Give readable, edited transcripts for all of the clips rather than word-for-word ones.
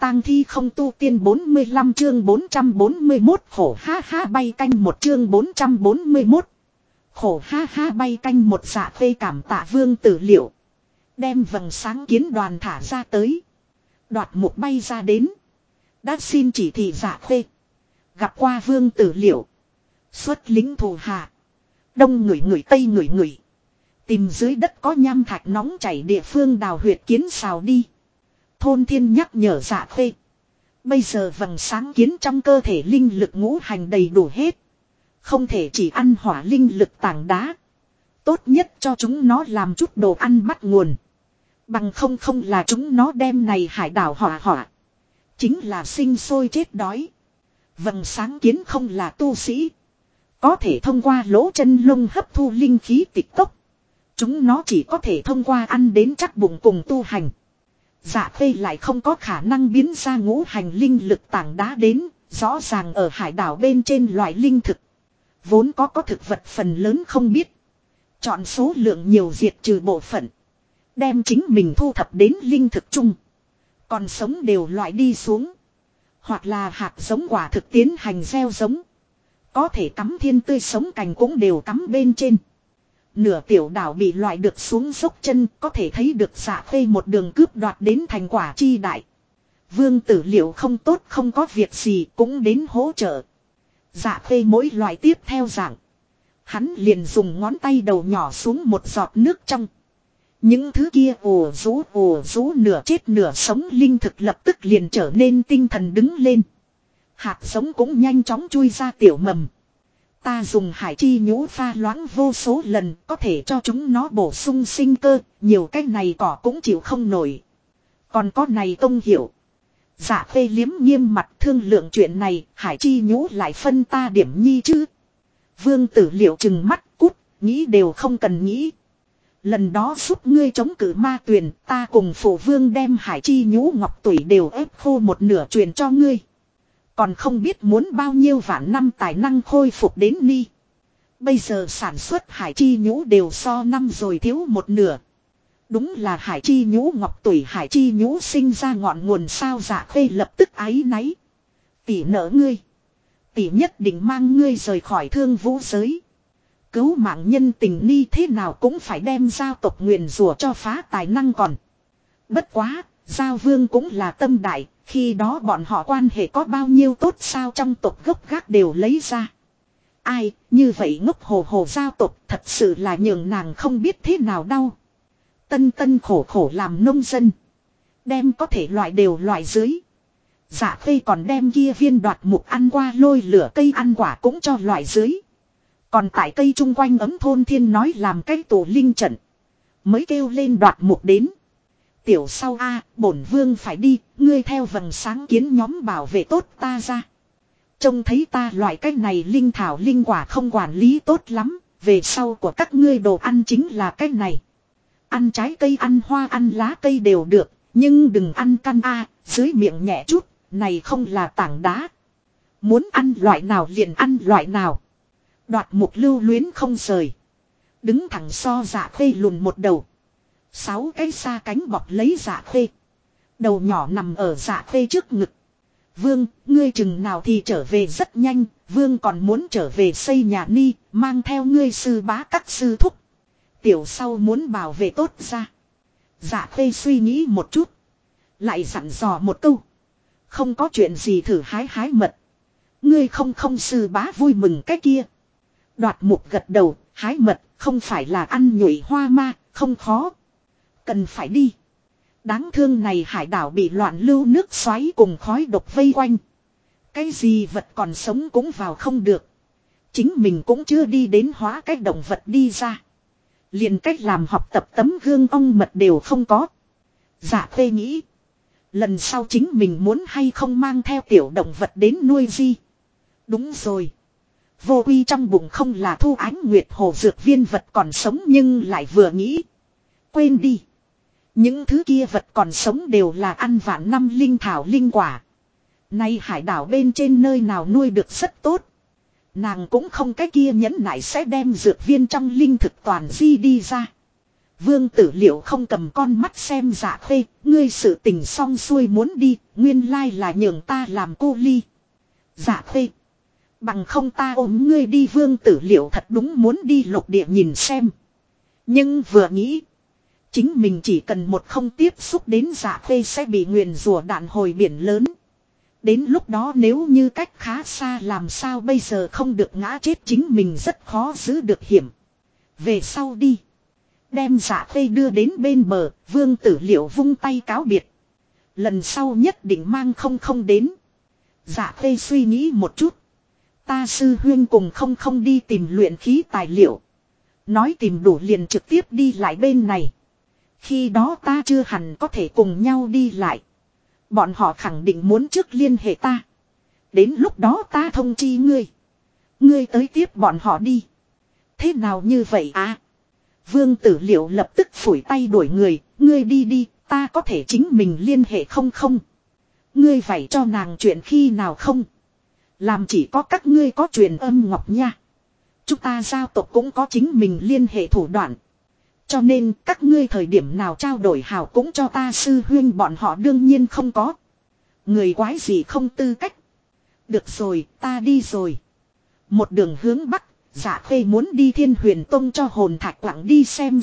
tang thi không tu tiên 45 chương 441 khổ ha ha bay canh một chương 441. Khổ ha ha bay canh một Dạ Khê cảm tạ Vương Tử Liệu. Đem vầng sáng kiến đoàn thả ra tới. Đoạt mục bay ra đến. Đã xin chỉ thị Dạ Khê. Gặp qua Vương Tử Liệu. Xuất lính thù hạ. Đông người người tây người người. Tìm dưới đất có nham thạch nóng chảy địa phương đào huyệt kiến xào đi. Thôn Thiên nhắc nhở Dạ Khê. Bây giờ vầng sáng kiến trong cơ thể linh lực ngũ hành đầy đủ hết. Không thể chỉ ăn hỏa linh lực tảng đá. Tốt nhất cho chúng nó làm chút đồ ăn bắt nguồn. Bằng không không là chúng nó đem này hải đảo hỏa. Chính là sinh sôi chết đói. Vầng sáng kiến không là tu sĩ. Có thể thông qua lỗ chân lông hấp thu linh khí tịch tốc. Chúng nó chỉ có thể thông qua ăn đến chắc bụng cùng tu hành. Dạ Khê lại không có khả năng biến ra ngũ hành linh lực tảng đá đến. Rõ ràng ở hải đảo bên trên loại linh thực. Vốn có thực vật phần lớn không biết. Chọn số lượng nhiều diệt trừ bộ phận. Đem chính mình thu thập đến linh thực chung. Còn sống đều loại đi xuống. Hoặc là hạt giống quả thực tiến hành gieo giống. Có thể cắm thiên tươi sống cành cũng đều cắm bên trên. Nửa tiểu đảo bị loại được xuống dốc chân. Có thể thấy được Dạ Khê một đường cướp đoạt đến thành quả chi đại. Vương Tử Liệu không tốt không có việc gì cũng đến hỗ trợ. Dạ Khê mỗi loại tiếp theo dạng. Hắn liền dùng ngón tay đầu nhỏ xuống một giọt nước trong. Những thứ kia ồ rú nửa chết nửa sống linh thực lập tức liền trở nên tinh thần đứng lên. Hạt giống cũng nhanh chóng chui ra tiểu mầm. Ta dùng hải chi nhũ pha loãng vô số lần có thể cho chúng nó bổ sung sinh cơ. Nhiều cái này cỏ cũng chịu không nổi. Còn có này công hiểu. Dạ Khê liếm nghiêm mặt thương lượng chuyện này. Hải chi nhũ lại phân ta điểm nhi chứ. Vương Tử Liệu chừng mắt cút. Nghĩ đều không cần nghĩ. Lần đó giúp ngươi chống cự ma tuyền. Ta cùng phổ vương đem hải chi nhũ ngọc tủy đều ép khô một nửa truyền cho ngươi. Còn không biết muốn bao nhiêu vạn năm tài năng khôi phục đến ni. Bây giờ sản xuất hải chi nhũ đều so năm rồi thiếu một nửa. Đúng là hải chi nhũ ngọc tủy hải chi nhũ sinh ra ngọn nguồn sao. Dạ Khê lập tức áy náy. Tỷ nỡ ngươi. Tỷ nhất định mang ngươi rời khỏi thương vũ giới. Cứu mạng nhân tình ni thế nào cũng phải đem giao tộc nguyền rủa cho phá tài năng còn. Bất quá, giao vương cũng là tâm đại. Khi đó bọn họ quan hệ có bao nhiêu tốt sao trong tộc gốc gác đều lấy ra. Ai, như vậy ngốc hồ hồ giao tộc thật sự là nhường nàng không biết thế nào đau. Tân khổ làm nông dân. Đem có thể loại đều loại dưới. Dạ Khê còn đem kia viên đoạt mục ăn qua lôi lửa cây ăn quả cũng cho loại dưới. Còn tại cây chung quanh ấm Thôn Thiên nói làm cái tổ linh trận. Mới kêu lên đoạt mục đến. Tiểu sau bổn vương phải đi, ngươi theo vầng sáng kiến nhóm bảo vệ tốt ta ra. Trông thấy ta loại cái này linh thảo linh quả không quản lý tốt lắm, về sau của các ngươi đồ ăn chính là cái này. Ăn trái cây ăn hoa ăn lá cây đều được, nhưng đừng ăn căn dưới miệng nhẹ chút, này không là tảng đá. Muốn ăn loại nào liền ăn loại nào. Đoạt mục lưu luyến không rời. Đứng thẳng so Dạ Khê lùn một đầu. 6 cái xa cánh bọc lấy Dạ Khê. Đầu nhỏ nằm ở Dạ Khê trước ngực. Vương, ngươi chừng nào thì trở về rất nhanh. Vương còn muốn trở về xây nhà ni. Mang theo ngươi sư bá các sư thúc. Tiểu sau muốn bảo vệ tốt ra. Dạ Khê suy nghĩ một chút. Lại dặn dò một câu. Không có chuyện gì thử hái mật. Ngươi không sư bá vui mừng cái kia. Đoạt mục gật đầu. Hái mật không phải là ăn nhụy hoa ma. Không khó. Cần phải đi. Đáng thương này hải đảo bị loạn lưu nước xoáy cùng khói độc vây quanh. Cái gì vật còn sống cũng vào không được. Chính mình cũng chưa đi đến hóa cái động vật đi ra. Liền cách làm học tập tấm gương ong mật đều không có. Dạ Khê nghĩ. Lần sau chính mình muốn hay không mang theo tiểu động vật đến nuôi gì. Đúng rồi. Vô quy trong bụng không là thu ánh nguyệt hồ dược viên vật còn sống nhưng lại vừa nghĩ. Quên đi. Những thứ kia vật còn sống đều là ăn vạn năm linh thảo linh quả. Nay hải đảo bên trên nơi nào nuôi được rất tốt. Nàng cũng không cái kia nhẫn nại sẽ đem dược viên trong linh thực toàn di đi ra. Vương Tử Liệu không cầm con mắt xem Dạ Khê, ngươi sự tình xong xuôi muốn đi, nguyên lai là nhường ta làm cô ly. Dạ Khê, bằng không ta ôm ngươi đi. Vương Tử Liệu thật đúng muốn đi lục địa nhìn xem. Nhưng vừa nghĩ, chính mình chỉ cần một không tiếp xúc đến Dạ Khê sẽ bị nguyền rủa đạn hồi biển lớn. Đến lúc đó nếu như cách khá xa làm sao bây giờ không được ngã chết, chính mình rất khó giữ được hiểm. Về sau đi. Đem Dạ Khê đưa đến bên bờ, Vương Tử Liệu vung tay cáo biệt. Lần sau nhất định mang không đến. Dạ Khê suy nghĩ một chút. Ta sư huyên cùng không đi tìm luyện khí tài liệu. Nói tìm đủ liền trực tiếp đi lại bên này. Khi đó ta chưa hẳn có thể cùng nhau đi lại. Bọn họ khẳng định muốn trước liên hệ ta. Đến lúc đó ta thông chi ngươi. Ngươi tới tiếp bọn họ đi. Thế nào như vậy à? Vương Tử Liệu lập tức phủi tay đuổi người. Ngươi đi đi, ta có thể chính mình liên hệ không. Ngươi phải cho nàng chuyện khi nào không? Làm chỉ có các ngươi có truyền âm ngọc nha. Chúng ta giao tộc cũng có chính mình liên hệ thủ đoạn. Cho nên các ngươi thời điểm nào trao đổi hảo cũng cho ta sư huyên bọn họ đương nhiên không có. Người quái gì không tư cách. Được rồi, ta đi rồi. Một đường hướng bắc, Dạ Khê muốn đi Thiên Huyền Tông cho hồn thạch quặng đi xem.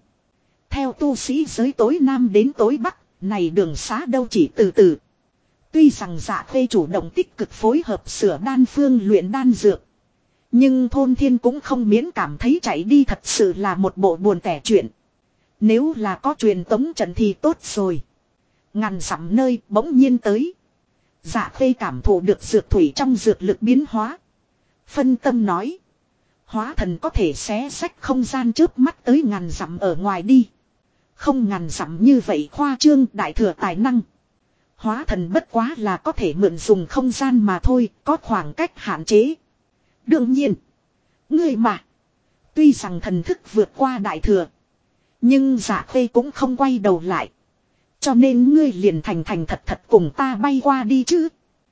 Theo tu sĩ giới tối nam đến tối bắc, này đường xá đâu chỉ từ từ. Tuy rằng Dạ Khê chủ động tích cực phối hợp sửa đan phương luyện đan dược. Nhưng Thôn Thiên cũng không miễn cảm thấy chạy đi thật sự là một bộ buồn tẻ chuyện. Nếu là có truyền tống trận thì tốt rồi. Ngàn dặm nơi bỗng nhiên tới. Dạ Khê cảm thụ được dược thủy trong dược lực biến hóa. Phân tâm nói. Hóa thần có thể xé xách không gian chớp mắt tới ngàn dặm ở ngoài đi. Không ngàn dặm như vậy khoa trương đại thừa tài năng. Hóa thần bất quá là có thể mượn dùng không gian mà thôi, có khoảng cách hạn chế. Đương nhiên, ngươi mà, tuy rằng thần thức vượt qua đại thừa, nhưng Dạ Khê cũng không quay đầu lại. Cho nên ngươi liền thành thật cùng ta bay qua đi chứ.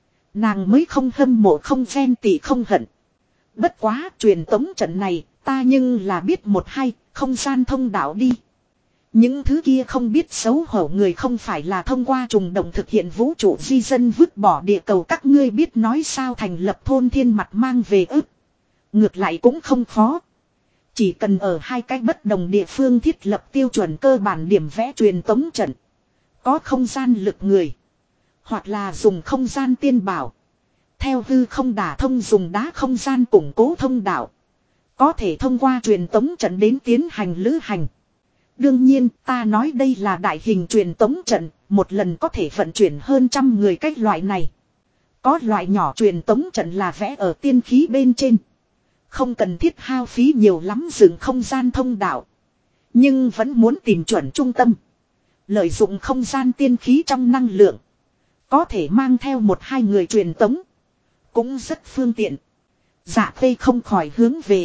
Nàng mới không hâm mộ không ghen tị không hận. Bất quá truyền tống trận này, ta nhưng là biết một hai, không gian thông đạo đi. Những thứ kia không biết xấu hổ người không phải là thông qua trùng động thực hiện vũ trụ di dân vứt bỏ địa cầu, các ngươi biết nói sao thành lập Thôn Thiên mặt mang về ức. Ngược lại cũng không khó. Chỉ cần ở hai cái bất đồng địa phương thiết lập tiêu chuẩn cơ bản điểm vẽ truyền tống trận. Có không gian lực người. Hoặc là dùng không gian tiên bảo. Theo hư không đả thông dùng đá không gian củng cố thông đạo. Có thể thông qua truyền tống trận đến tiến hành lữ hành. Đương nhiên ta nói đây là đại hình truyền tống trận, một lần có thể vận chuyển hơn 100 người cách loại này. Có loại nhỏ truyền tống trận là vẽ ở tiên khí bên trên. Không cần thiết hao phí nhiều lắm dựng không gian thông đạo. Nhưng vẫn muốn tìm chuẩn trung tâm. Lợi dụng không gian tiên khí trong năng lượng. Có thể mang theo một hai người truyền tống. Cũng rất phương tiện. Dạ Khê không khỏi hướng về.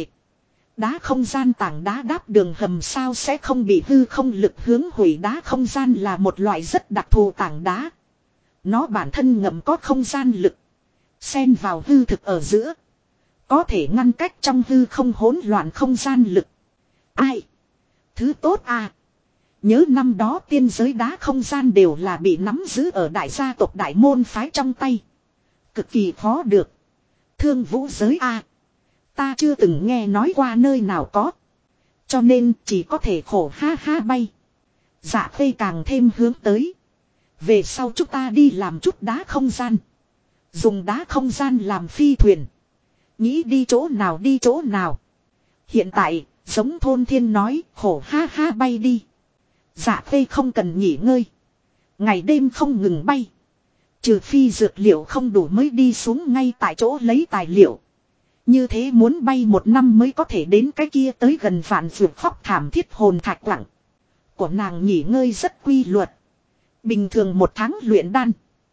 Đá không gian tảng đá đáp đường hầm sao sẽ không bị hư không lực hướng hủy. Đá không gian là một loại rất đặc thù tảng đá. Nó bản thân ngầm có không gian lực. Xen vào hư thực ở giữa. Có thể ngăn cách trong hư không hỗn loạn không gian lực. Ai? Thứ tốt à? Nhớ năm đó tiên giới đá không gian đều là bị nắm giữ ở đại gia tộc đại môn phái trong tay. Cực kỳ khó được. Thương vũ giới à? Ta chưa từng nghe nói qua nơi nào có. Cho nên chỉ có thể khổ ha ha bay. Dạ Khê càng thêm hướng tới. Về sau chúng ta đi làm chút đá không gian. Dùng đá không gian làm phi thuyền. Nghĩ đi chỗ nào đi chỗ nào. Hiện tại, giống Thôn Thiên nói, khổ ha ha bay đi. Dạ Khê không cần nghỉ ngơi. Ngày đêm không ngừng bay. Trừ phi dược liệu không đủ mới đi xuống ngay tại chỗ lấy tài liệu. Như thế muốn bay 1 năm mới có thể đến cái kia tới gần vạn vượt khóc thảm thiết hồn thạch lặng. Của nàng nghỉ ngơi rất quy luật. Bình thường 1 tháng luyện đan.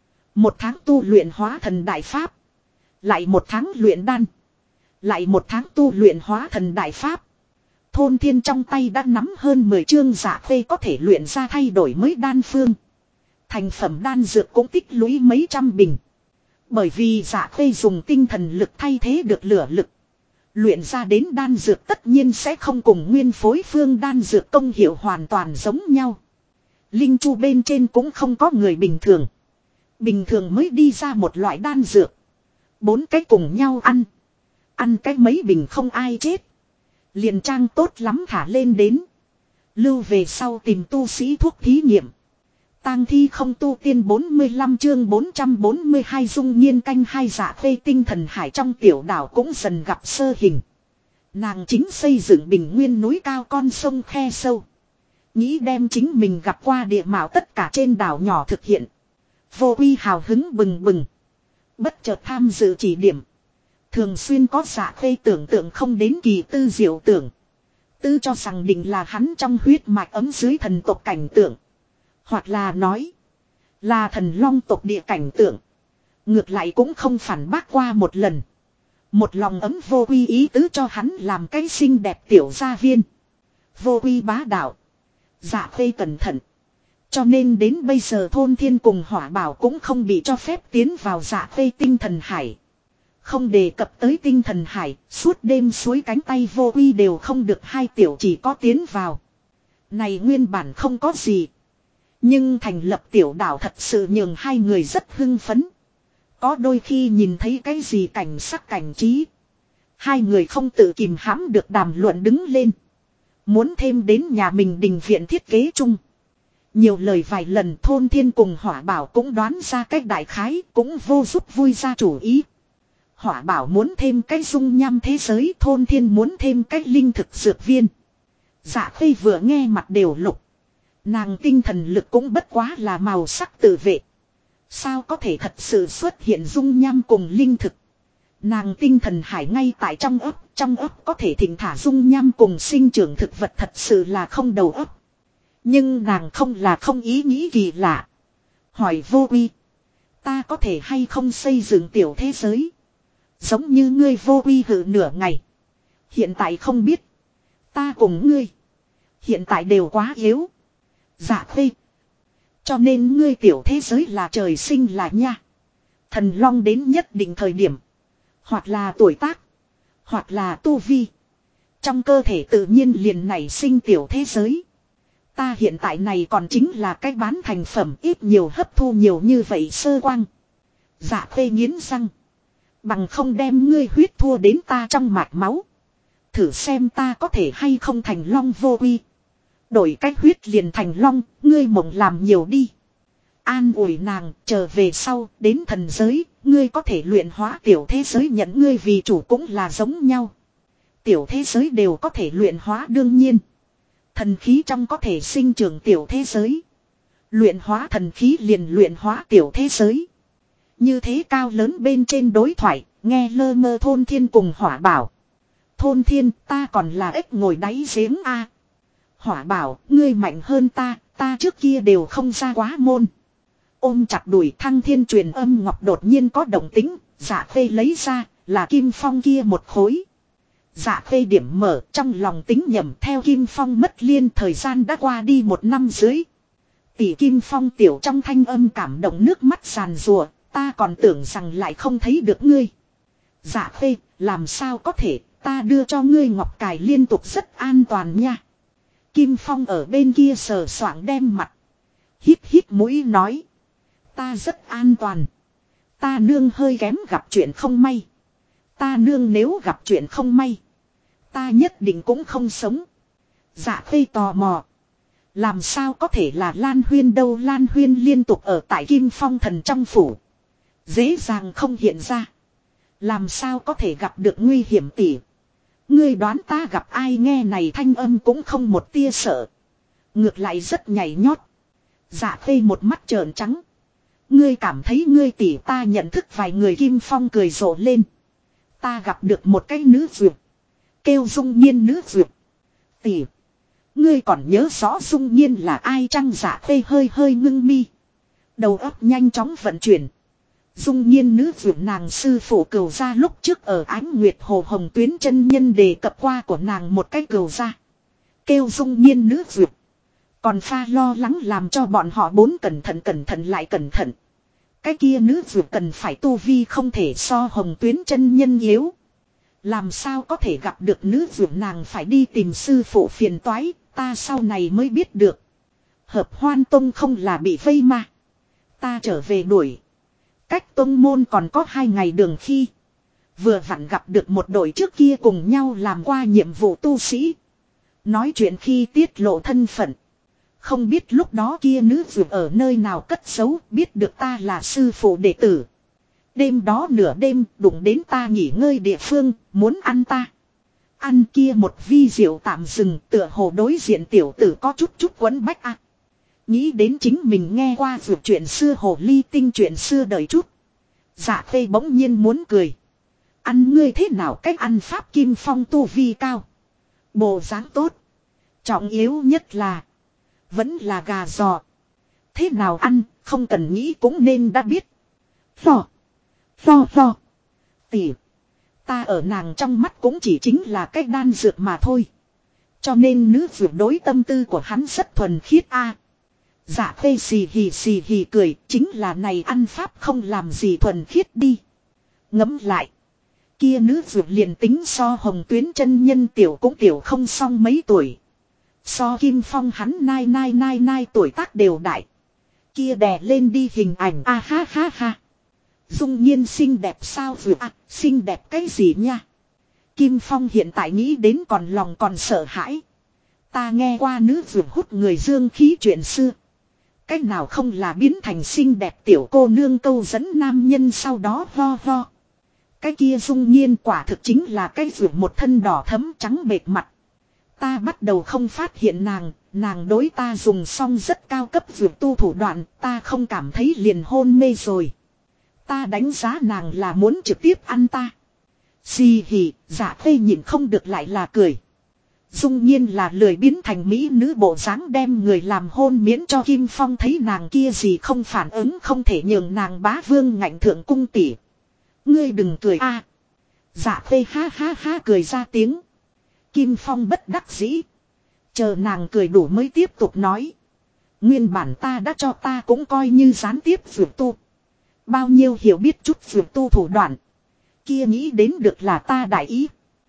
1 tháng tu luyện hóa thần đại pháp. Lại 1 tháng luyện đan. Lại 1 tháng tu luyện hóa thần đại pháp. Thôn Thiên trong tay đã nắm hơn 10 chương. Dạ Khê có thể luyện ra thay đổi mới đan phương. Thành phẩm đan dược cũng tích lũy mấy trăm bình. Bởi vì Dạ Khê dùng tinh thần lực thay thế được lửa lực. Luyện ra đến đan dược tất nhiên sẽ không cùng nguyên phối phương đan dược công hiệu hoàn toàn giống nhau. Linh chu bên trên cũng không có người bình thường. Bình thường mới đi ra một loại đan dược. 4 cái cùng nhau ăn. Ăn cái mấy bình không ai chết. Liền trang tốt lắm thả lên đến. Lưu về sau tìm tu sĩ thuốc thí nghiệm. Tang thi không tu tiên 45 chương 442 dung nhiên canh hai dạ phê tinh thần hải trong tiểu đảo cũng dần gặp sơ hình. Nàng chính xây dựng bình nguyên núi cao con sông khe sâu. Nghĩ đem chính mình gặp qua địa mạo tất cả trên đảo nhỏ thực hiện. Vô Uy hào hứng bừng bừng. Bất chợt tham dự chỉ điểm. Thường xuyên có dạ phê tưởng tượng không đến kỳ tư diệu tưởng. Tư cho rằng định là hắn trong huyết mạch ấm dưới thần tộc cảnh tượng. Hoặc là nói. Là thần long tộc địa cảnh tượng. Ngược lại cũng không phản bác qua một lần. Một lòng ấm Vô Uy ý tứ cho hắn làm cái xinh đẹp tiểu gia viên. Vô Uy bá đạo. Dạ phê cẩn thận. Cho nên đến bây giờ thôn thiên cùng hỏa bảo cũng không bị cho phép tiến vào dạ phê tinh thần hải. Không đề cập tới tinh thần hải, suốt đêm suối cánh tay Vô Uy đều không được hai tiểu chỉ có tiến vào. Này nguyên bản không có gì. Nhưng thành lập tiểu đảo thật sự nhường hai người rất hưng phấn. Có đôi khi nhìn thấy cái gì cảnh sắc cảnh trí. Hai người không tự kìm hãm được đàm luận đứng lên. Muốn thêm đến nhà mình đình viện thiết kế chung. Nhiều lời vài lần thôn thiên cùng hỏa bảo cũng đoán ra cách đại khái cũng vô giúp vui ra chủ ý. Hỏa bảo muốn thêm cái dung nham thế giới, thôn thiên muốn thêm cái linh thực dược viên. Dạ Khê vừa nghe mặt đều lục. Nàng tinh thần lực cũng bất quá là màu sắc tự vệ. Sao có thể thật sự xuất hiện dung nham cùng linh thực. Nàng tinh thần hải ngay tại trong ấp có thể thỉnh thả dung nham cùng sinh trưởng thực vật thật sự là không đầu ấp. Nhưng nàng không ý nghĩ kỳ lạ. Hỏi Vô Uy. Ta có thể hay không xây dựng tiểu thế giới. Giống như ngươi Vô Uy hự nửa ngày. Hiện tại không biết. Ta cùng ngươi. Hiện tại đều quá yếu. Dạ Khê. Cho nên ngươi tiểu thế giới là trời sinh là nha. Thần long đến nhất định thời điểm. Hoặc là tuổi tác. Hoặc là tu vi. Trong cơ thể tự nhiên liền nảy sinh tiểu thế giới. Ta hiện tại này còn chính là cái bán thành phẩm ít nhiều hấp thu nhiều như vậy sơ quang. Dạ Khê nghiến răng. Bằng không đem ngươi huyết thua đến ta trong mạch máu. Thử xem ta có thể hay không thành long Vô Uy. Đổi cách huyết liền thành long, ngươi mộng làm nhiều đi. An ủi nàng, trở về sau, đến thần giới, ngươi có thể luyện hóa tiểu thế giới nhận ngươi vì chủ cũng là giống nhau. Tiểu thế giới đều có thể luyện hóa đương nhiên. Thần khí trong có thể sinh trưởng tiểu thế giới. Luyện hóa thần khí liền luyện hóa tiểu thế giới. Như thế cao lớn bên trên đối thoại, nghe lơ mơ thôn thiên cùng hỏa bảo. Thôn thiên, ta còn là ếch ngồi đáy giếng a. Hỏa bảo, ngươi mạnh hơn ta trước kia đều không ra quá môn. Ôm chặt đùi Thăng Thiên truyền âm ngọc đột nhiên có động tính, Dạ Khê lấy ra, là kim phong kia một khối. Dạ Khê điểm mở trong lòng tính nhầm theo kim phong mất liên thời gian đã qua đi 1 năm dưới. Tỷ kim phong tiểu trong thanh âm cảm động nước mắt giàn rùa, ta còn tưởng rằng lại không thấy được ngươi. Dạ Khê, làm sao có thể, ta đưa cho ngươi ngọc cài liên tục rất an toàn nha. Kim Phong ở bên kia sờ soạng đem mặt. Hít hít mũi nói. Ta rất an toàn. Ta nương hơi kém gặp chuyện không may. Ta nương nếu gặp chuyện không may. Ta nhất định cũng không sống. Dạ Khê tò mò. Làm sao có thể là Lan Huyên đâu, Lan Huyên liên tục ở tại Kim Phong thần trong phủ. Dễ dàng không hiện ra. Làm sao có thể gặp được nguy hiểm tỷ. Ngươi đoán ta gặp ai, nghe này thanh âm cũng không một tia sợ. Ngược lại rất nhảy nhót. Dạ Khê một mắt trợn trắng. Ngươi cảm thấy ngươi tỷ ta nhận thức vài người. Kim Phong cười rộ lên. Ta gặp được một cái nữ duyệt. Kêu Dung Nhiên nữ duyệt. Tỷ. Ngươi còn nhớ rõ Dung Nhiên là ai chăng? Dạ Khê hơi hơi ngưng mi. Đầu óc nhanh chóng vận chuyển. Dung Nhiên nữ duyệt nàng sư phụ Cửu gia lúc trước ở Ánh Nguyệt Hồ Hồng Tuyến chân nhân đề cập qua của nàng một cái Cửu gia. Kêu Dung Nhiên nữ duyệt. Còn pha lo lắng làm cho bọn họ 4 cẩn thận lại cẩn thận. Cái kia nữ duyệt cần phải tu vi không thể so Hồng Tuyến chân nhân yếu. Làm sao có thể gặp được nữ dược, nàng phải đi tìm sư phụ phiền toái, ta sau này mới biết được. Hợp Hoan Tông không là bị vây mà. Ta trở về đuổi. Cách tông môn còn có 2 ngày đường khi. Vừa vặn gặp được một đội trước kia cùng nhau làm qua nhiệm vụ tu sĩ. Nói chuyện khi tiết lộ thân phận. Không biết lúc đó kia nữ dược ở nơi nào cất giấu, biết được ta là sư phụ đệ tử. Đêm đó nửa đêm đụng đến ta nghỉ ngơi địa phương, muốn ăn ta. Ăn kia một vi rượu tạm dừng, tựa hồ đối diện tiểu tử có chút quấn bách ạ. Nghĩ đến chính mình nghe qua vượt chuyện xưa hồ ly tinh chuyện xưa đời chút. Dạ Khê bỗng nhiên muốn cười. Ăn ngươi thế nào cách ăn pháp Kim Phong tu vi cao. Bộ dáng tốt. Trọng yếu nhất là. Vẫn là gà giò. Thế nào ăn, không cần nghĩ cũng nên đã biết. Phò. Tỉ. Ta ở nàng trong mắt cũng chỉ chính là cách đan dược mà thôi. Cho nên nữ vượt đối tâm tư của hắn rất thuần khiết a. Dạ Khê xì hì cười, chính là này ăn pháp không làm gì thuần khiết đi. Ngẫm lại. Kia nữ vượt liền tính so Hồng Tuyến chân nhân tiểu cũng tiểu không xong mấy tuổi. So Kim Phong hắn nai tuổi tác đều đại. Kia đè lên đi hình ảnh a ha ha ha. Dung Nhiên xinh đẹp sao vượt à, xinh đẹp cái gì nha. Kim Phong hiện tại nghĩ đến còn lòng còn sợ hãi. Ta nghe qua nữ vượt hút người dương khí chuyện xưa. Cách nào không là biến thành xinh đẹp tiểu cô nương câu dẫn nam nhân sau đó ho. Cái kia Dung Nhiên quả thực chính là cái vượt một thân đỏ thấm trắng bệt mặt. Ta bắt đầu không phát hiện nàng đối ta dùng xong rất cao cấp vượt tu thủ đoạn, ta không cảm thấy liền hôn mê rồi. Ta đánh giá nàng là muốn trực tiếp ăn ta. Xì hì, Dạ Khê nhìn không được lại là cười. Dung Nhiên là lười biến thành mỹ nữ bộ dáng đem người làm hôn miễn cho Kim Phong thấy nàng kia gì không phản ứng, không thể nhường nàng bá vương ngạnh thượng cung tỷ. Ngươi đừng cười a. Dạ Khê ha ha cười ra tiếng. Kim Phong bất đắc dĩ. Chờ nàng cười đủ mới tiếp tục nói. Nguyên bản ta đã cho ta cũng coi như gián tiếp vượt tu. Bao nhiêu hiểu biết chút vượt tu thủ đoạn. Kia nghĩ đến được là ta đại ý.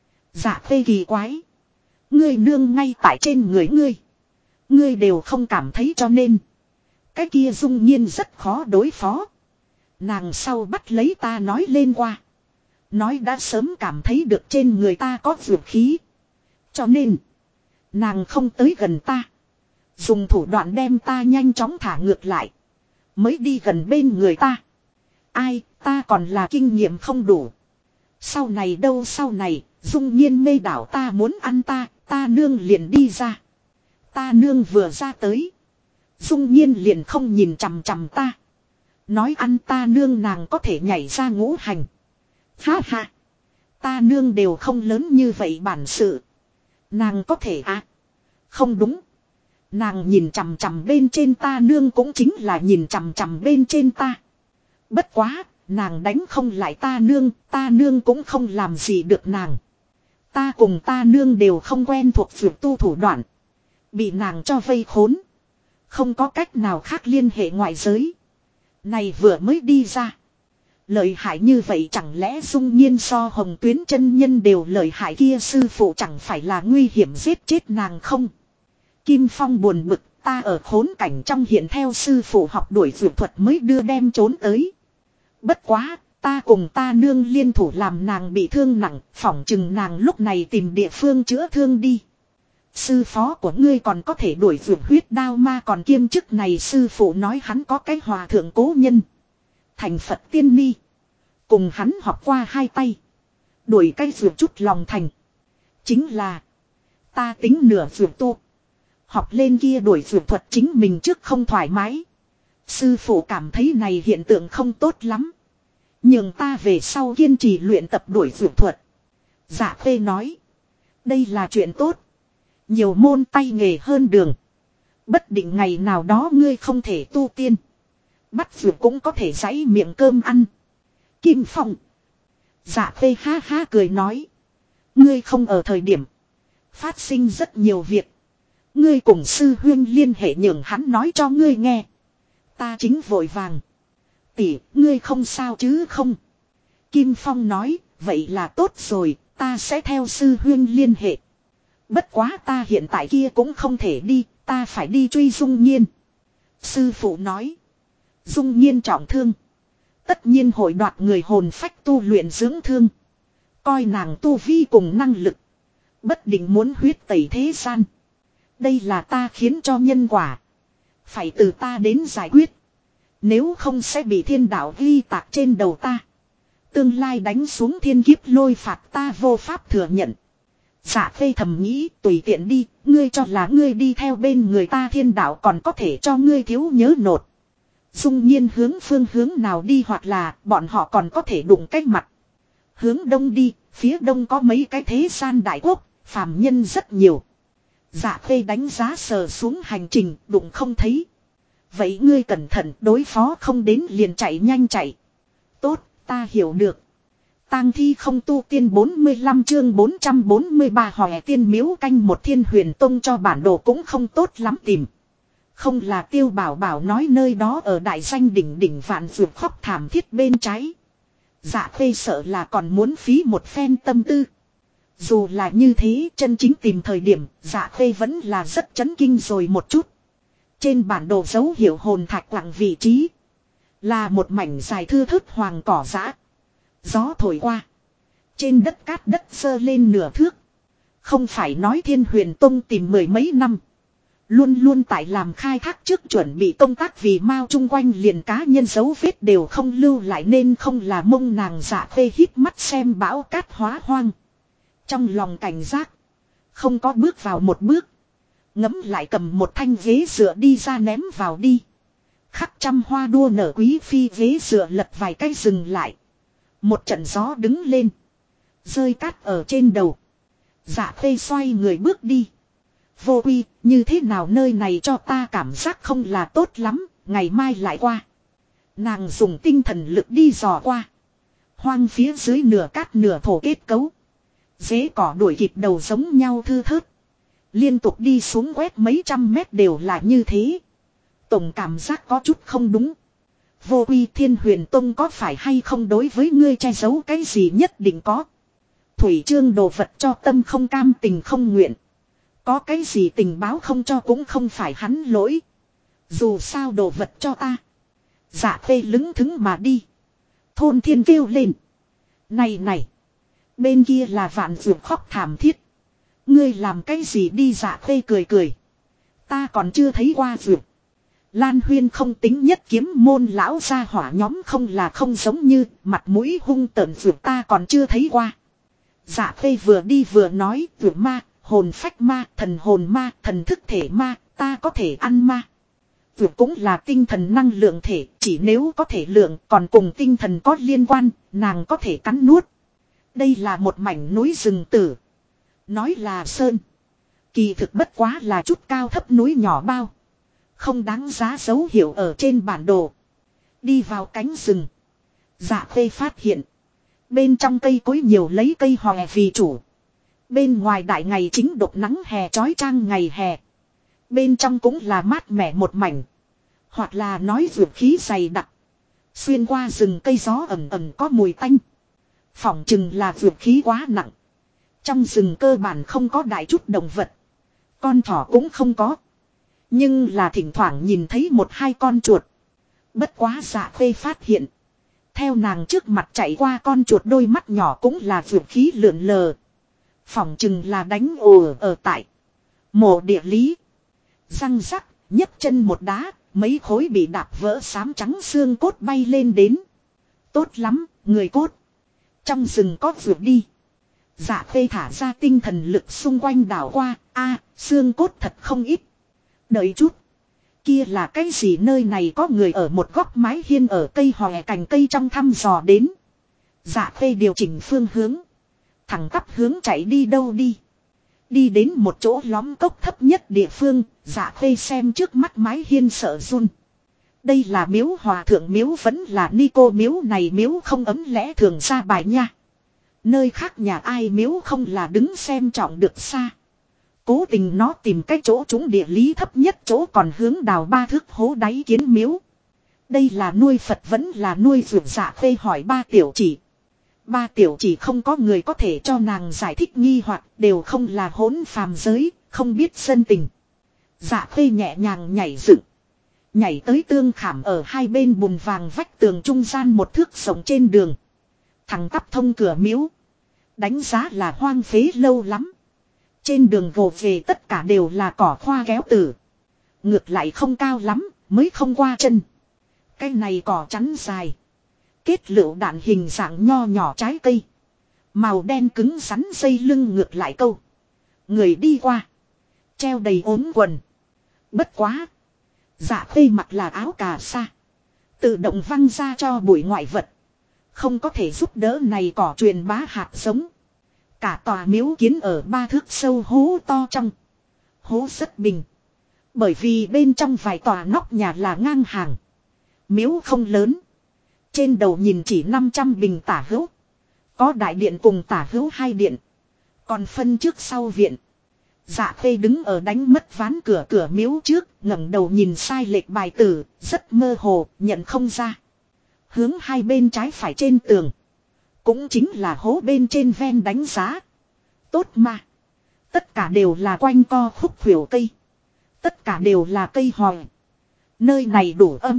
Dạ Khê kỳ quái. Ngươi nương ngay tại trên người ngươi. Ngươi đều không cảm thấy cho nên. Cái kia Dung Nhiên rất khó đối phó. Nàng sau bắt lấy ta nói lên qua. Nói đã sớm cảm thấy được trên người ta có vượt khí. Cho nên. Nàng không tới gần ta. Dùng thủ đoạn đem ta nhanh chóng thả ngược lại. Mới đi gần bên người ta. Ai, ta còn là kinh nghiệm không đủ. Sau này đâu sau này, Dung Nhiên mê đảo ta muốn ăn ta nương liền đi ra. Ta nương vừa ra tới. Dung Nhiên liền không nhìn chằm chằm ta. Nói ăn ta nương nàng có thể nhảy ra ngũ hành. Ha ha. Ta nương đều không lớn như vậy bản sự. Nàng có thể à. Không đúng. Nàng nhìn chằm chằm bên trên ta nương cũng chính là nhìn chằm chằm bên trên ta. Bất quá, nàng đánh không lại ta nương cũng không làm gì được nàng. Ta cùng ta nương đều không quen thuộc vượt tu thủ đoạn. Bị nàng cho vây khốn. Không có cách nào khác liên hệ ngoại giới. Này vừa mới đi ra. Lợi hại như vậy chẳng lẽ Dung Nhiên so Hồng Tuyến chân nhân đều lợi hại kia sư phụ chẳng phải là nguy hiểm giết chết nàng không? Kim Phong buồn bực, ta ở khốn cảnh trong hiện theo sư phụ học đuổi vượt thuật mới đưa đem trốn tới. Bất quá, ta cùng ta nương liên thủ làm nàng bị thương nặng, phỏng chừng nàng lúc này tìm địa phương chữa thương đi. Sư phó của ngươi còn có thể đuổi vượt huyết đao ma còn kiêm chức này sư phụ nói hắn có cái hòa thượng cố nhân. Thành Phật tiên ni. Cùng hắn học qua 2 tay. Đuổi cái vượt chút lòng thành. Chính là. Ta tính nửa vượt tu. Học lên kia đuổi vượt thuật chính mình trước không thoải mái. Sư phụ cảm thấy này hiện tượng không tốt lắm. Nhưng ta về sau kiên trì luyện tập đuổi vượt thuật. Dạ Khê nói. Đây là chuyện tốt. Nhiều môn tay nghề hơn đường. Bất định ngày nào đó ngươi không thể tu tiên. Bắt vượt cũng có thể giãy miệng cơm ăn. Kim Phong. Dạ Khê ha ha cười nói. Ngươi không ở thời điểm. Phát sinh rất nhiều việc. Ngươi cùng sư huyên liên hệ nhường hắn nói cho ngươi nghe. Ta chính vội vàng. Tỷ, ngươi không sao chứ không? Kim Phong nói, vậy là tốt rồi, Ta sẽ theo sư huyên liên hệ. Bất quá ta hiện tại kia cũng không thể đi, ta phải đi truy Dung Nhiên. Sư phụ nói. Dung Nhiên trọng thương. Tất nhiên hội đoạt người hồn phách tu luyện dưỡng thương. Coi nàng tu vi cùng năng lực. Bất định muốn huyết tẩy thế gian. Đây là ta khiến cho nhân quả. Phải từ ta đến giải quyết. Nếu không sẽ bị thiên đạo ghi tạc trên đầu ta. Tương lai đánh xuống thiên kiếp lôi phạt ta vô pháp thừa nhận. Dạ Khê thầm nghĩ tùy tiện đi. Ngươi cho là ngươi đi theo bên người ta thiên đạo còn có thể cho ngươi thiếu nhớ nột. Dung Nhiên hướng phương hướng nào đi hoặc là bọn họ còn có thể đụng cách mặt. Hướng đông đi, phía đông có mấy cái thế gian đại quốc, phàm nhân rất nhiều. Dạ Khê đánh giá sờ xuống hành trình, đụng không thấy. Vậy ngươi cẩn thận, đối phó không đến liền chạy nhanh chạy. Tốt, ta hiểu được. Tang thi không tu tiên 45 chương 443 Hòe Tiên Miếu canh một Thiên Huyền Tông cho bản đồ cũng không tốt lắm tìm. Không là Tiêu Bảo Bảo nói nơi đó ở đại danh đỉnh đỉnh vạn vượt khóc thảm thiết bên trái. Dạ Khê sợ là còn muốn phí một phen tâm tư. Dù là như thế chân chính tìm thời điểm Dạ Khê vẫn là rất chấn kinh rồi một chút. Trên bản đồ dấu hiệu hồn thạch quặng vị trí. Là một mảnh dài thưa thớt hoàng cỏ dã. Gió thổi qua. Trên đất cát đất sơ lên nửa thước. Không phải nói Thiên Huyền Tông tìm mười mấy năm. Luôn luôn tại làm khai thác trước chuẩn bị công tác vì Mao chung quanh liền cá nhân dấu vết đều không lưu lại nên không là mông nàng Dạ Khê hít mắt xem bão cát hóa hoang. Trong lòng cảnh giác. Không có bước vào một bước. Ngấm lại cầm một thanh ghế dựa đi ra ném vào đi. Khắc trăm hoa đua nở quý phi ghế dựa lật vài cái dừng lại. Một trận gió đứng lên. Rơi cát ở trên đầu. Dạ Khê xoay người bước đi. Vô Quy, như thế nào nơi này cho ta cảm giác không là tốt lắm, ngày mai lại qua. Nàng dùng tinh thần lực đi dò qua. Hoang phía dưới nửa cát nửa thổ kết cấu. Dế cỏ đuổi kịp đầu giống nhau thư thớt. Liên tục đi xuống quét mấy trăm mét đều là như thế. Tổng cảm giác có chút không đúng. Vô Quy Thiên Huyền Tông có phải hay không đối với ngươi che giấu cái gì nhất định có. Thủy Trương đồ vật cho tâm không cam tình không nguyện. Có cái gì tình báo không cho cũng không phải hắn lỗi. Dù sao đồ vật cho ta. Dạ Khê lững thững mà đi. Thôn Thiên kêu lên. Này này. Bên kia là vạn vượt khóc thảm thiết. Ngươi làm cái gì đi Dạ Khê cười cười. Ta còn chưa thấy qua vượt. Lan Huyên không tính nhất kiếm môn lão gia hỏa nhóm không là không giống như mặt mũi hung tợn vượt ta còn chưa thấy qua. Dạ Khê vừa đi vừa nói vượt ma. Hồn phách ma, thần hồn ma, thần thức thể ma, ta có thể ăn ma. Vượt cũng là tinh thần năng lượng thể, chỉ nếu có thể lượng còn cùng tinh thần có liên quan, nàng có thể cắn nuốt. Đây là một mảnh núi rừng tử. Nói là sơn. Kỳ thực bất quá là chút cao thấp núi nhỏ bao. Không đáng giá dấu hiệu ở trên bản đồ. Đi vào cánh rừng. Dạ Khê phát hiện. Bên trong cây cối nhiều lấy cây hòe vì chủ. Bên ngoài đại ngày chính độc nắng hè chói chang ngày hè. Bên trong cũng là mát mẻ một mảnh. Hoặc là nói dược khí dày đặc. Xuyên qua rừng cây gió ẩm ẩm có mùi tanh. Phỏng chừng là dược khí quá nặng. Trong rừng cơ bản không có đại chút động vật. Con thỏ cũng không có. Nhưng là thỉnh thoảng nhìn thấy một hai con chuột. Bất quá Dạ Khê phát hiện. Theo nàng trước mặt chạy qua con chuột đôi mắt nhỏ cũng là dược khí lượn lờ. Phỏng chừng là đánh ồ ở tại mộ địa lý. Răng rắc, nhấc chân một đá, mấy khối bị đạp vỡ xám trắng xương cốt bay lên đến. Tốt lắm, người cốt. Trong rừng có vượt đi. Dạ Khê thả ra tinh thần lực xung quanh đảo qua, xương cốt thật không ít. Đợi chút. Kia là cái gì nơi này có người ở một góc mái hiên ở cây hòe cành cây trong thăm dò đến. Dạ Khê điều chỉnh phương hướng. Thẳng tắp hướng chạy đi đâu đi. Đi đến một chỗ lõm cốc thấp nhất địa phương, Dạ Khê xem trước mắt mái hiên sợ run. Đây là miếu hòa thượng miếu vẫn là ni cô miếu này miếu không ấm lẽ thường ra bài nha. Nơi khác nhà ai miếu không là đứng xem trọng được xa. Cố tình nó tìm cái chỗ trúng địa lý thấp nhất chỗ còn hướng đào 3 thước hố đáy kiến miếu. Đây là nuôi Phật vẫn là nuôi vượt Dạ Khê hỏi ba tiểu chỉ. Ba tiểu chỉ không có người có thể cho nàng giải thích nghi hoặc đều không là hỗn phàm giới, không biết dân tình. Dạ khê nhẹ nhàng nhảy dựng. Nhảy tới tương khảm ở hai bên bùn vàng vách tường trung gian một thước rộng trên đường. Thẳng tắp thông cửa miếu. Đánh giá là hoang phế lâu lắm. Trên đường vồ về tất cả đều là cỏ khoa kéo tử. Ngược lại không cao lắm, mới không qua chân. Cái này cỏ chắn dài. Kết lựu đạn hình dạng nho nhỏ trái cây. Màu đen cứng rắn dây lưng ngược lại câu. Người đi qua. Treo đầy ốm quần. Bất quá. Dạ khê mặc là áo cà sa. Tự động văng ra cho bụi ngoại vật. Không có thể giúp đỡ này cỏ truyền bá hạt giống. Cả tòa miếu kiến ở 3 thước sâu hố to trong. Hố rất bình. Bởi vì bên trong vài tòa nóc nhà là ngang hàng. Miếu không lớn. Trên đầu nhìn chỉ 500 bình tả hữu. Có đại điện cùng tả hữu 2 điện. Còn phân trước sau viện. Dạ khê đứng ở đánh mất ván cửa miếu trước, ngẩng đầu nhìn sai lệch bài tử, rất mơ hồ, nhận không ra. Hướng hai bên trái phải trên tường. Cũng chính là hố bên trên ven đánh giá. Tốt mà. Tất cả đều là quanh co khúc khuỷu cây. Tất cả đều là cây hòe. Nơi này đủ âm.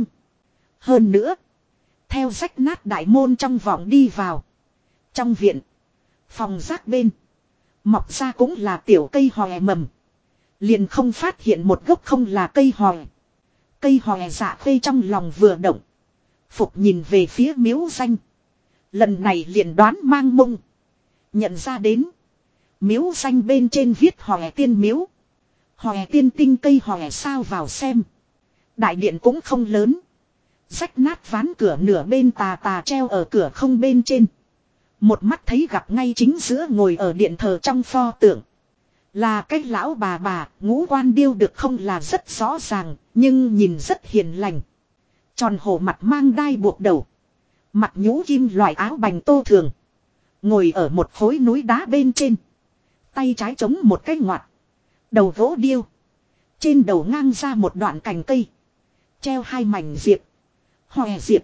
Hơn nữa. Theo rách nát đại môn trong vọng đi vào. Trong viện. Phòng rác bên. Mọc ra cũng là tiểu cây hòe mầm. Liền không phát hiện một gốc không là cây hòe. Cây hòe dạ khê trong lòng vừa động. Phục nhìn về phía miếu danh. Lần này liền đoán mang mông. Nhận ra đến. Miếu danh bên trên viết hòe tiên miếu. Hòe tiên tinh cây hòe sao vào xem. Đại điện cũng không lớn. Rách nát ván cửa nửa bên tà treo ở cửa không bên trên. Một mắt thấy gặp ngay chính giữa ngồi ở điện thờ trong pho tượng. Là cái lão bà, ngũ quan điêu được không là rất rõ ràng, nhưng nhìn rất hiền lành. Tròn hổ mặt mang đai buộc đầu. Mặt nhũ kim loại áo bành tô thường. Ngồi ở một khối núi đá bên trên. Tay trái chống một cái ngoặt. Đầu gỗ điêu. Trên đầu ngang ra một đoạn cành cây. Treo 2 mảnh diệp. Hòe diệp.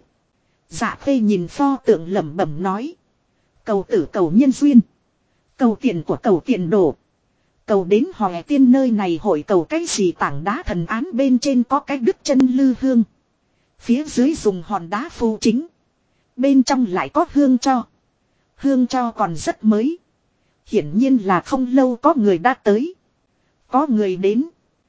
Dạ khê nhìn pho tượng lẩm bẩm nói. Cầu tử cầu nhân duyên. Cầu tiền của cầu tiền đổ. Cầu đến hòe tiên nơi này hội cầu cái gì tảng đá thần án bên trên có cái đức chân lư hương. Phía dưới dùng hòn đá phù chính. Bên trong lại có hương cho. Hương cho còn rất mới. Hiển nhiên là không lâu có người đã tới. Có người đến.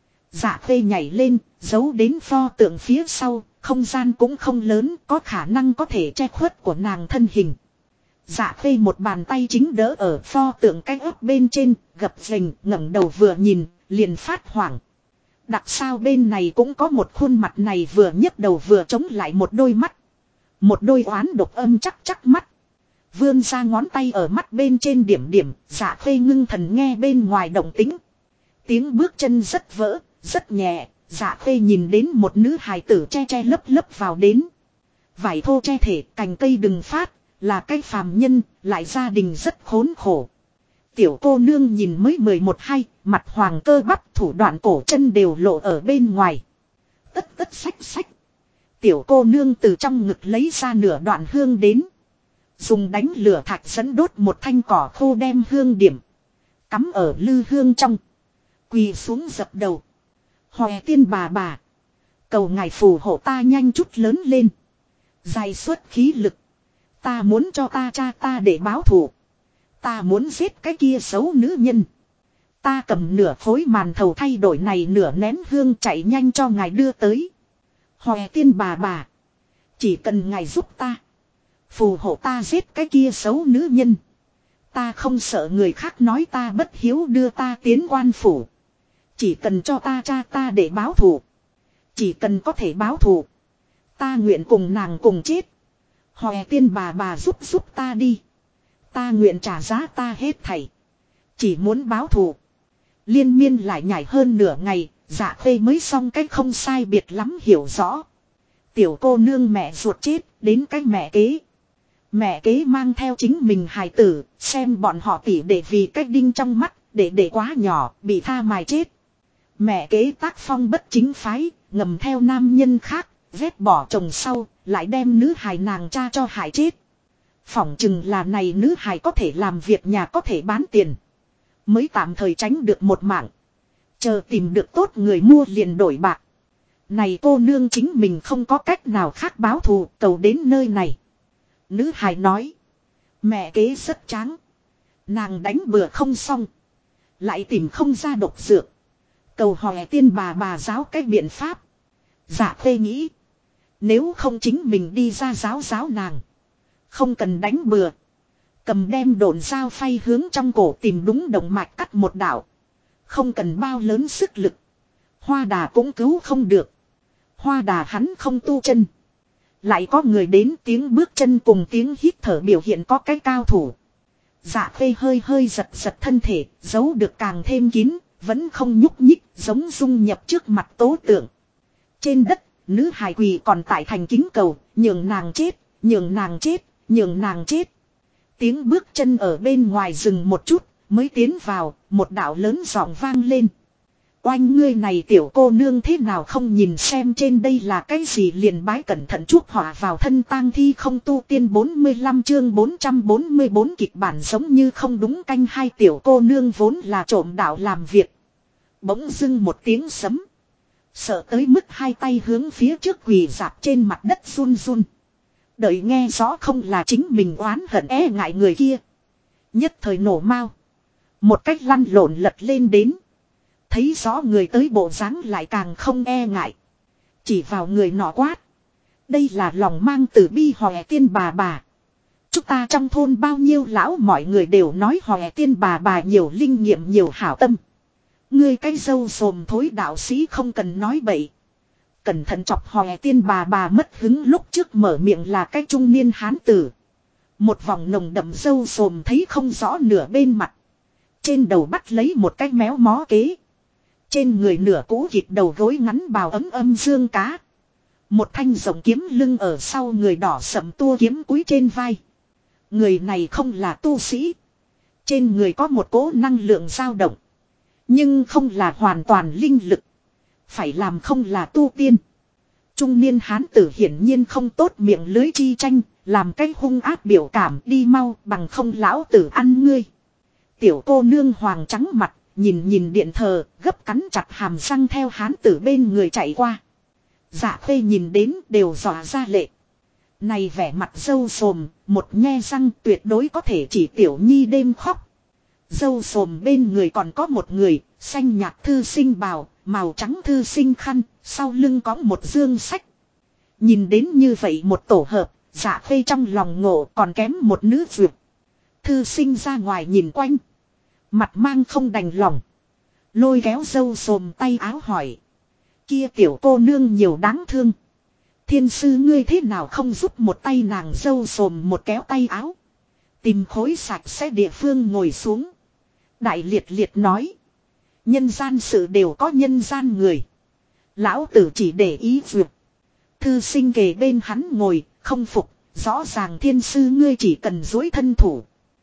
Dạ khê nhảy lên, giấu đến pho tượng phía sau, không gian cũng không lớn, có khả năng có thể che khuất của nàng thân hình. Dạ khê một bàn tay chính đỡ ở pho tượng cái ớt bên trên, gập ghềnh ngẩng đầu vừa nhìn, liền phát hoảng. Đặc sao bên này cũng có một khuôn mặt này vừa nhấc đầu vừa chống lại một đôi mắt. Một đôi oán độc âm chắc mắt. Vươn ra ngón tay ở mắt bên trên điểm, dạ khê ngưng thần nghe bên ngoài động tĩnh. Tiếng bước chân rất vỡ, rất nhẹ, dạ khê nhìn đến một nữ hài tử che lấp vào đến. Vải thô che thể, cành cây đừng phát, là cái phàm nhân, lại gia đình rất khốn khổ. Tiểu cô nương nhìn mới 11-12, mặt hoàng cơ bắp thủ đoạn cổ chân đều lộ ở bên ngoài. Tất sách. Tiểu cô nương từ trong ngực lấy ra nửa đoạn hương đến. Dùng đánh lửa thạch dẫn đốt một thanh cỏ khô đem hương điểm. Cắm ở lư hương trong. Quỳ xuống dập đầu. Hòe tiên bà. Cầu ngài phù hộ ta nhanh chút lớn lên. Dài suốt khí lực. Ta muốn cho ta cha ta để báo thù. Ta muốn giết cái kia xấu nữ nhân. Ta cầm nửa khối màn thầu thay đổi này nửa nén hương chạy nhanh cho ngài đưa tới. Hòe tiên bà. Chỉ cần ngài giúp ta. Phù hộ ta giết cái kia xấu nữ nhân. Ta không sợ người khác nói ta bất hiếu đưa ta tiến quan phủ. Chỉ cần cho ta cha ta để báo thù. Chỉ cần có thể báo thù. Ta nguyện cùng nàng cùng chết. Hòe tiên bà giúp ta đi. Ta nguyện trả giá ta hết thảy. Chỉ muốn báo thù. Liên miên lại nhảy hơn nửa ngày. Dạ khê mới xong cách không sai biệt lắm hiểu rõ. Tiểu cô nương mẹ ruột chết. Đến cái mẹ kế. Mẹ kế mang theo chính mình hài tử. Xem bọn họ tỉ để vì cách đinh trong mắt. Để quá nhỏ bị tha mài chết. Mẹ kế tác phong bất chính phái. Ngầm theo nam nhân khác. Vét bỏ chồng sau. Lại đem nữ hài nàng cha cho hại chết. Phỏng chừng là này nữ hài có thể làm việc nhà có thể bán tiền. Mới tạm thời tránh được một mạng. Chờ tìm được tốt người mua liền đổi bạc. Này cô nương chính mình không có cách nào khác báo thù, cầu đến nơi này. Nữ hài nói. Mẹ kế rất tráng. Nàng đánh bừa không xong. Lại tìm không ra độc dược. Cầu hỏi tiên bà giáo cái biện pháp. Dạ Khê nghĩ. Nếu không chính mình đi ra giáo nàng. Không cần đánh bừa. Cầm đem độn dao phay hướng trong cổ tìm đúng động mạch cắt một đạo. Không cần bao lớn sức lực. Hoa đà cũng cứu không được. Hoa đà hắn không tu chân. Lại có người đến tiếng bước chân cùng tiếng hít thở biểu hiện có cái cao thủ. Dạ Khê hơi giật thân thể, giấu được càng thêm kín, vẫn không nhúc nhích, giống dung nhập trước mặt tố tượng. Trên đất, nữ hài quỳ còn tại thành kính cầu, nhường nàng chết, nhường nàng chết, nhường nàng chết. Tiếng bước chân ở bên ngoài dừng một chút, mới tiến vào, một đạo lớn giọng vang lên. Oanh ngươi này tiểu cô nương thế nào không nhìn xem trên đây là cái gì liền bái cẩn thận chuốc họa vào thân tang thi không tu tiên 45 chương 444 kịch bản giống như không đúng canh hai tiểu cô nương vốn là trộm đạo làm việc. Bỗng dưng một tiếng sấm. Sợ tới mức hai tay hướng phía trước quỳ dạp trên mặt đất run run. Đợi nghe rõ không là chính mình oán hận e ngại người kia. Nhất thời nổ mau. Một cách lăn lộn lật lên đến. Thấy rõ người tới bộ dáng lại càng không e ngại. Chỉ vào người nọ quát. Đây là lòng mang từ bi hòe tiên bà. Chúng ta trong thôn bao nhiêu lão mọi người đều nói hòe tiên bà nhiều linh nghiệm nhiều hảo tâm. Ngươi cái dâu sồm thối đạo sĩ không cần nói bậy. Cẩn thận chọc hòe tiên bà mất hứng lúc trước mở miệng là cái trung niên hán tử. Một vòng nồng đậm dâu sồm thấy không rõ nửa bên mặt. Trên đầu bắt lấy một cái méo mó kế. Trên người nửa cũ thịt đầu gối ngắn bào âm dương cá. Một thanh rồng kiếm lưng ở sau người đỏ sẫm tua kiếm cúi trên vai. Người này không là tu sĩ. Trên người có một cỗ năng lượng dao động. Nhưng không là hoàn toàn linh lực. Phải làm không là tu tiên. Trung niên hán tử hiển nhiên không tốt miệng lưới chi tranh. Làm cái hung ác biểu cảm đi mau bằng không lão tử ăn ngươi. Tiểu cô nương hoàng trắng mặt. Nhìn điện thờ gấp cắn chặt hàm răng theo hán tử bên người chạy qua. Dạ Khê nhìn đến đều dọa ra lệ. Này vẻ mặt dâu sồm, một nhe răng tuyệt đối có thể chỉ tiểu nhi đêm khóc. Dâu sồm bên người còn có một người, xanh nhạt thư sinh bào, màu trắng thư sinh khăn, sau lưng có một dương sách. Nhìn đến như vậy một tổ hợp, Dạ Khê trong lòng ngộ còn kém một nữ duyệt. Thư sinh ra ngoài nhìn quanh. Mặt mang không đành lòng. Lôi kéo dâu sồm tay áo hỏi. Kia tiểu cô nương nhiều đáng thương. Thiên sư ngươi thế nào không giúp một tay nàng dâu sồm một kéo tay áo. Tìm khối sạch sẽ địa phương ngồi xuống. Đại liệt liệt nói. Nhân gian sự đều có nhân gian người. Lão tử chỉ để ý vượt. Thư sinh kề bên hắn ngồi, không phục. Rõ ràng thiên sư ngươi chỉ cần dối thân thủ.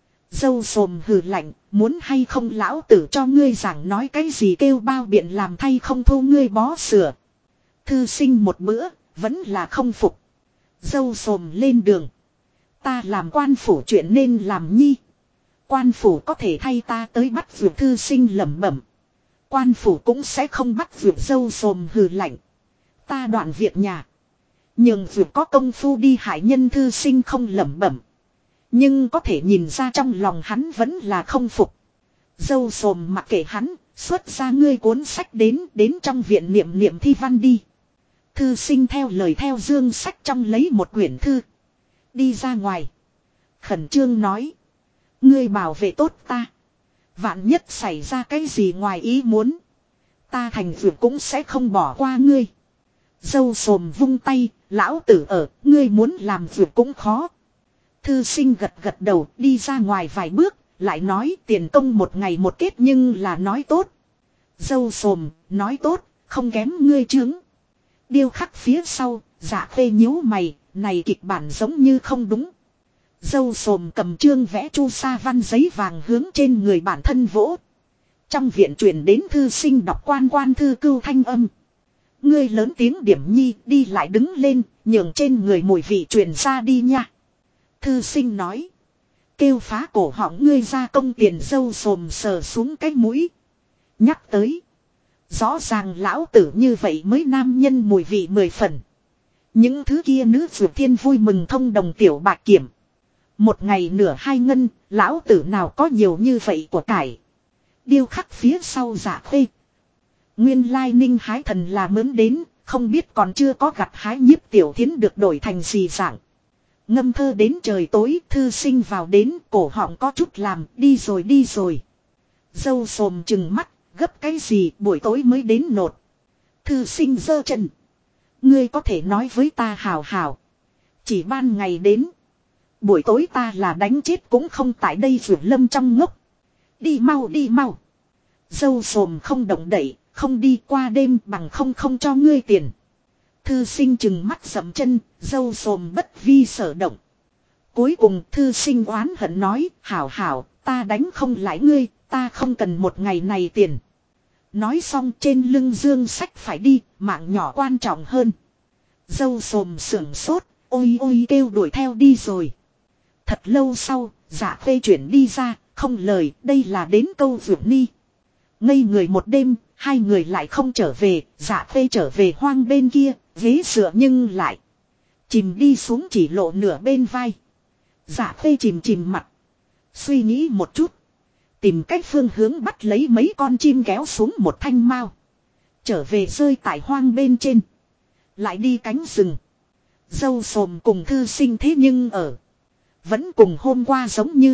Dâu sồm hừ lạnh, muốn hay không lão tử cho ngươi giảng nói cái gì kêu bao biện làm thay không thu ngươi bó sửa. Thư sinh một bữa, vẫn là không phục. Dâu sồm lên đường. Ta làm quan phủ chuyện nên làm nhi. Quan phủ có thể thay ta tới bắt vượt thư sinh lẩm bẩm. Quan phủ cũng sẽ không bắt vượt dâu sồm hừ lạnh. Ta đoạn việc nhà. Nhưng vượt có công phu đi hại nhân thư sinh không lẩm bẩm. Nhưng có thể nhìn ra trong lòng hắn vẫn là không phục. Dâu sồm mặc kệ hắn, xuất ra ngươi cuốn sách đến trong viện niệm thi văn đi. Thư sinh theo lời theo dương sách trong lấy một quyển thư. Đi ra ngoài. Khẩn trương nói. Ngươi bảo vệ tốt ta. Vạn nhất xảy ra cái gì ngoài ý muốn. Ta thành vượt cũng sẽ không bỏ qua ngươi. Dâu sồm vung tay, lão tử ở, ngươi muốn làm vượt cũng khó. Thư sinh gật đầu đi ra ngoài vài bước, lại nói tiền công một ngày một kết nhưng là nói tốt. Dâu sồm, nói tốt, không kém ngươi chướng. Điêu khắc phía sau, Dạ Khê nhíu mày, này kịch bản giống như không đúng. Dâu sồm cầm chương vẽ chu sa văn giấy vàng hướng trên người bản thân vỗ. Trong viện truyền đến thư sinh đọc quan thư cưu thanh âm. Ngươi lớn tiếng điểm nhi đi lại đứng lên, nhường trên người mùi vị truyền ra đi nha. Thư sinh nói. Kêu phá cổ họng ngươi ra công tiền dâu xồm sờ xuống cái mũi. Nhắc tới. Rõ ràng lão tử như vậy mới nam nhân mùi vị 10 phần. Những thứ kia nữ dược thiên vui mừng thông đồng tiểu bạc kiểm. Một ngày nửa hai ngân, lão tử nào có nhiều như vậy của cải. Điêu khắc phía sau Dạ Khê. Nguyên lai Ninh Hái Thần là mướn đến, không biết còn chưa có gặt hái Nhiếp Tiểu Thiến được đổi thành gì dạng. Ngâm thơ đến trời tối, thư sinh vào đến, cổ họng có chút làm, đi rồi đi rồi. Dâu xồm chừng mắt, gấp cái gì buổi tối mới đến nột. Thư sinh giơ chân. Ngươi có thể nói với ta hào hào. Chỉ ban ngày đến. Buổi tối ta là đánh chết cũng không tại đây rủ lâm trong ngốc. Đi mau đi mau. Dâu xồm không động đậy, không đi qua đêm bằng không cho ngươi tiền. Thư sinh chừng mắt dậm chân, dâu xồm bất vi sở động. Cuối cùng thư sinh oán hận nói, hảo hảo, ta đánh không lại ngươi, ta không cần một ngày này tiền. Nói xong trên lưng dương sách phải đi, mạng nhỏ quan trọng hơn. Dâu xồm sưởng sốt, ôi ôi kêu đuổi theo đi rồi. Thật lâu sau, Dạ Khê chuyển đi ra, không lời, đây là đến câu vượt ni. Ngây người một đêm, hai người lại không trở về, Dạ Khê trở về hoang bên kia, ghế dựa nhưng lại. Chìm đi xuống chỉ lộ nửa bên vai. Dạ Khê chìm mặt. Suy nghĩ một chút. Tìm cách phương hướng bắt lấy mấy con chim kéo xuống một thanh mao. Trở về rơi tại hoang bên trên. Lại đi cánh rừng. Dâu xồm cùng thư sinh thế nhưng ở. Vẫn cùng hôm qua giống như.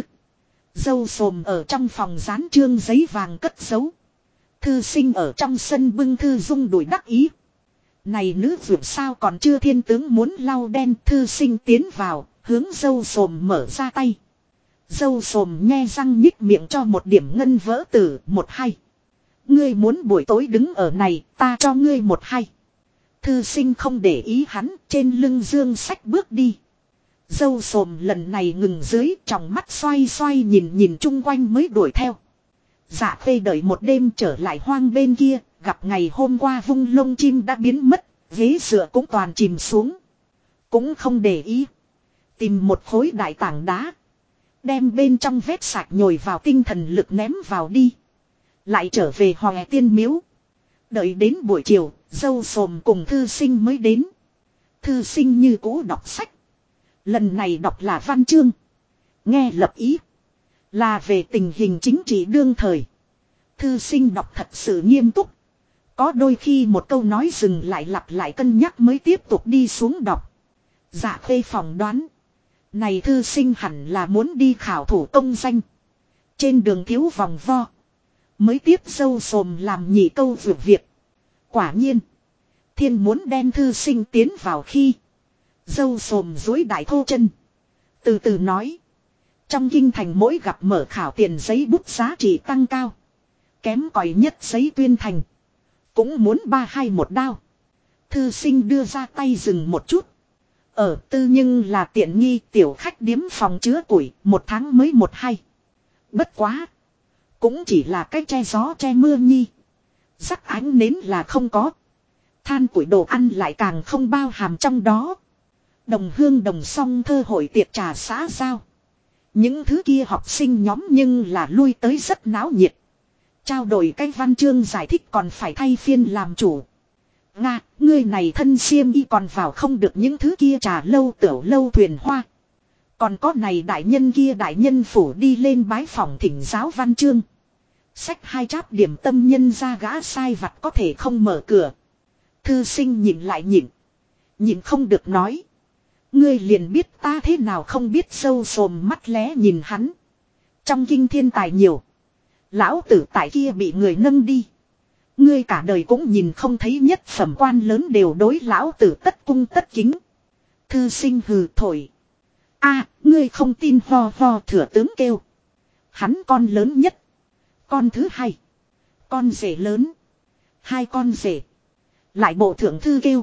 Dâu xồm ở trong phòng dán trương giấy vàng cất giấu. Thư sinh ở trong sân bưng thư dung đuổi đắc ý. Này nữ vượt sao còn chưa thiên tướng muốn lau đen, thư sinh tiến vào, hướng dâu xồm mở ra tay. Dâu xồm nhe răng nhích miệng cho một điểm ngân vỡ tử, 1-2. Ngươi muốn buổi tối đứng ở này, ta cho ngươi 1-2. Thư sinh không để ý hắn, trên lưng dương sách bước đi. Dâu xồm lần này ngừng dưới, trong mắt xoay xoay nhìn chung quanh mới đuổi theo. Dạ Khê đợi một đêm trở lại hoang bên kia, gặp ngày hôm qua vung lông chim đã biến mất, ghế dựa cũng toàn chìm xuống. Cũng không để ý. Tìm một khối đại tảng đá. Đem bên trong vét sạch nhồi vào tinh thần lực ném vào đi. Lại trở về Hòe Tiên Miếu. Đợi đến buổi chiều, dâu xồm cùng thư sinh mới đến. Thư sinh như cũ đọc sách. Lần này đọc là văn chương. Nghe lập ý. Là về tình hình chính trị đương thời. Thư sinh đọc thật sự nghiêm túc. Có đôi khi một câu nói dừng lại lặp lại cân nhắc mới tiếp tục đi xuống đọc. Dạ Khê phỏng đoán. Này thư sinh hẳn là muốn đi khảo thủ công danh. Trên đường thiếu vòng vo. Mới tiếp dâu xồm làm nhị câu vượt việc. Quả nhiên. Thiên muốn đem thư sinh tiến vào khi. Dâu xồm dối đại thô chân. Từ từ nói. Trong kinh thành mỗi gặp mở khảo tiền giấy bút giá trị tăng cao. Kém cỏi nhất giấy tuyên thành. Cũng muốn 3-2 một đao. Thư sinh đưa ra tay dừng một chút. Ở tư nhưng là tiện nghi tiểu khách điếm phòng chứa củi, 1 tháng mới 1-2. Bất quá. Cũng chỉ là cái che gió che mưa nhi. Rắc ánh nến là không có. Than củi đồ ăn lại càng không bao hàm trong đó. Đồng hương đồng song thơ hội tiệc trà xã giao. Những thứ kia học sinh nhóm nhưng là lui tới rất náo nhiệt. Trao đổi cái văn chương giải thích còn phải thay phiên làm chủ. Nga, ngươi này thân xiêm y còn vào không được những thứ kia trà lâu tiểu lâu thuyền hoa. Còn có này đại nhân kia đại nhân phủ đi lên bái phòng thỉnh giáo văn chương. Sách 2 cháp điểm tâm nhân ra gã sai vặt có thể không mở cửa. Thư sinh nhìn lại nhìn. Nhìn không được nói. Ngươi liền biết ta thế nào không biết sâu sồm mắt lé nhìn hắn. Trong kinh thiên tài nhiều. Lão tử tại kia bị người nâng đi. Ngươi cả đời cũng nhìn không thấy nhất phẩm quan lớn đều đối lão tử tất cung tất kính. Thư sinh hừ thổi. A, ngươi không tin ho ho thừa tướng kêu. Hắn con lớn nhất. Con thứ hai. Con rể lớn. 2 con rể. Lại bộ thượng thư kêu.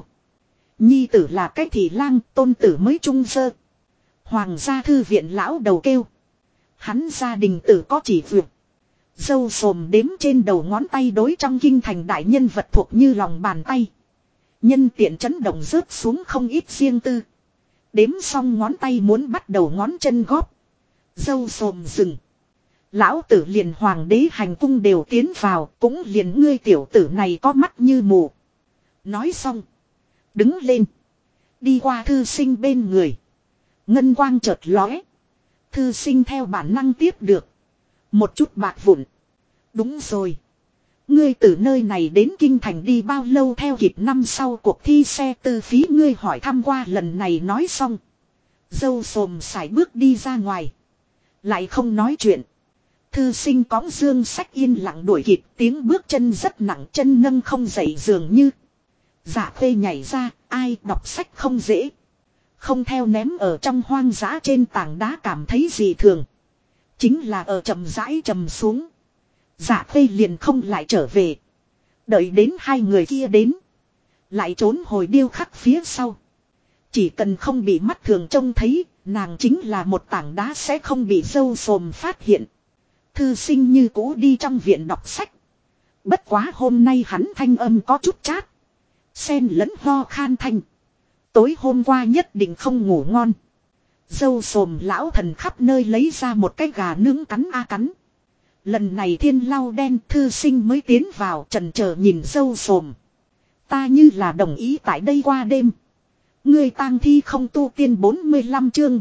Nhi tử là cái thị lang, tôn tử mới trung sơ. Hoàng gia thư viện lão đầu kêu. Hắn gia đình tử có chỉ vượt. Dâu xồm đếm trên đầu ngón tay đối trong kinh thành đại nhân vật thuộc như lòng bàn tay. Nhân tiện chấn động rớt xuống không ít riêng tư. Đếm xong ngón tay muốn bắt đầu ngón chân góp. Dâu xồm dừng. Lão tử liền hoàng đế hành cung đều tiến vào, cũng liền ngươi tiểu tử này có mắt như mù. Nói xong. Đứng lên. Đi qua thư sinh bên người. Ngân quang chợt lóe. Thư sinh theo bản năng tiếp được. Một chút bạc vụn. Đúng rồi. Ngươi từ nơi này đến kinh thành đi bao lâu theo kịp năm sau cuộc thi xe tư phí ngươi hỏi thăm qua lần này nói xong. Dâu xồm sải bước đi ra ngoài. Lại không nói chuyện. Thư sinh cõng dương sách yên lặng đuổi kịp tiếng bước chân rất nặng chân nâng không dậy dường như. Dạ Khuê nhảy ra ai đọc sách không dễ. Không theo ném ở trong hoang dã trên tảng đá cảm thấy gì thường. Chính là ở chậm rãi trầm xuống. Dạ Khuê liền không lại trở về. Đợi đến hai người kia đến. Lại trốn hồi điêu khắc phía sau. Chỉ cần không bị mắt thường trông thấy, nàng chính là một tảng đá sẽ không bị dâu xồm phát hiện. Thư sinh như cũ đi trong viện đọc sách. Bất quá hôm nay hắn thanh âm có chút chát. Xen lẫn ho khan thanh. Tối hôm qua nhất định không ngủ ngon. Dâu xồm lão thần khắp nơi lấy ra một cái gà nướng cắn a cắn. Lần này thiên lau đen thư sinh mới tiến vào trần chờ nhìn dâu xồm. Ta như là đồng ý tại đây qua đêm. Người tang thi không tu tiên 45 chương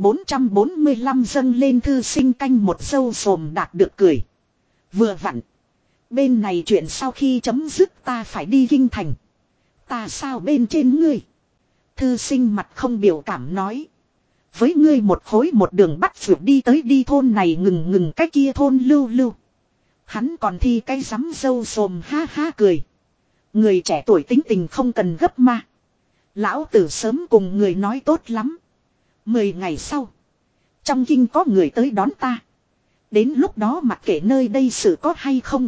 445 dâng lên thư sinh canh một dâu xồm đạt được cười. Vừa vặn. Bên này chuyện sau khi chấm dứt ta phải đi kinh thành. Ta sao bên trên ngươi. Thư sinh mặt không biểu cảm nói. Với ngươi một khối một đường bắt phượt đi tới đi thôn này ngừng cái kia thôn lưu lưu. Hắn còn thi cái rắm dâu xồm ha ha cười. Người trẻ tuổi tính tình không cần gấp ma. Lão tử sớm cùng người nói tốt lắm. 10 ngày sau. Trong kinh có người tới đón ta. Đến lúc đó mặc kệ nơi đây sự có hay không.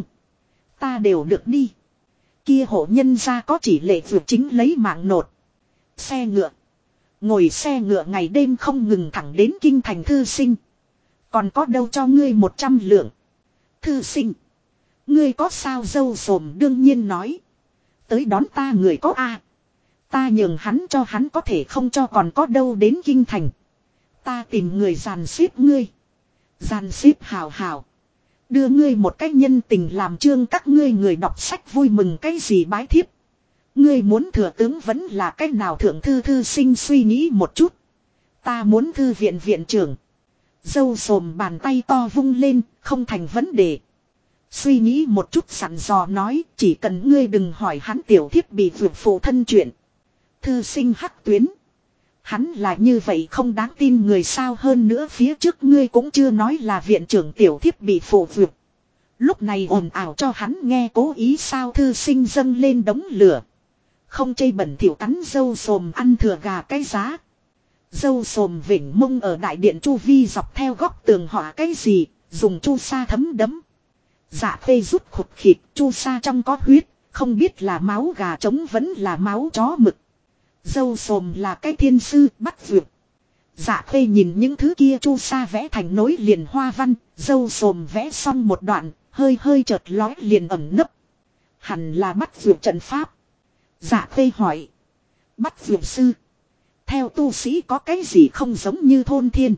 Ta đều được đi. Kia hộ nhân gia có chỉ lệ vượt chính lấy mạng nột. Xe ngựa. Ngồi xe ngựa ngày đêm không ngừng thẳng đến kinh thành thư sinh. Còn có đâu cho ngươi 100 lượng. Thư sinh. Ngươi có sao dâu xồm đương nhiên nói. Tới đón ta người có a. Ta nhường hắn cho hắn có thể không cho còn có đâu đến kinh thành. Ta tìm người dàn xếp ngươi. Dàn xếp hào hào. Đưa ngươi một cách nhân tình làm chương các ngươi người đọc sách vui mừng cái gì bái thiếp. Ngươi muốn thừa tướng vẫn là cách nào thượng thư sinh suy nghĩ một chút. Ta muốn thư viện viện trưởng. Dâu xồm bàn tay to vung lên, không thành vấn đề. Suy nghĩ một chút sẵn dò nói, chỉ cần ngươi đừng hỏi hắn tiểu thiếp bị vượt phụ thân chuyện. Thư sinh hắc tuyến. Hắn là như vậy không đáng tin người sao hơn nữa phía trước ngươi cũng chưa nói là viện trưởng tiểu thiếp bị phụ vượt. Lúc này ồn ào cho hắn nghe cố ý sao thư sinh dâng lên đống lửa. Không chây bẩn thỉu cắn dâu xồm ăn thừa gà cái giá. Dâu xồm vỉnh mông ở đại điện chu vi dọc theo góc tường họa cái gì, dùng chu sa thấm đấm. Dạ Phê rút khụt khịt chu sa trong có huyết, không biết là máu gà trống vẫn là máu chó mực. Dâu xồm là cái thiên sư bắt vượt. Dạ Phê nhìn những thứ kia chu sa vẽ thành nối liền hoa văn, dâu xồm vẽ xong một đoạn, hơi chợt lói liền ẩn nấp. Hẳn là bắt vượt trận pháp. Dạ Phê hỏi. Bắt vượt sư. Theo tu sĩ có cái gì không giống như thôn thiên.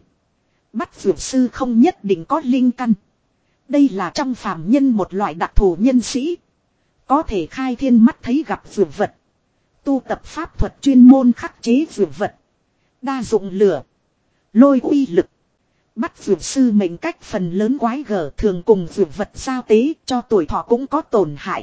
Bắt vượt sư không nhất định có linh căn. Đây là trong phàm nhân một loại đặc thù nhân sĩ. Có thể khai thiên mắt thấy gặp vượt vật. Tu tập pháp thuật chuyên môn khắc chế vượt vật. Đa dụng lửa. Lôi uy lực. Bắt vượt sư mệnh cách phần lớn quái gở thường cùng vượt vật giao tế cho tuổi thọ cũng có tổn hại.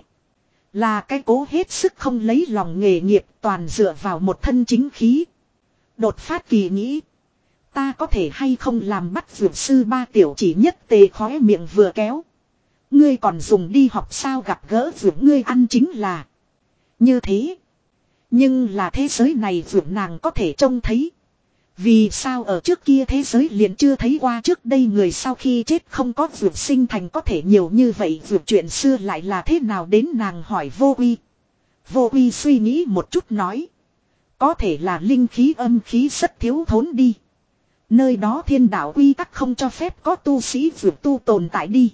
Là cái cố hết sức không lấy lòng nghề nghiệp toàn dựa vào một thân chính khí. Đột phát kỳ nghĩ. Ta có thể hay không làm bắt vượt sư ba tiểu chỉ nhất tề khóe miệng vừa kéo. Ngươi còn dùng đi học sao gặp gỡ vượt ngươi ăn chính là. Như thế. Nhưng là thế giới này vượt nàng có thể trông thấy. Vì sao ở trước kia thế giới liền chưa thấy qua trước đây người sau khi chết không có vượt sinh thành có thể nhiều như vậy vượt chuyện xưa lại là thế nào đến nàng hỏi vô uy. Vô uy suy nghĩ một chút nói. Có thể là linh khí âm khí rất thiếu thốn đi. Nơi đó thiên đạo quy tắc không cho phép có tu sĩ vượt tu tồn tại đi.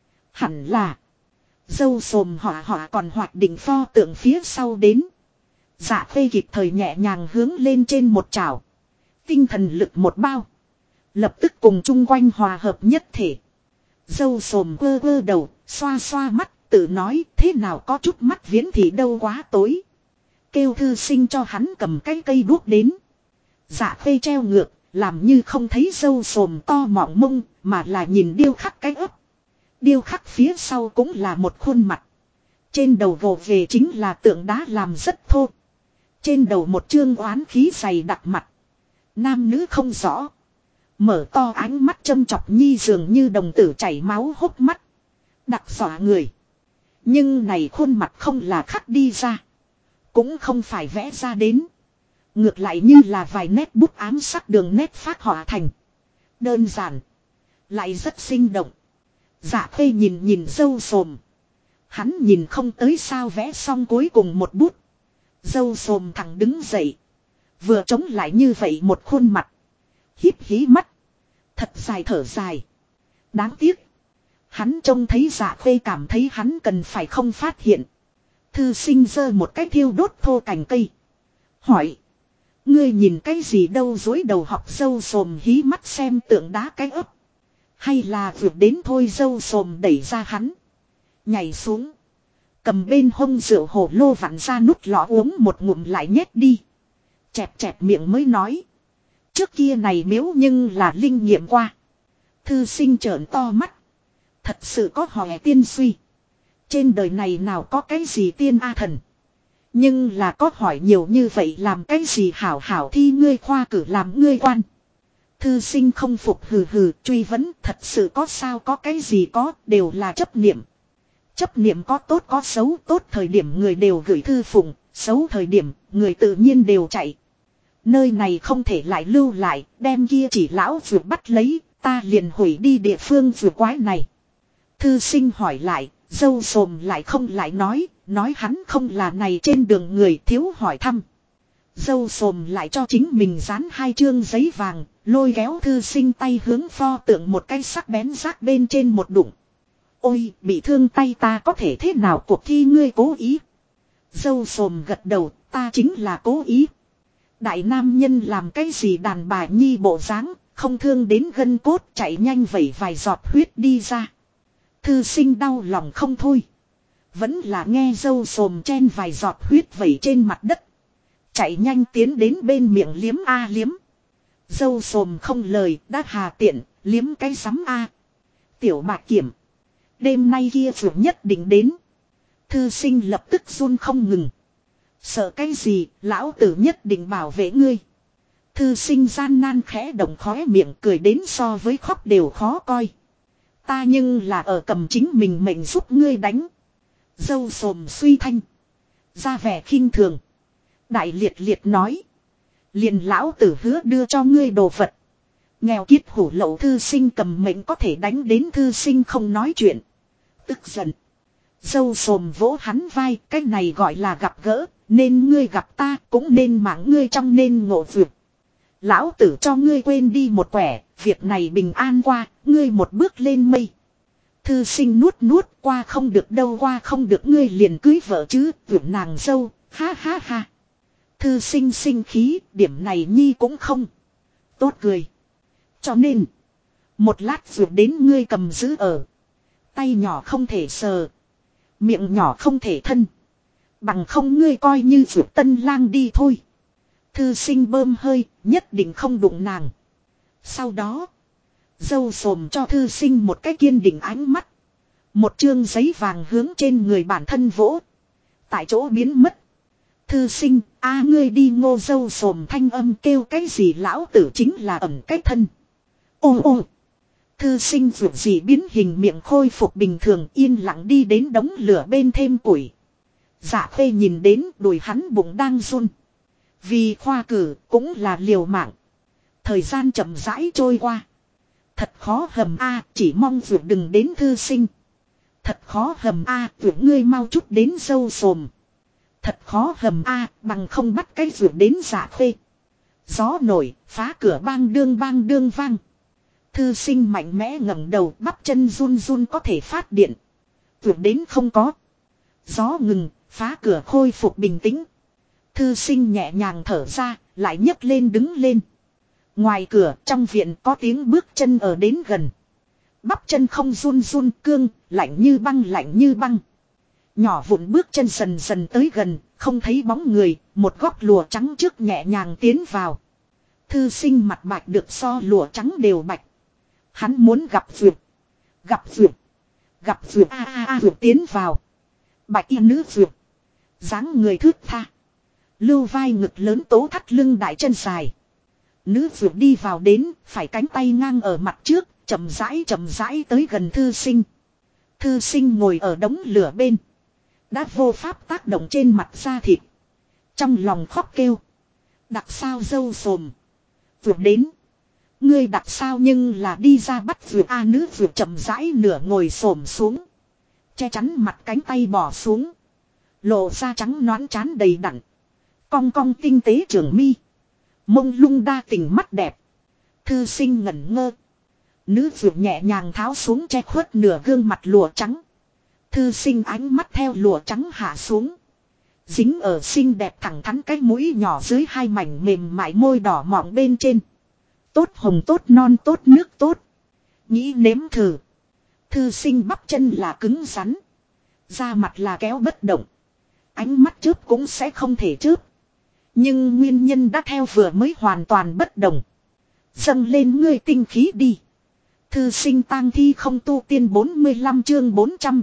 Hẳn là. Dâu xồm họa còn hoạt định pho tượng phía sau đến. Dạ Phê kịp thời nhẹ nhàng hướng lên trên một chảo. Tinh thần lực một bao. Lập tức cùng chung quanh hòa hợp nhất thể. Dâu xồm quơ quơ đầu, xoa xoa mắt, tự nói thế nào có chút mắt viễn thì đâu quá tối. Kêu thư sinh cho hắn cầm cái cây đuốc đến. Dạ khê treo ngược, làm như không thấy dâu xồm to mọng mông, mà là nhìn điêu khắc cái ấp. Điêu khắc phía sau cũng là một khuôn mặt. Trên đầu vồ về chính là tượng đá làm rất thô. Trên đầu một chương oán khí dày đặc mặt. Nam nữ không rõ. Mở to ánh mắt châm chọc nhi dường như đồng tử chảy máu hốc mắt. Đặc dọa người. Nhưng này khuôn mặt không là khắc đi ra. Cũng không phải vẽ ra đến. Ngược lại như là vài nét bút ám sắc đường nét phát họa thành. Đơn giản. Lại rất sinh động. Dạ khê nhìn nhìn dâu xồm. Hắn nhìn không tới sao vẽ xong cuối cùng một bút. Dâu xồm thẳng đứng dậy. Vừa chống lại như vậy một khuôn mặt. Híp hí mắt. Thật dài thở dài. Đáng tiếc. Hắn trông thấy dạ khê cảm thấy hắn cần phải không phát hiện. Thư sinh giơ một cái thiêu đốt thô cành cây. Hỏi. Ngươi nhìn cái gì đâu dối đầu học dâu xồm hí mắt xem tượng đá cái ấp. Hay là vượt đến thôi dâu xồm đẩy ra hắn. Nhảy xuống. Cầm bên hông rượu hổ lô vặn ra nút lọ uống một ngụm lại nhét đi. Chẹp chẹp miệng mới nói. Trước kia này miếu nhưng là linh nghiệm qua. Thư sinh trợn to mắt. Thật sự có hỏi tiên suy. Trên đời này nào có cái gì tiên a thần. Nhưng là có hỏi nhiều như vậy làm cái gì hảo hảo thi ngươi khoa cử làm ngươi quan. Thư sinh không phục hừ hừ truy vấn thật sự có sao có cái gì có đều là chấp niệm. Chấp niệm có tốt có xấu tốt thời điểm người đều gửi thư phụng, xấu thời điểm người tự nhiên đều chạy. Nơi này không thể lại lưu lại, đem kia chỉ lão vừa bắt lấy, ta liền hủy đi địa phương vừa quái này. Thư sinh hỏi lại, dâu xồm lại không lại nói hắn không là này trên đường người thiếu hỏi thăm. Dâu xồm lại cho chính mình dán 2 chương giấy vàng, lôi kéo thư sinh tay hướng pho tượng một cái sắc bén rác bên trên một đụng. Ôi, bị thương tay ta có thể thế nào cuộc thi ngươi cố ý. Dâu xồm gật đầu, ta chính là cố ý. Đại nam nhân làm cái gì đàn bà nhi bộ dáng, không thương đến gân cốt chạy nhanh vẩy vài giọt huyết đi ra. Thư sinh đau lòng không thôi. Vẫn là nghe dâu xồm chen vài giọt huyết vẩy trên mặt đất. Chạy nhanh tiến đến bên miệng liếm a liếm. Dâu xồm không lời đã hà tiện, liếm cái sắm a. Tiểu bạc kiểm. Đêm nay kia phượng nhất định đến. Thư sinh lập tức run không ngừng. Sợ cái gì, lão tử nhất định bảo vệ ngươi. Thư sinh gian nan khẽ động khóe miệng cười đến so với khóc đều khó coi. Ta nhưng là ở cầm chính mình mệnh giúp ngươi đánh. Dâu xồm suy thanh. Ra vẻ khinh thường. Đại liệt liệt nói. Liền lão tử hứa đưa cho ngươi đồ vật. Nghèo kiết hủ lậu thư sinh cầm mệnh có thể đánh đến thư sinh không nói chuyện. Tức giận. Dâu xồm vỗ hắn vai. Cái này gọi là gặp gỡ. Nên ngươi gặp ta cũng nên mạng ngươi trong nên ngộ vượt. Lão tử cho ngươi quên đi một quẻ. Việc này bình an qua. Ngươi một bước lên mây. Thư sinh nuốt nuốt qua không được đâu qua không được ngươi liền cưới vợ chứ. Vượt nàng dâu. Ha ha ha. Thư sinh sinh khí. Điểm này nhi cũng không. Tốt cười. Cho nên. Một lát vượt đến ngươi cầm giữ ở. Tay nhỏ không thể sờ. Miệng nhỏ không thể thân. Bằng không ngươi coi như vượt tân lang đi thôi. Thư sinh bơm hơi. Nhất định không đụng nàng. Sau đó. Dâu xồm cho thư sinh một cái kiên định ánh mắt. Một chương giấy vàng hướng trên người bản thân vỗ. Tại chỗ biến mất. Thư sinh, a ngươi đi ngô dâu xồm thanh âm kêu cái gì lão tử chính là ẩn cái thân. Ô ô. Thư sinh vượt gì biến hình miệng khôi phục bình thường yên lặng đi đến đống lửa bên thêm củi. Dạ khê nhìn đến đùi hắn bụng đang run. Vì khoa cử cũng là liều mạng. Thời gian chậm rãi trôi qua. Thật khó hầm a chỉ mong vượt đừng đến thư sinh. Thật khó hầm a vượt ngươi mau chút đến dâu xồm. Thật khó hầm a bằng không bắt cái vượt đến dạ khê. Gió nổi phá cửa bang đương vang. Thư sinh mạnh mẽ ngẩng đầu bắp chân run run có thể phát điện. Vượt đến không có. Gió ngừng phá cửa khôi phục bình tĩnh. Thư sinh nhẹ nhàng thở ra lại nhấc lên đứng lên. Ngoài cửa trong viện có tiếng bước chân ở đến gần. Bắp chân không run run cương, lạnh như băng lạnh như băng. Nhỏ vụn bước chân dần dần tới gần, không thấy bóng người, một góc lụa trắng trước nhẹ nhàng tiến vào. Thư sinh mặt bạch được so lụa trắng đều bạch. Hắn muốn gặp Duyệt. Gặp Duyệt. Gặp Duyệt Duyệt tiến vào. Bạch y nữ Duyệt. Dáng người thướt tha. Lưu vai ngực lớn tố thắt lưng đại chân dài. Nữ Duyệt đi vào đến, phải cánh tay ngang ở mặt trước, chậm rãi tới gần thư sinh. Thư sinh ngồi ở đống lửa bên. Đã vô pháp tác động trên mặt da thịt. Trong lòng khóc kêu. Đặc sao dâu sồm. Vượt đến. Ngươi đặc sao nhưng là đi ra bắt vượt nữ vượt chậm rãi nửa ngồi xổm xuống. Che chắn mặt cánh tay bỏ xuống. Lộ ra trắng nõn trán đầy đặn. Cong cong tinh tế trường mi. Mông lung đa tình mắt đẹp. Thư sinh ngẩn ngơ. Nữ vượt nhẹ nhàng tháo xuống che khuất nửa gương mặt lụa trắng. Thư sinh ánh mắt theo lụa trắng hạ xuống. Dính ở xinh đẹp thẳng thắn cái mũi nhỏ dưới hai mảnh mềm mại môi đỏ mọng bên trên. Tốt hồng tốt non tốt nước tốt. Nghĩ nếm thử. Thư sinh bắp chân là cứng rắn. Da mặt là kéo bất động. Ánh mắt chớp cũng sẽ không thể chớp. Nhưng nguyên nhân đã theo vừa mới hoàn toàn bất đồng. Dâng lên ngươi tinh khí đi. Thư sinh tang thi không tu tiên 45 chương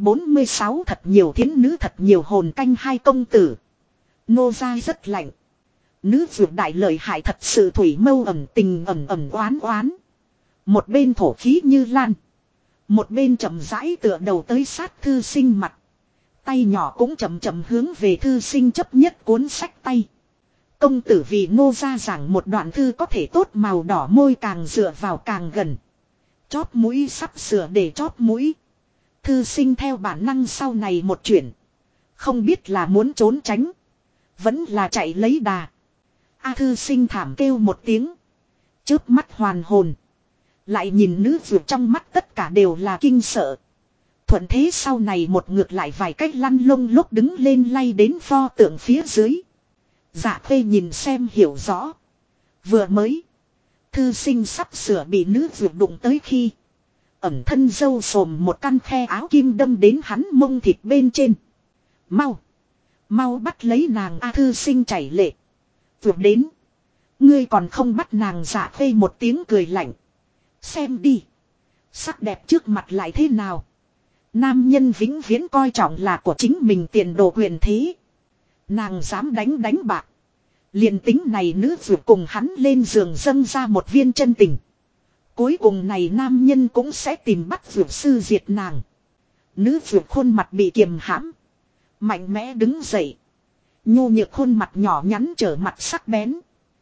446 thật nhiều thiến nữ thật nhiều hồn canh hai công tử. Nô gia rất lạnh. Nữ vượt đại lợi hại thật sự thủy mâu ẩm tình ẩm oán oán. Một bên thổ khí như lan. Một bên chậm rãi tựa đầu tới sát thư sinh mặt. Tay nhỏ cũng chậm chậm hướng về thư sinh chấp nhất cuốn sách tay. Công tử vì Ngô gia giảng một đoạn thư có thể tốt màu đỏ môi càng dựa vào càng gần. Chóp mũi sắp sửa để chóp mũi. Thư sinh theo bản năng sau này một chuyển. Không biết là muốn trốn tránh. Vẫn là chạy lấy đà. Thư sinh thảm kêu một tiếng. Chớp mắt hoàn hồn. Lại nhìn nữ vượt trong mắt tất cả đều là kinh sợ. Thuận thế sau này một ngược lại vài cách lăn lông lúc đứng lên lay đến pho tượng phía dưới. Dạ khê nhìn xem hiểu rõ. Vừa mới. Thư sinh sắp sửa bị nữ vượt đụng tới khi. Ẩm thân dâu sồm một căn khe áo kim đâm đến hắn mông thịt bên trên. Mau. Mau bắt lấy nàng thư sinh chảy lệ. Vượt đến. Ngươi còn không bắt nàng dạ khê một tiếng cười lạnh. Xem đi. Sắc đẹp trước mặt lại thế nào. Nam nhân vĩnh viễn coi trọng là của chính mình tiền đồ quyền thế. Nàng dám đánh bạc. Liền tính này nữ vượt cùng hắn lên giường dâng ra một viên chân tình. Cuối cùng này nam nhân cũng sẽ tìm bắt vượt sư diệt nàng. Nữ vượt khuôn mặt bị kiềm hãm. Mạnh mẽ đứng dậy. Nhô nhược khuôn mặt nhỏ nhắn trở mặt sắc bén.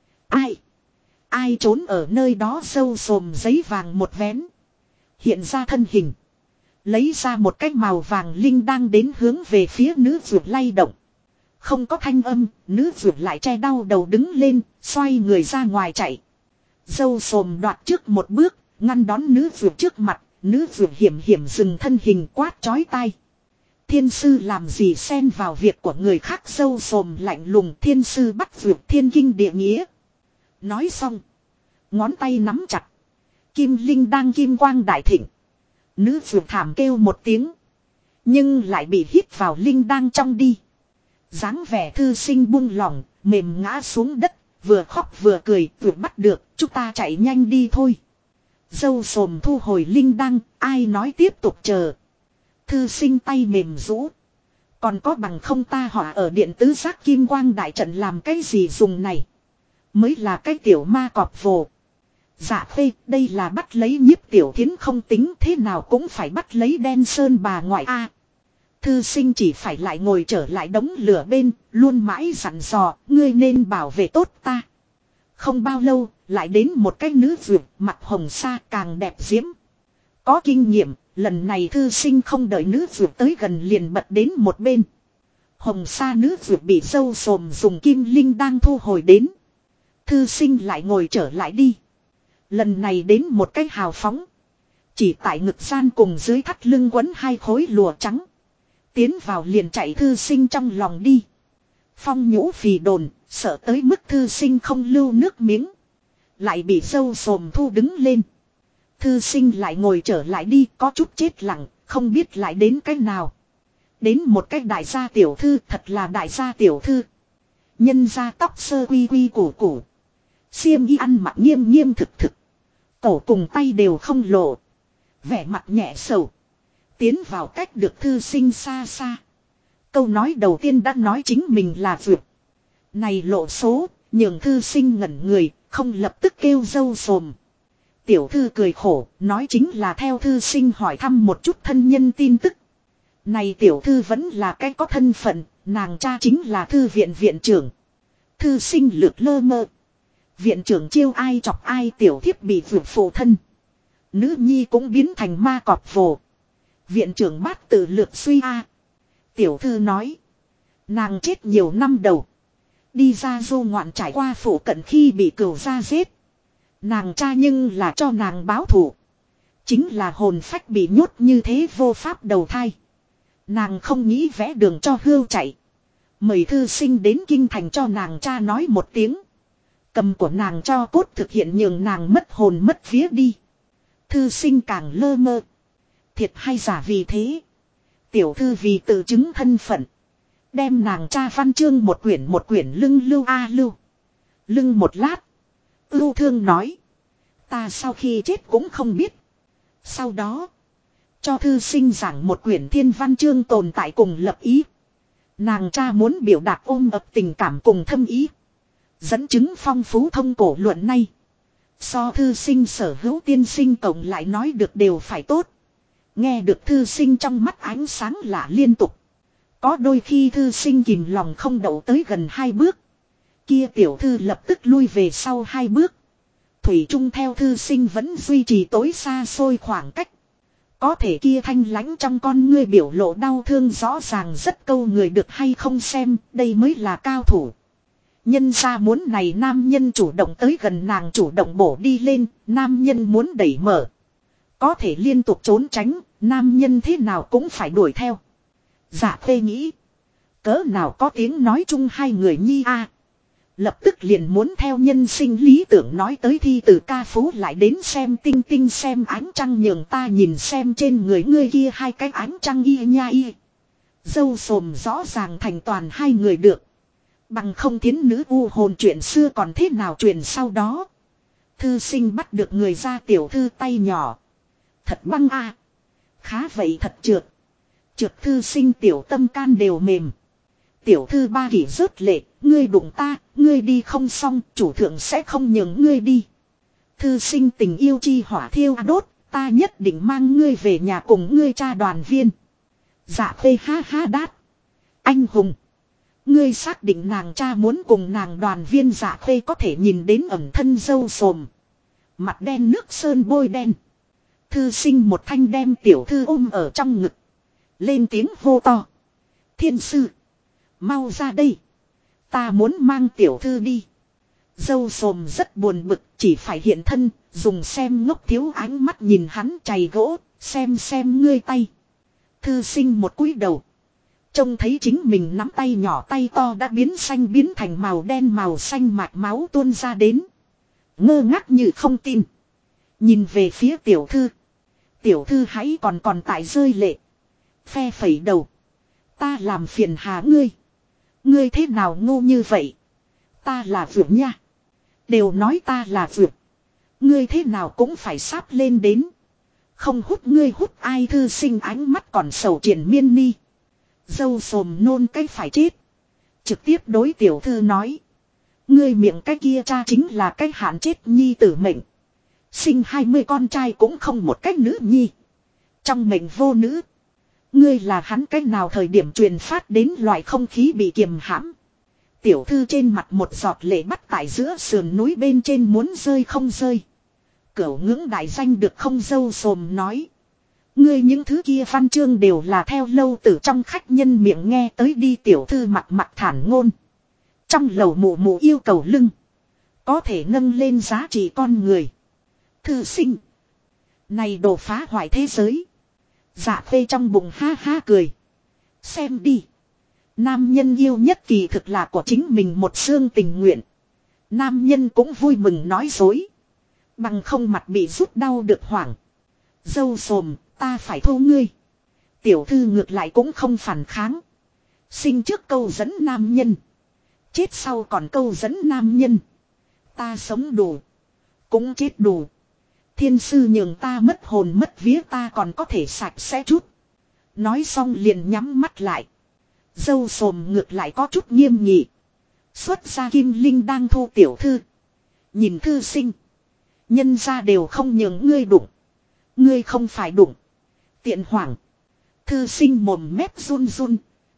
Ai trốn ở nơi đó sâu sồm giấy vàng một vén. Hiện ra thân hình. Lấy ra một cái màu vàng linh đang đến hướng về phía nữ vượt lay động. Không có thanh âm, nữ vượt lại che đau đầu đứng lên, xoay người ra ngoài chạy. Dâu sồm đoạt trước một bước, ngăn đón nữ vượt trước mặt, nữ vượt hiểm dừng thân hình quát chói tai. Thiên sư làm gì xen vào việc của người khác dâu sồm lạnh lùng thiên sư bắt vượt thiên kinh địa nghĩa. Nói xong. Ngón tay nắm chặt. Kim linh đang kim quang đại thịnh. Nữ vượt thảm kêu một tiếng. Nhưng lại bị hít vào linh đang trong đi. Dáng vẻ thư sinh buông lỏng, mềm ngã xuống đất. Vừa khóc vừa cười, vừa bắt được, chúng ta chạy nhanh đi thôi. Dâu sồm thu hồi linh đăng, ai nói tiếp tục chờ. Thư sinh tay mềm rũ. Còn có bằng không ta họa ở điện tứ giác kim quang đại trận làm cái gì dùng này. Mới là cái tiểu ma cọp vồ. Dạ phê, đây là bắt lấy nhiếp tiểu thiến không tính thế nào cũng phải bắt lấy đen sơn bà ngoại Thư sinh chỉ phải lại ngồi trở lại đống lửa bên, luôn mãi dặn dò, ngươi nên bảo vệ tốt ta. Không bao lâu, lại đến một cái nữ vượt, mặt hồng sa càng đẹp diễm. Có kinh nghiệm, lần này thư sinh không đợi nữ vượt tới gần liền bật đến một bên. Hồng sa nữ vượt bị dâu sồm dùng kim linh đang thu hồi đến. Thư sinh lại ngồi trở lại đi. Lần này đến một cái hào phóng. Chỉ tại ngực gian cùng dưới thắt lưng quấn hai khối lụa trắng. Tiến vào liền chạy thư sinh trong lòng đi. Phong nhũ phì đồn, sợ tới mức thư sinh không lưu nước miếng. Lại bị dâu xồm thu đứng lên. Thư sinh lại ngồi trở lại đi, có chút chết lặng, không biết lại đến cái nào. Đến một cái đại gia tiểu thư, thật là đại gia tiểu thư. Nhân ra tóc sơ quy quy củ củ. Xiêm y ăn mặc nghiêm nghiêm thực thực. Cổ cùng tay đều không lộ. Vẻ mặt nhẹ sầu. Tiến vào cách được thư sinh xa xa. Câu nói đầu tiên đã nói chính mình là vượt. Này lộ số, nhường thư sinh ngẩn người, không lập tức kêu dâu xồm. Tiểu thư cười khổ, nói chính là theo thư sinh hỏi thăm một chút thân nhân tin tức. Này tiểu thư vẫn là cái có thân phận, nàng cha chính là thư viện viện trưởng. Thư sinh lược lơ mơ. Viện trưởng chiêu ai chọc ai tiểu thiếp bị vượt phụ thân. Nữ nhi cũng biến thành ma cọp vồ. Viện trưởng bát tự lược suy a. Tiểu thư nói. Nàng chết nhiều năm đầu. Đi ra du ngoạn trải qua phủ cận khi bị cừu gia giết. Nàng cha nhưng là cho nàng báo thù. Chính là hồn phách bị nhốt như thế vô pháp đầu thai. Nàng không nghĩ vẽ đường cho hươu chạy. Mời thư sinh đến kinh thành cho nàng cha nói một tiếng. Cầm của nàng cho cốt thực hiện nhường nàng mất hồn mất vía đi. Thư sinh càng lơ mơ. Thiệt hay giả vì thế. Tiểu thư vì tự chứng thân phận. Đem nàng cha văn chương một quyển lưng lưu a lưu. Lưng một lát. Ưu thương nói. Ta sau khi chết cũng không biết. Sau đó. Cho thư sinh giảng một quyển thiên văn chương tồn tại cùng lập ý. Nàng cha muốn biểu đạt ôm ập tình cảm cùng thâm ý. Dẫn chứng phong phú thông cổ luận nay. So thư sinh sở hữu tiên sinh cộng lại nói được đều phải tốt. Nghe được thư sinh trong mắt ánh sáng lạ liên tục. Có đôi khi thư sinh kìm lòng không đậu tới gần 2 bước. Kia tiểu thư lập tức lui về sau 2 bước. Thủy chung theo thư sinh vẫn duy trì tối xa xôi khoảng cách. Có thể kia thanh lãnh trong con ngươi biểu lộ đau thương rõ ràng rất câu người được hay không xem, đây mới là cao thủ. Nhân ra muốn này nam nhân chủ động tới gần nàng chủ động bổ đi lên, nam nhân muốn đẩy mở. Có thể liên tục trốn tránh, nam nhân thế nào cũng phải đuổi theo. Dạ khê nghĩ. Cỡ nào có tiếng nói chung hai người nhi a. Lập tức liền muốn theo nhân sinh lý tưởng nói tới thi từ ca phú lại đến xem tinh tinh xem ánh trăng nhường ta nhìn xem trên người ngươi kia 2 cái ánh trăng y nha y. Dâu xồm rõ ràng thành toàn 2 người được. Bằng không thiến nữ u hồn chuyện xưa còn thế nào truyền sau đó. Thư sinh bắt được người ra tiểu thư tay nhỏ. Thật băng a. Khá vậy thật trượt. Trượt thư sinh tiểu tâm can đều mềm. Tiểu thư ba kỷ rớt lệ, ngươi đụng ta, ngươi đi không xong, chủ thượng sẽ không nhường ngươi đi. Thư sinh tình yêu chi hỏa thiêu đốt, ta nhất định mang ngươi về nhà cùng ngươi cha đoàn viên. Dạ phê ha ha đát. Anh hùng. Ngươi xác định nàng cha muốn cùng nàng đoàn viên dạ phê có thể nhìn đến ẩm thân dâu xồm. Mặt đen nước sơn bôi đen. Thư sinh một thanh đem tiểu thư ôm ở trong ngực. Lên tiếng hô to. Thiên sư. Mau ra đây. Ta muốn mang tiểu thư đi. Dâu xồm rất buồn bực, chỉ phải hiện thân, dùng xem ngốc thiếu ánh mắt nhìn hắn chày gỗ, xem ngươi tay. Thư sinh một cúi đầu. Trông thấy chính mình nắm tay nhỏ tay to đã biến xanh biến thành màu đen màu xanh mạch máu tuôn ra đến. Ngơ ngác như không tin. Nhìn về phía tiểu thư. Tiểu thư hãy còn tại rơi lệ. Phe phẩy đầu. Ta làm phiền hà ngươi. Ngươi thế nào ngu như vậy? Ta là vượt nha. Đều nói ta là vượt. Ngươi thế nào cũng phải sáp lên đến. Không hút ngươi hút ai thư sinh ánh mắt còn sầu triển miên ni. Dâu xồm nôn cái phải chết. Trực tiếp đối tiểu thư nói. Ngươi miệng cái kia cha chính là cái hạn chết nhi tử mệnh. Sinh 20 con trai cũng không một cách nữ nhi. Trong mệnh vô nữ. Ngươi là hắn cách nào thời điểm truyền phát đến loại không khí bị kiềm hãm. Tiểu thư trên mặt một giọt lệ bắt tại giữa sườn núi bên trên muốn rơi không rơi. Cửu ngưỡng đại danh được không dâu xồm nói. Ngươi những thứ kia văn chương đều là theo lâu từ trong khách nhân miệng nghe tới đi tiểu thư mặt thản ngôn. Trong lầu mụ mụ yêu cầu lưng. Có thể nâng lên giá trị con người. Thư sinh. Này đồ phá hoại thế giới. Dạ phê trong bụng ha ha cười. Xem đi. Nam nhân yêu nhất kỳ thực là của chính mình một xương tình nguyện. Nam nhân cũng vui mừng nói dối. Bằng không mặt bị rút đau được hoảng. Dâu xồm, ta phải thu ngươi. Tiểu thư ngược lại cũng không phản kháng. Sinh trước câu dẫn nam nhân. Chết sau còn câu dẫn nam nhân. Ta sống đủ. Cũng chết đủ. Thiên sư nhường ta mất hồn mất vía ta còn có thể sạch sẽ chút. Nói xong liền nhắm mắt lại. Dâu xồm ngược lại có chút nghiêm nghị. Xuất ra kim linh đang thu tiểu thư. Nhìn thư sinh. Nhân ra đều không nhường ngươi đụng. Ngươi không phải đụng. Tiện hoảng. Thư sinh mồm mép run run.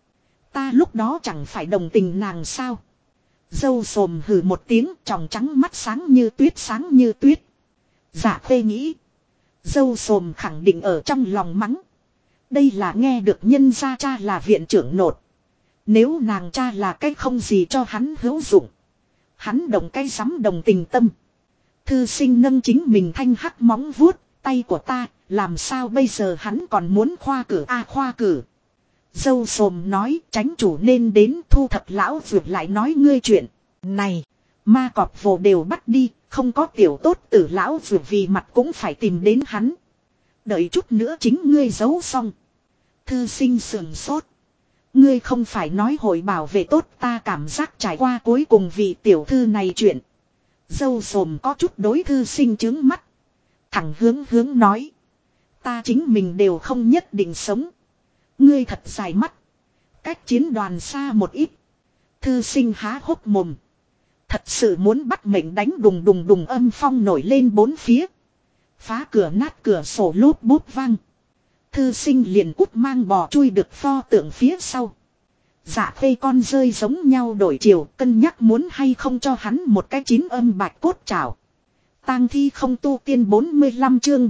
Ta lúc đó chẳng phải đồng tình nàng sao. Dâu xồm hừ một tiếng tròng trắng mắt sáng như tuyết sáng như tuyết. Dạ khê nghĩ. Dâu xồm khẳng định ở trong lòng mắng. Đây là nghe được nhân gia cha là viện trưởng nột. Nếu nàng cha là cái không gì cho hắn hữu dụng. Hắn đồng cái sắm đồng tình tâm. Thư sinh nâng chính mình thanh hắc móng vuốt. Tay của ta làm sao bây giờ hắn còn muốn khoa cử khoa cử. Dâu xồm nói tránh chủ nên đến thu thập lão vượt lại nói ngươi chuyện. Này, ma cọp vồ đều bắt đi, không có tiểu tốt tử lão vượt vì mặt cũng phải tìm đến hắn. Đợi chút nữa chính ngươi giấu xong. Thư sinh sườn sốt. Ngươi không phải nói hội bảo vệ tốt ta cảm giác trải qua cuối cùng vị tiểu thư này chuyện. Dâu xồm có chút đối thư sinh trướng mắt. Thẳng hướng nói. Ta chính mình đều không nhất định sống. Ngươi thật dài mắt. Cách chiến đoàn xa một ít. Thư sinh há hốc mồm. Thật sự muốn bắt mệnh đánh đùng đùng đùng âm phong nổi lên bốn phía. Phá cửa nát cửa sổ lốp bút vang. Thư sinh liền cút mang bò chui được pho tượng phía sau. Dạ khê con rơi giống nhau đổi chiều cân nhắc muốn hay không cho hắn một cái chín âm bạch cốt chảo. Tang thi không tu tiên 45 chương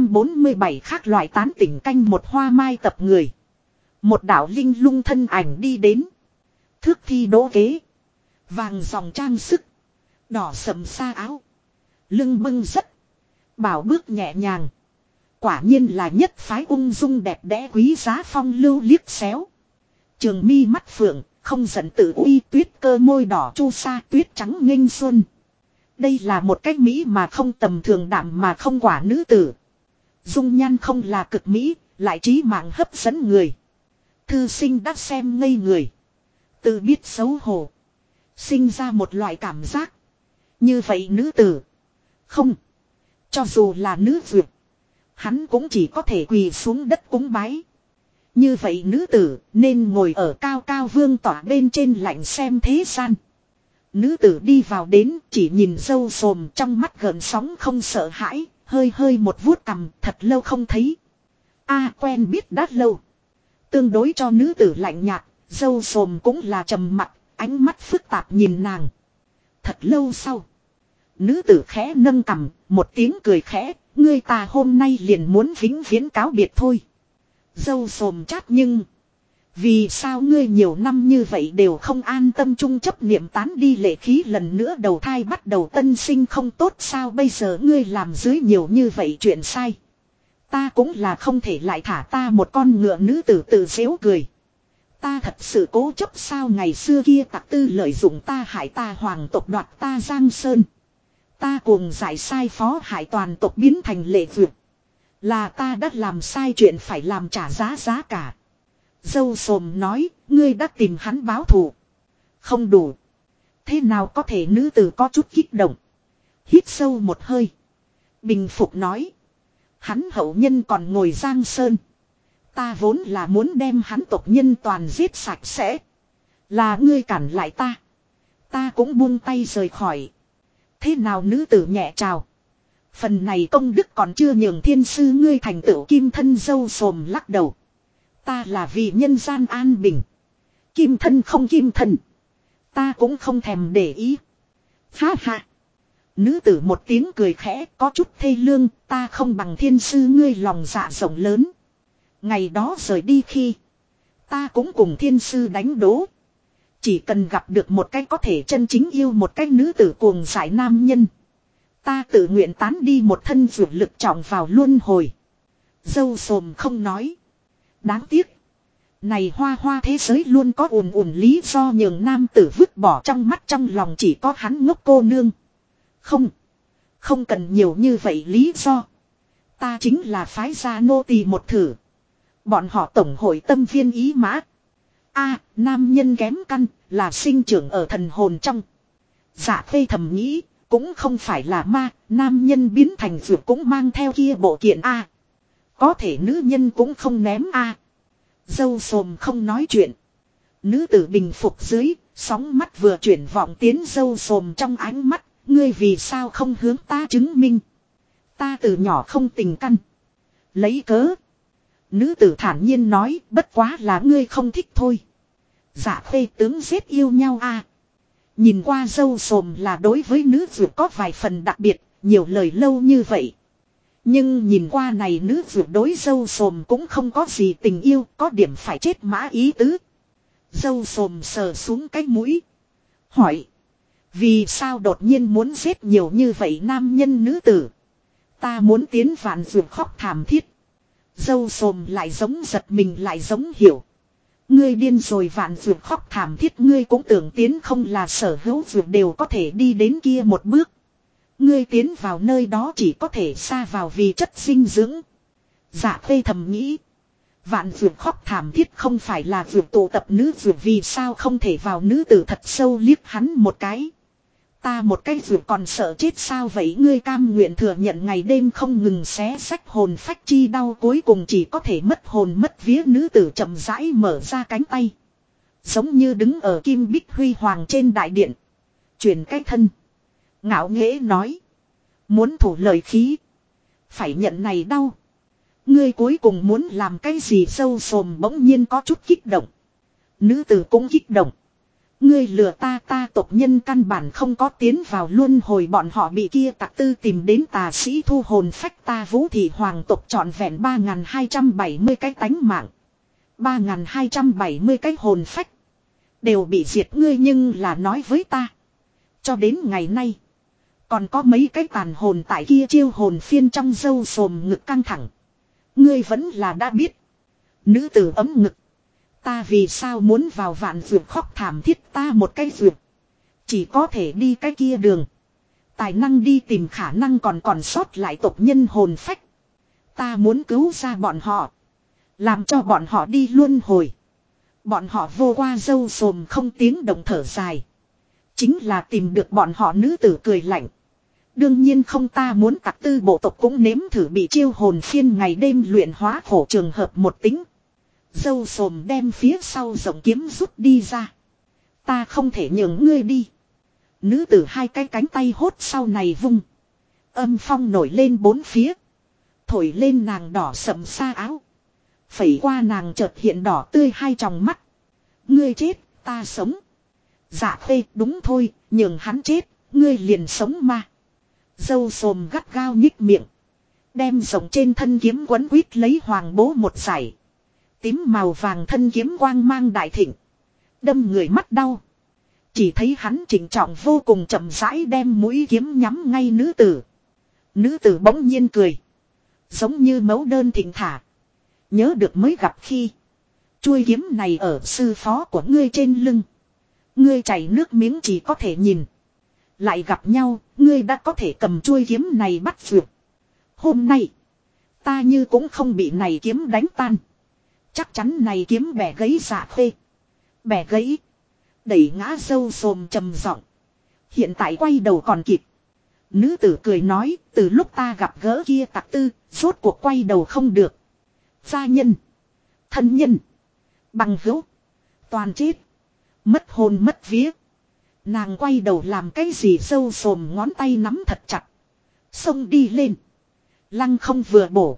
447 khác loại tán tỉnh canh một hoa mai tập người. Một đạo linh lung thân ảnh đi đến. Thước thi đỗ kế. Vàng dòng trang sức. Đỏ sầm sa áo. Lưng bưng rất. Bảo bước nhẹ nhàng. Quả nhiên là nhất phái ung dung đẹp đẽ quý giá phong lưu liếc xéo. Trường mi mắt phượng, không giận tự uy tuyết cơ môi đỏ chu sa tuyết trắng nghênh xuân. Đây là một cách mỹ mà không tầm thường đạm mà không quả nữ tử. Dung nhan không là cực mỹ, lại trí mạng hấp dẫn người. Thư sinh đã xem ngây người. Tự biết xấu hổ. Sinh ra một loại cảm giác. Như vậy nữ tử. Không. Cho dù là nữ duyệt. Hắn cũng chỉ có thể quỳ xuống đất cúng bái. Như vậy nữ tử nên ngồi ở cao cao vương tỏa bên trên lạnh xem thế gian. Nữ tử đi vào đến chỉ nhìn dâu xồm trong mắt gợn sóng không sợ hãi. Hơi hơi một vuốt cằm thật lâu không thấy. Quen biết đã lâu. Tương đối cho nữ tử lạnh nhạt. Dâu xồm cũng là trầm mặc. Ánh mắt phức tạp nhìn nàng. Thật lâu sau. Nữ tử khẽ nâng cằm. Một tiếng cười khẽ. Ngươi ta hôm nay liền muốn vĩnh viễn cáo biệt thôi. Dâu xồm chát nhưng. Vì sao ngươi nhiều năm như vậy đều không an tâm trung chấp niệm tán đi lệ khí lần nữa đầu thai bắt đầu tân sinh không tốt sao bây giờ ngươi làm dưới nhiều như vậy chuyện sai. Ta cũng là không thể lại thả ta một con ngựa nữ tử tự dễu cười. Ta thật sự cố chấp sao ngày xưa kia tặc tư lợi dụng ta hại ta hoàng tộc đoạt ta Giang Sơn. Ta cuồng giải sai phó hại toàn tộc biến thành lệ vượt. Là ta đã làm sai chuyện phải làm trả giá cả. Dâu xồm nói, ngươi đã tìm hắn báo thù. Không đủ. Thế nào có thể nữ tử có chút kích động. Hít sâu một hơi. Bình phục nói. Hắn hậu nhân còn ngồi Giang Sơn. Ta vốn là muốn đem hắn tộc nhân toàn giết sạch sẽ. Là ngươi cản lại ta. Ta cũng buông tay rời khỏi. Thế nào nữ tử nhẹ chào. Phần này công đức còn chưa nhường thiên sư ngươi thành tựu kim thân dâu xồm lắc đầu. Ta là vì nhân gian an bình. Kim thân không kim thân. Ta cũng không thèm để ý. Ha ha. Nữ tử một tiếng cười khẽ có chút thê lương. Ta không bằng thiên sư ngươi lòng dạ rộng lớn. Ngày đó rời đi khi. Ta cũng cùng thiên sư đánh đố. Chỉ cần gặp được một cái có thể chân chính yêu một cái nữ tử cuồng giải nam nhân. Ta tự nguyện tán đi một thân vượt lực trọng vào luân hồi. Dâu xồm không nói. Đáng tiếc. Này hoa hoa thế giới luôn có ùn ùn lý do nhường nam tử vứt bỏ trong mắt trong lòng chỉ có hắn ngốc cô nương. Không. Không cần nhiều như vậy lý do. Ta chính là phái gia nô tỳ một thử. Bọn họ tổng hội tâm viên ý mã. Nam nhân kém căn là sinh trưởng ở thần hồn trong. Dạ Khê thầm nghĩ. Cũng không phải là ma. Nam nhân biến thành vượt cũng mang theo kia bộ kiện Có thể nữ nhân cũng không ném Dâu xồm không nói chuyện. Nữ tử bình phục dưới. Sóng mắt vừa chuyển vọng tiến dâu xồm trong ánh mắt. Ngươi vì sao không hướng ta chứng minh. Ta từ nhỏ không tình căn. Lấy cớ. Nữ tử thản nhiên nói. Bất quá là ngươi không thích thôi. Dạ Khê tướng giết yêu nhau Nhìn qua dâu xồm là đối với nữ vượt có vài phần đặc biệt. Nhiều lời lâu như vậy. Nhưng nhìn qua này nữ vượt đối dâu xồm cũng không có gì tình yêu. Có điểm phải chết mã ý tứ. Dâu xồm sờ xuống cái mũi. Hỏi. Vì sao đột nhiên muốn giết nhiều như vậy nam nhân nữ tử. Ta muốn tiến vạn vượt khóc thảm thiết. Dâu xồm lại giống giật mình lại giống hiểu. Ngươi điên rồi vạn vượt khóc thảm thiết. Ngươi cũng tưởng tiến không là sở hữu vượt đều có thể đi đến kia một bước. Ngươi tiến vào nơi đó chỉ có thể xa vào vì chất dinh dưỡng. Dạ Khê thầm nghĩ. Vạn vượt khóc thảm thiết không phải là vượt tụ tập nữ vượt vì sao không thể vào nữ tử thật sâu liếc hắn một cái. Ta một cái vượt còn sợ chết sao vậy ngươi cam nguyện thừa nhận ngày đêm không ngừng xé sách hồn phách chi đau cuối cùng chỉ có thể mất hồn mất vía nữ tử chậm rãi mở ra cánh tay. Giống như đứng ở kim bích huy hoàng trên đại điện. Chuyển cái thân. Ngạo nghễ nói. Muốn thủ lời khí. Phải nhận này đau. Ngươi cuối cùng muốn làm cái gì sâu sồm bỗng nhiên có chút kích động. Nữ tử cũng kích động. Ngươi lừa ta tộc nhân căn bản không có tiến vào luân hồi bọn họ bị kia tặc tư tìm đến tà sĩ thu hồn phách ta vũ thị hoàng tộc trọn vẹn 3.270 cái tánh mạng. 3.270 cái hồn phách. Đều bị diệt ngươi nhưng là nói với ta. Cho đến ngày nay. Còn có mấy cái tàn hồn tại kia chiêu hồn phiên trong dâu xồm ngực căng thẳng. Ngươi vẫn là đã biết. Nữ tử ấm ngực. Ta vì sao muốn vào vạn vượt khóc thảm thiết ta một cái vượt. Chỉ có thể đi cái kia đường. Tài năng đi tìm khả năng còn sót lại tộc nhân hồn phách. Ta muốn cứu ra bọn họ. Làm cho bọn họ đi luân hồi. Bọn họ vô qua dâu xồm không tiếng động thở dài. Chính là tìm được bọn họ nữ tử cười lạnh. Đương nhiên không ta muốn tặc tư bộ tộc cũng nếm thử bị chiêu hồn phiên ngày đêm luyện hóa khổ trường hợp một tính. Dâu xồm đem phía sau rộng kiếm rút đi ra. Ta không thể nhường ngươi đi. Nữ tử hai cái cánh tay hốt sau này vung. Âm phong nổi lên bốn phía. Thổi lên nàng đỏ sậm xa áo. Phẩy qua nàng chợt hiện đỏ tươi hai tròng mắt. Ngươi chết, ta sống. Dạ Khê đúng thôi, nhường hắn chết, ngươi liền sống ma. Dâu xồm gắt gao nhích miệng. Đem rộng trên thân kiếm quấn quýt lấy hoàng bố một giải. Tím màu vàng thân kiếm quang mang đại thịnh. Đâm người mắt đau. Chỉ thấy hắn chỉnh trọng vô cùng chậm rãi đem mũi kiếm nhắm ngay nữ tử. Nữ tử bỗng nhiên cười. Giống như mẫu đơn thịnh thả. Nhớ được mới gặp khi. Chuôi kiếm này ở sư phó của ngươi trên lưng. Ngươi chảy nước miếng chỉ có thể nhìn. Lại gặp nhau, ngươi đã có thể cầm chuôi kiếm này bắt vượt. Hôm nay, ta như cũng không bị này kiếm đánh tan. Chắc chắn này kiếm bẻ gãy Dạ Khê. Bẻ gãy. Đẩy ngã dâu xồm trầm giọng. Hiện tại quay đầu còn kịp. Nữ tử cười nói, từ lúc ta gặp gỡ kia tặc tư, rốt cuộc quay đầu không được. Gia nhân. Thân nhân. Bằng hữu. Toàn chết. Mất hồn mất vía. Nàng quay đầu làm cái gì dâu xồm ngón tay nắm thật chặt. Xông đi lên. Lăng không vừa bổ.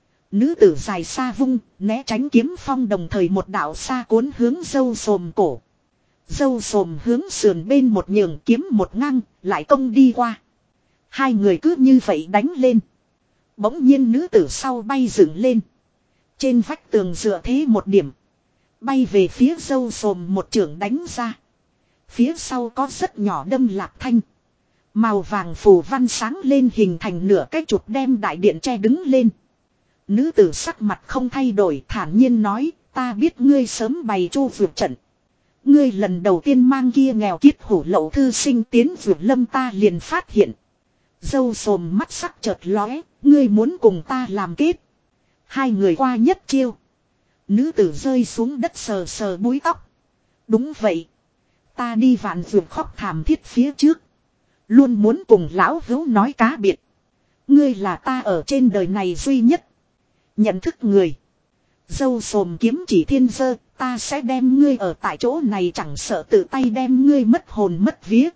Nữ tử dài xa vung, né tránh kiếm phong đồng thời một đạo xa cuốn hướng dâu xồm cổ. Dâu xồm hướng sườn bên một nhường kiếm một ngang, lại công đi qua. Hai người cứ như vậy đánh lên. Bỗng nhiên nữ tử sau bay dựng lên. Trên vách tường dựa thế một điểm. Bay về phía dâu xồm một chưởng đánh ra. Phía sau có rất nhỏ đâm lạc thanh. Màu vàng phù văn sáng lên hình thành nửa cái chụp đem đại điện che đứng lên. Nữ tử sắc mặt không thay đổi thản nhiên nói, Ta biết ngươi sớm bày chu vượt trận. Ngươi lần đầu tiên mang kia nghèo kiết hủ lậu thư sinh tiến vượt lâm ta liền phát hiện. Dâu sồm mắt sắc chợt lóe, ngươi muốn cùng ta làm kết. Hai người qua nhất chiêu. Nữ tử rơi xuống đất sờ sờ búi tóc. Đúng vậy. Ta đi vạn vượt khóc thảm thiết phía trước. Luôn muốn cùng lão hữu nói cá biệt. Ngươi là ta ở trên đời này duy nhất. Nhận thức người. Dâu sồm kiếm chỉ thiên dơ. Ta sẽ đem ngươi ở tại chỗ này chẳng sợ tự tay đem ngươi mất hồn mất vía.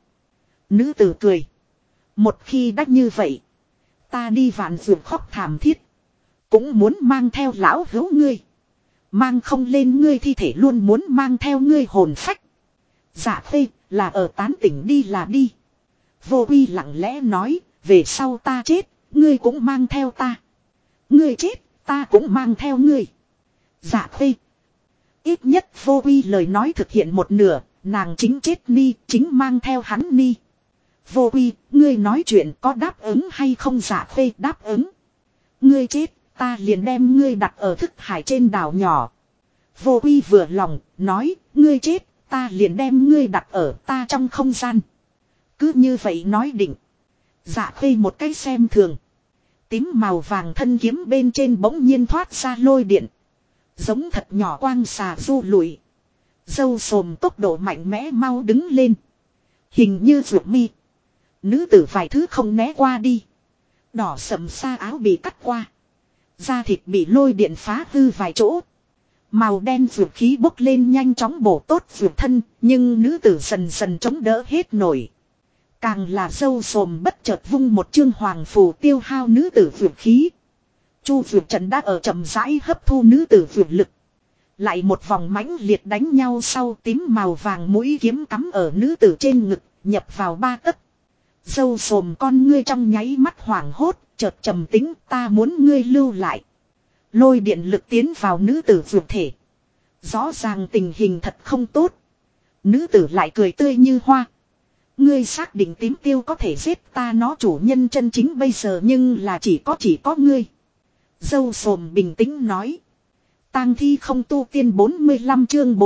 Nữ tử cười. Một khi đã như vậy. Ta đi vạn vượt khóc thảm thiết. Cũng muốn mang theo lão hữu ngươi. Mang không lên ngươi thi thể luôn muốn mang theo ngươi hồn phách. Dạ phê là ở tán tỉnh đi là đi. Vô Uy lặng lẽ nói. Về sau ta chết. Ngươi cũng mang theo ta. Ngươi chết. Ta cũng mang theo ngươi. Dạ phê. Ít nhất Vô Uy lời nói thực hiện một nửa. Nàng chính chết ni. Chính mang theo hắn ni. Vô Uy. Ngươi nói chuyện có đáp ứng hay không? Dạ phê đáp ứng. Ngươi chết. Ta liền đem ngươi đặt ở thức hải trên đảo nhỏ. Vô Uy vừa lòng, nói, ngươi chết, ta liền đem ngươi đặt ở ta trong không gian. Cứ như vậy nói định. Dạ khê một cái xem thường. Tím màu vàng thân kiếm bên trên bỗng nhiên thoát ra lôi điện. Giống thật nhỏ quang xà du lụi. Dâu sồm tốc độ mạnh mẽ mau đứng lên. Hình như ruột mi. Nữ tử vài thứ không né qua đi. Đỏ sầm xa áo bị cắt qua. Da thịt bị lôi điện phá hư vài chỗ. Màu đen vượt khí bốc lên nhanh chóng bổ tốt vượt thân. Nhưng nữ tử dần dần chống đỡ hết nổi. Càng là dâu sồm bất chợt vung một chương hoàng phù tiêu hao nữ tử vượt khí. Chu vượt trận đã ở chậm rãi hấp thu nữ tử vượt lực. Lại một vòng mãnh liệt đánh nhau sau tím màu vàng mũi kiếm cắm ở nữ tử trên ngực. Nhập vào ba tấc. Dâu sồm con ngươi trong nháy mắt hoảng hốt. Chợt trầm tính ta muốn ngươi lưu lại. Lôi điện lực tiến vào nữ tử vượt thể. Rõ ràng tình hình thật không tốt. Nữ tử lại cười tươi như hoa. Ngươi xác định tím tiêu có thể giết ta nó chủ nhân chân chính bây giờ nhưng là chỉ có ngươi. Dâu sồm bình tĩnh nói. Tang thi không tu tiên 45 chương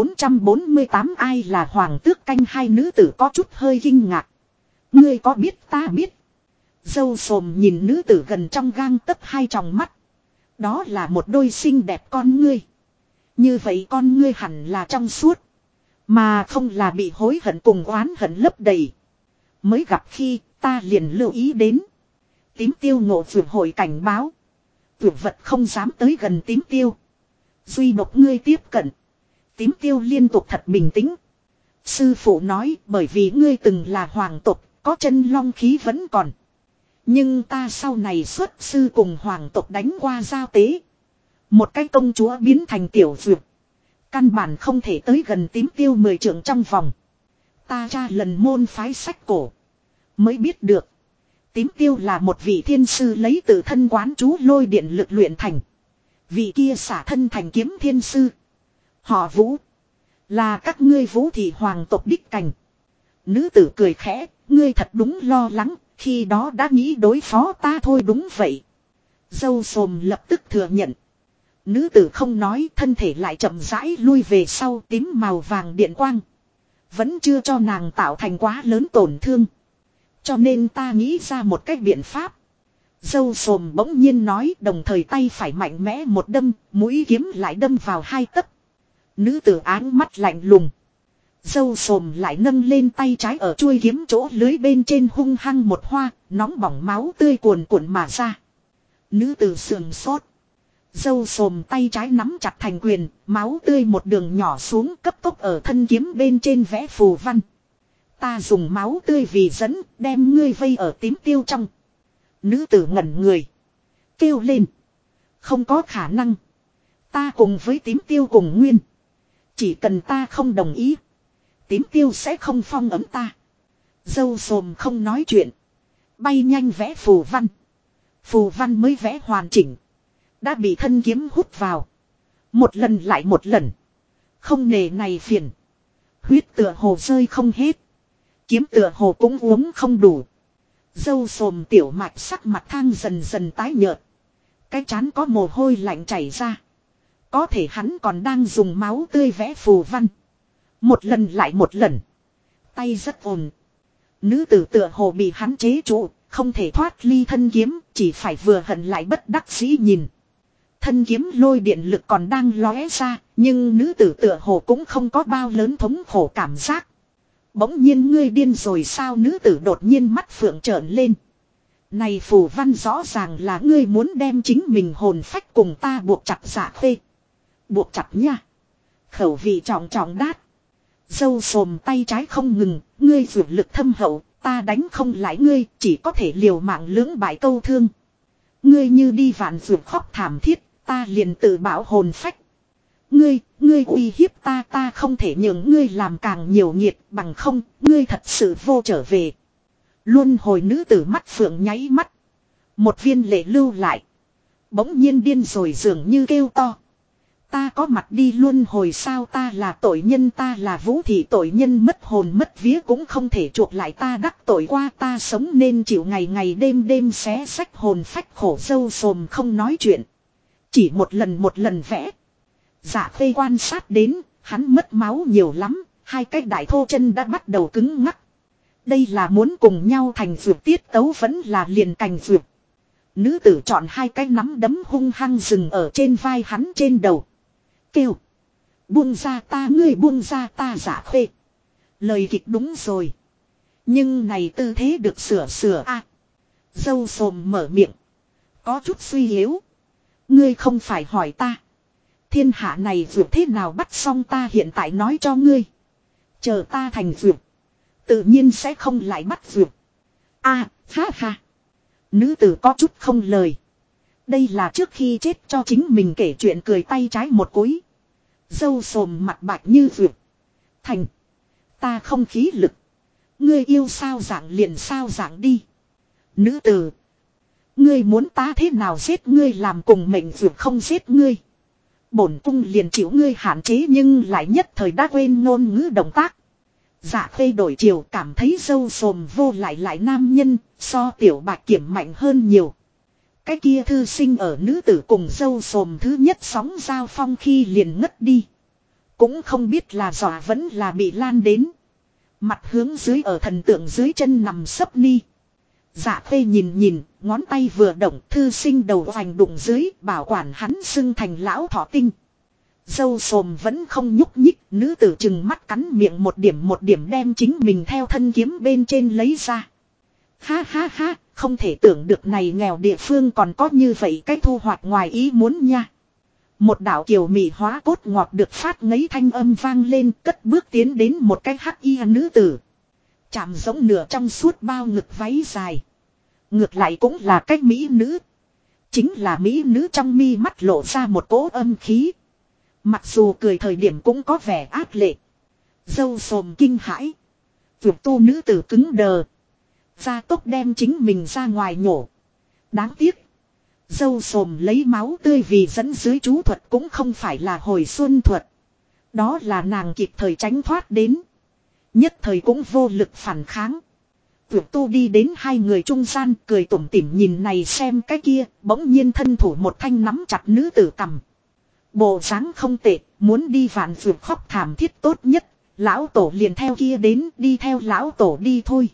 448 ai là hoàng tước canh hai nữ tử có chút hơi kinh ngạc. Ngươi có biết ta biết. Dâu sồm nhìn nữ tử gần trong gang tấc hai tròng mắt. Đó là một đôi xinh đẹp con ngươi. Như vậy con ngươi hẳn là trong suốt. Mà không là bị hối hận cùng oán hận lấp đầy. Mới gặp khi ta liền lưu ý đến. Tím tiêu ngộ vượt hội cảnh báo. Vượt vật không dám tới gần tím tiêu. Duy độc ngươi tiếp cận. Tím tiêu liên tục thật bình tĩnh. Sư phụ nói bởi vì ngươi từng là hoàng tộc. Có chân long khí vẫn còn. Nhưng ta sau này xuất sư cùng hoàng tộc đánh qua giao tế. Một cái công chúa biến thành tiểu dược. Căn bản không thể tới gần tím tiêu 10 trượng trong vòng. Ta tra lần môn phái sách cổ. Mới biết được. Tím tiêu là một vị thiên sư lấy tự thân quán chú lôi điện lực luyện thành. Vị kia xả thân thành kiếm thiên sư. Họ Vũ. Là các ngươi Vũ thị hoàng tộc đích cảnh. Nữ tử cười khẽ. Ngươi thật đúng lo lắng. Khi đó đã nghĩ đối phó ta thôi đúng vậy. Dâu sồm lập tức thừa nhận. Nữ tử không nói thân thể lại chậm rãi lui về sau tím màu vàng điện quang. Vẫn chưa cho nàng tạo thành quá lớn tổn thương. Cho nên ta nghĩ ra một cách biện pháp. Dâu sồm bỗng nhiên nói đồng thời tay phải mạnh mẽ một đâm, mũi kiếm lại đâm vào hai tấc. Nữ tử áng mắt lạnh lùng. Dâu sồm lại nâng lên tay trái ở chuôi kiếm chỗ lưới bên trên hung hăng một hoa, nóng bỏng máu tươi cuồn cuộn mà ra. Nữ tử sườn sốt. Dâu sồm tay trái nắm chặt thành quyền, máu tươi một đường nhỏ xuống cấp tốc ở thân kiếm bên trên vẽ phù văn. Ta dùng máu tươi vì dẫn, đem ngươi vây ở tím tiêu trong. Nữ tử ngẩn người. Kêu lên. Không có khả năng. Ta cùng với tím tiêu cùng nguyên. Chỉ cần ta không đồng ý. Tím tiêu sẽ không phong ấm ta. Dâu sồm không nói chuyện. Bay nhanh vẽ phù văn. Phù văn mới vẽ hoàn chỉnh. Đã bị thân kiếm hút vào. Một lần lại một lần. Không nề này phiền. Huyết tựa hồ rơi không hết. Kiếm tựa hồ cũng uống không đủ. Dâu sồm tiểu mạch sắc mặt thang dần dần tái nhợt. Cái trán có mồ hôi lạnh chảy ra. Có thể hắn còn đang dùng máu tươi vẽ phù văn. Một lần lại một lần. Tay rất ổn. Nữ tử tựa hồ bị hắn chế trụ, không thể thoát ly thân kiếm, chỉ phải vừa hận lại bất đắc dĩ nhìn. Thân kiếm lôi điện lực còn đang lóe ra, nhưng nữ tử tựa hồ cũng không có bao lớn thống khổ cảm giác. Bỗng nhiên ngươi điên rồi sao? Nữ tử đột nhiên mắt phượng trợn lên. Này phù văn rõ ràng là ngươi muốn đem chính mình hồn phách cùng ta buộc chặt Dạ Khê. Buộc chặt nha. Khẩu vị trọng trọng đát. Dâu sồm tay trái không ngừng, ngươi vượt lực thâm hậu, ta đánh không lại ngươi, chỉ có thể liều mạng lưỡng bại câu thương. Ngươi như đi vạn vượt khóc thảm thiết, ta liền tự bảo hồn phách. Ngươi uy hiếp ta không thể nhường ngươi làm càng nhiều nghiệt, bằng không, ngươi thật sự vô trở về. Luân hồi nữ tử mắt phượng nháy mắt. Một viên lệ lưu lại. Bỗng nhiên điên rồi dường như kêu to. Ta có mặt đi luân hồi sao? Ta là tội nhân, ta là Vũ thị tội nhân, mất hồn mất vía cũng không thể chuộc lại, ta đắc tội qua, ta sống nên chịu ngày ngày đêm đêm xé xách hồn phách khổ. Dâu sồm không nói chuyện. Chỉ một lần vẽ. Dạ Khê quan sát đến, hắn mất máu nhiều lắm, hai cái đại thô chân đã bắt đầu cứng ngắc. Đây là muốn cùng nhau thành vượt tiết tấu vẫn là liền cành vượt. Nữ tử chọn hai cái nắm đấm hung hăng dừng ở trên vai hắn trên đầu. Kêu. Buông ra ta, ngươi buông ra ta. Dạ Khê. Lời kịch đúng rồi. Nhưng này tư thế được sửa a. Dâu sồm mở miệng. Có chút suy yếu. Ngươi không phải hỏi ta. Thiên hạ này vượt thế nào bắt xong ta hiện tại nói cho ngươi. Chờ ta thành vượt. Tự nhiên sẽ không lại bắt vượt. A, ha ha. Nữ tử có chút không lời. Đây là trước khi chết cho chính mình kể chuyện cười tay trái một cúi. Dâu sồm mặt bạch như vượt. Thành. Ta không khí lực. Ngươi yêu sao dạng liền sao dạng đi. Nữ tử. Ngươi muốn ta thế nào giết ngươi làm cùng mệnh vượt không giết ngươi. Bổn cung liền chịu ngươi hạn chế nhưng lại nhất thời đã quên ngôn ngữ động tác. Dạ Khê đổi chiều cảm thấy dâu sồm vô lại nam nhân, so tiểu bạch kiểm mạnh hơn nhiều. Cái kia thư sinh ở nữ tử cùng dâu sồm thứ nhất sóng giao phong khi liền ngất đi. Cũng không biết là dọa vẫn là bị lan đến. Mặt hướng dưới ở thần tượng dưới chân nằm sấp ni. Dạ Khê nhìn, ngón tay vừa động, thư sinh đầu hoành đụng dưới, bảo quản hắn xưng thành lão thọ tinh. Dâu sồm vẫn không nhúc nhích, nữ tử chừng mắt cắn miệng một điểm đem chính mình theo thân kiếm bên trên lấy ra. Ha ha ha, không thể tưởng được này nghèo địa phương còn có như vậy cái thu hoạch ngoài ý muốn nha. Một đạo kiều mị hóa cốt ngọt được phát ngấy thanh âm vang lên, cất bước tiến đến một cái hắc y nữ tử. Chạm giống nửa trong suốt bao ngực váy dài. Ngược lại cũng là cách mỹ nữ. Chính là mỹ nữ trong mi mắt lộ ra một cỗ âm khí. Mặc dù cười thời điểm cũng có vẻ ác lệ. Dâu sồm kinh hãi. Vượt tu nữ tử cứng đờ. Gia tốc đem chính mình ra ngoài nhổ. Đáng tiếc. Dâu sồm lấy máu tươi vì dẫn dưới chú thuật cũng không phải là hồi xuân thuật. Đó là nàng kịp thời tránh thoát đến. Nhất thời cũng vô lực phản kháng. Vượt tu đi đến hai người trung gian cười tủm tỉm nhìn này xem cái kia. Bỗng nhiên thân thủ một thanh nắm chặt nữ tử cằm. Bộ dáng không tệ, muốn đi vạn vượt khóc thảm thiết tốt nhất. Lão tổ liền theo kia đến, đi theo lão tổ đi thôi.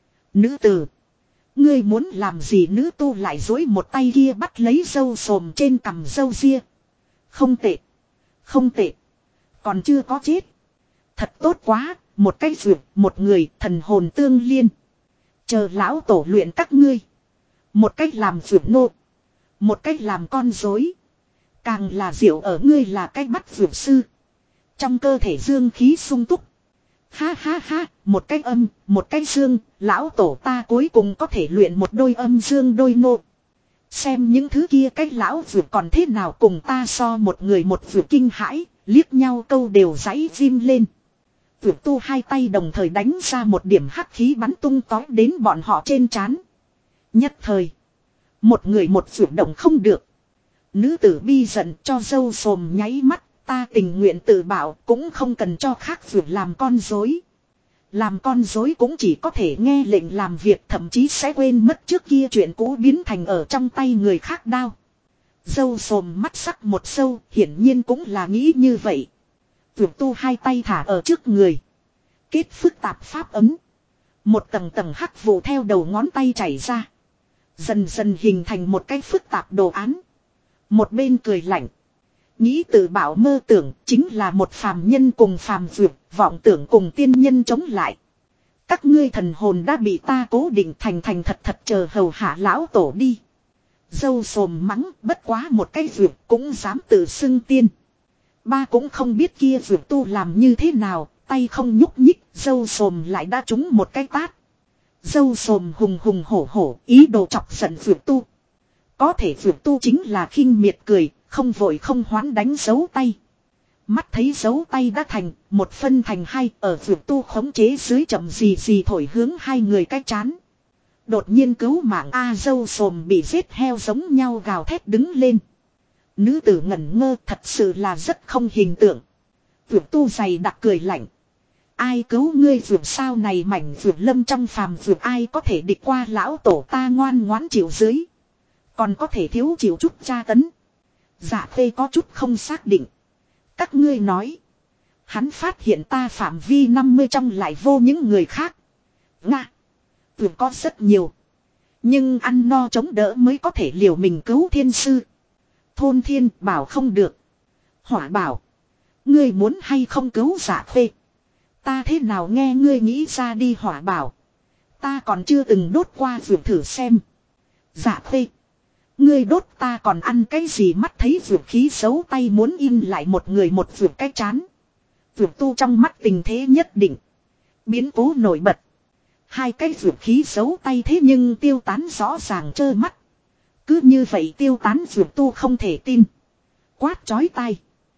Nữ tử. Ngươi muốn làm gì? Nữ tu lại dối một tay kia bắt lấy dâu sồm trên cằm dâu ria. Không tệ. Không tệ. Còn chưa có chết. Thật tốt quá, một cái vượt, một người, thần hồn tương liên. Chờ lão tổ luyện các ngươi. Một cách làm vượt nô. Một cách làm con dối. Càng là diệu ở ngươi là cách bắt vượt sư. Trong cơ thể dương khí sung túc. Ha ha ha, một cách âm, một cách dương, lão tổ ta cuối cùng có thể luyện một đôi âm dương đôi nô. Xem những thứ kia cách lão vượt còn thế nào cùng ta so một người một vượt kinh hãi, liếc nhau câu đều giãy rim lên. Vượt tu hai tay đồng thời đánh ra một điểm hắc khí bắn tung tói đến bọn họ trên trán. Nhất thời, một người một vượt động không được. Nữ tử bi giận cho dâu sồm nháy mắt. Ta tình nguyện tự bảo cũng không cần cho khác vượt làm con dối. Làm con dối cũng chỉ có thể nghe lệnh làm việc thậm chí sẽ quên mất trước kia chuyện cũ biến thành ở trong tay người khác đao. Dâu sồm mắt sắc một sâu, hiển nhiên cũng là nghĩ như vậy. Vượt tu hai tay thả ở trước người. Kết phức tạp pháp ấm. Một tầng tầng hắc vụ theo đầu ngón tay chảy ra. Dần dần hình thành một cái phức tạp đồ án. Một bên cười lạnh. Nghĩ tự bảo mơ tưởng chính là một phàm nhân cùng phàm dược, vọng tưởng cùng tiên nhân chống lại. Các ngươi thần hồn đã bị ta cố định thành thật thật chờ hầu hạ lão tổ đi. Dâu sồm mắng bất quá một cái dược cũng dám tự xưng tiên. Ba cũng không biết kia dược tu làm như thế nào, tay không nhúc nhích, dâu sồm lại đã trúng một cái tát. Dâu sồm hùng hùng hổ hổ, ý đồ chọc giận dược tu. Có thể dược tu chính là khinh miệt cười, không vội không hoán đánh dấu tay. Mắt thấy dấu tay đã thành, một phân thành hai, ở dược tu khống chế dưới chậm gì thổi hướng hai người cái chán. Đột nhiên cứu mạng dâu sồm bị giết heo giống nhau gào thét đứng lên. Nữ tử ngẩn ngơ thật sự là rất không hình tượng. Dược tu dày đặc cười lạnh. Ai cứu ngươi dược sao này mảnh dược lâm trong phàm dược ai có thể địch qua lão tổ ta ngoan ngoãn chịu dưới. Còn có thể thiếu chịu chút tra tấn. Dạ khê có chút không xác định. Các ngươi nói. Hắn phát hiện ta phạm vi 50 trong lại vô những người khác. Nga. Tưởng có rất nhiều. Nhưng ăn no chống đỡ mới có thể liều mình cứu thiên sư. Thôn thiên bảo không được. Hỏa bảo. Ngươi muốn hay không cứu dạ khê. Ta thế nào nghe ngươi nghĩ ra đi hỏa bảo. Ta còn chưa từng đốt qua dược thử xem. Dạ khê. Ngươi đốt ta còn ăn cái gì mắt thấy dược khí xấu tay muốn in lại một người một dược cái chán. Dược tu trong mắt tình thế nhất định. Biến cố nổi bật. Hai cái dược khí xấu tay thế nhưng tiêu tán rõ ràng trơ mắt. Cứ như vậy tiêu tán dược tu không thể tin. Quát chói tai.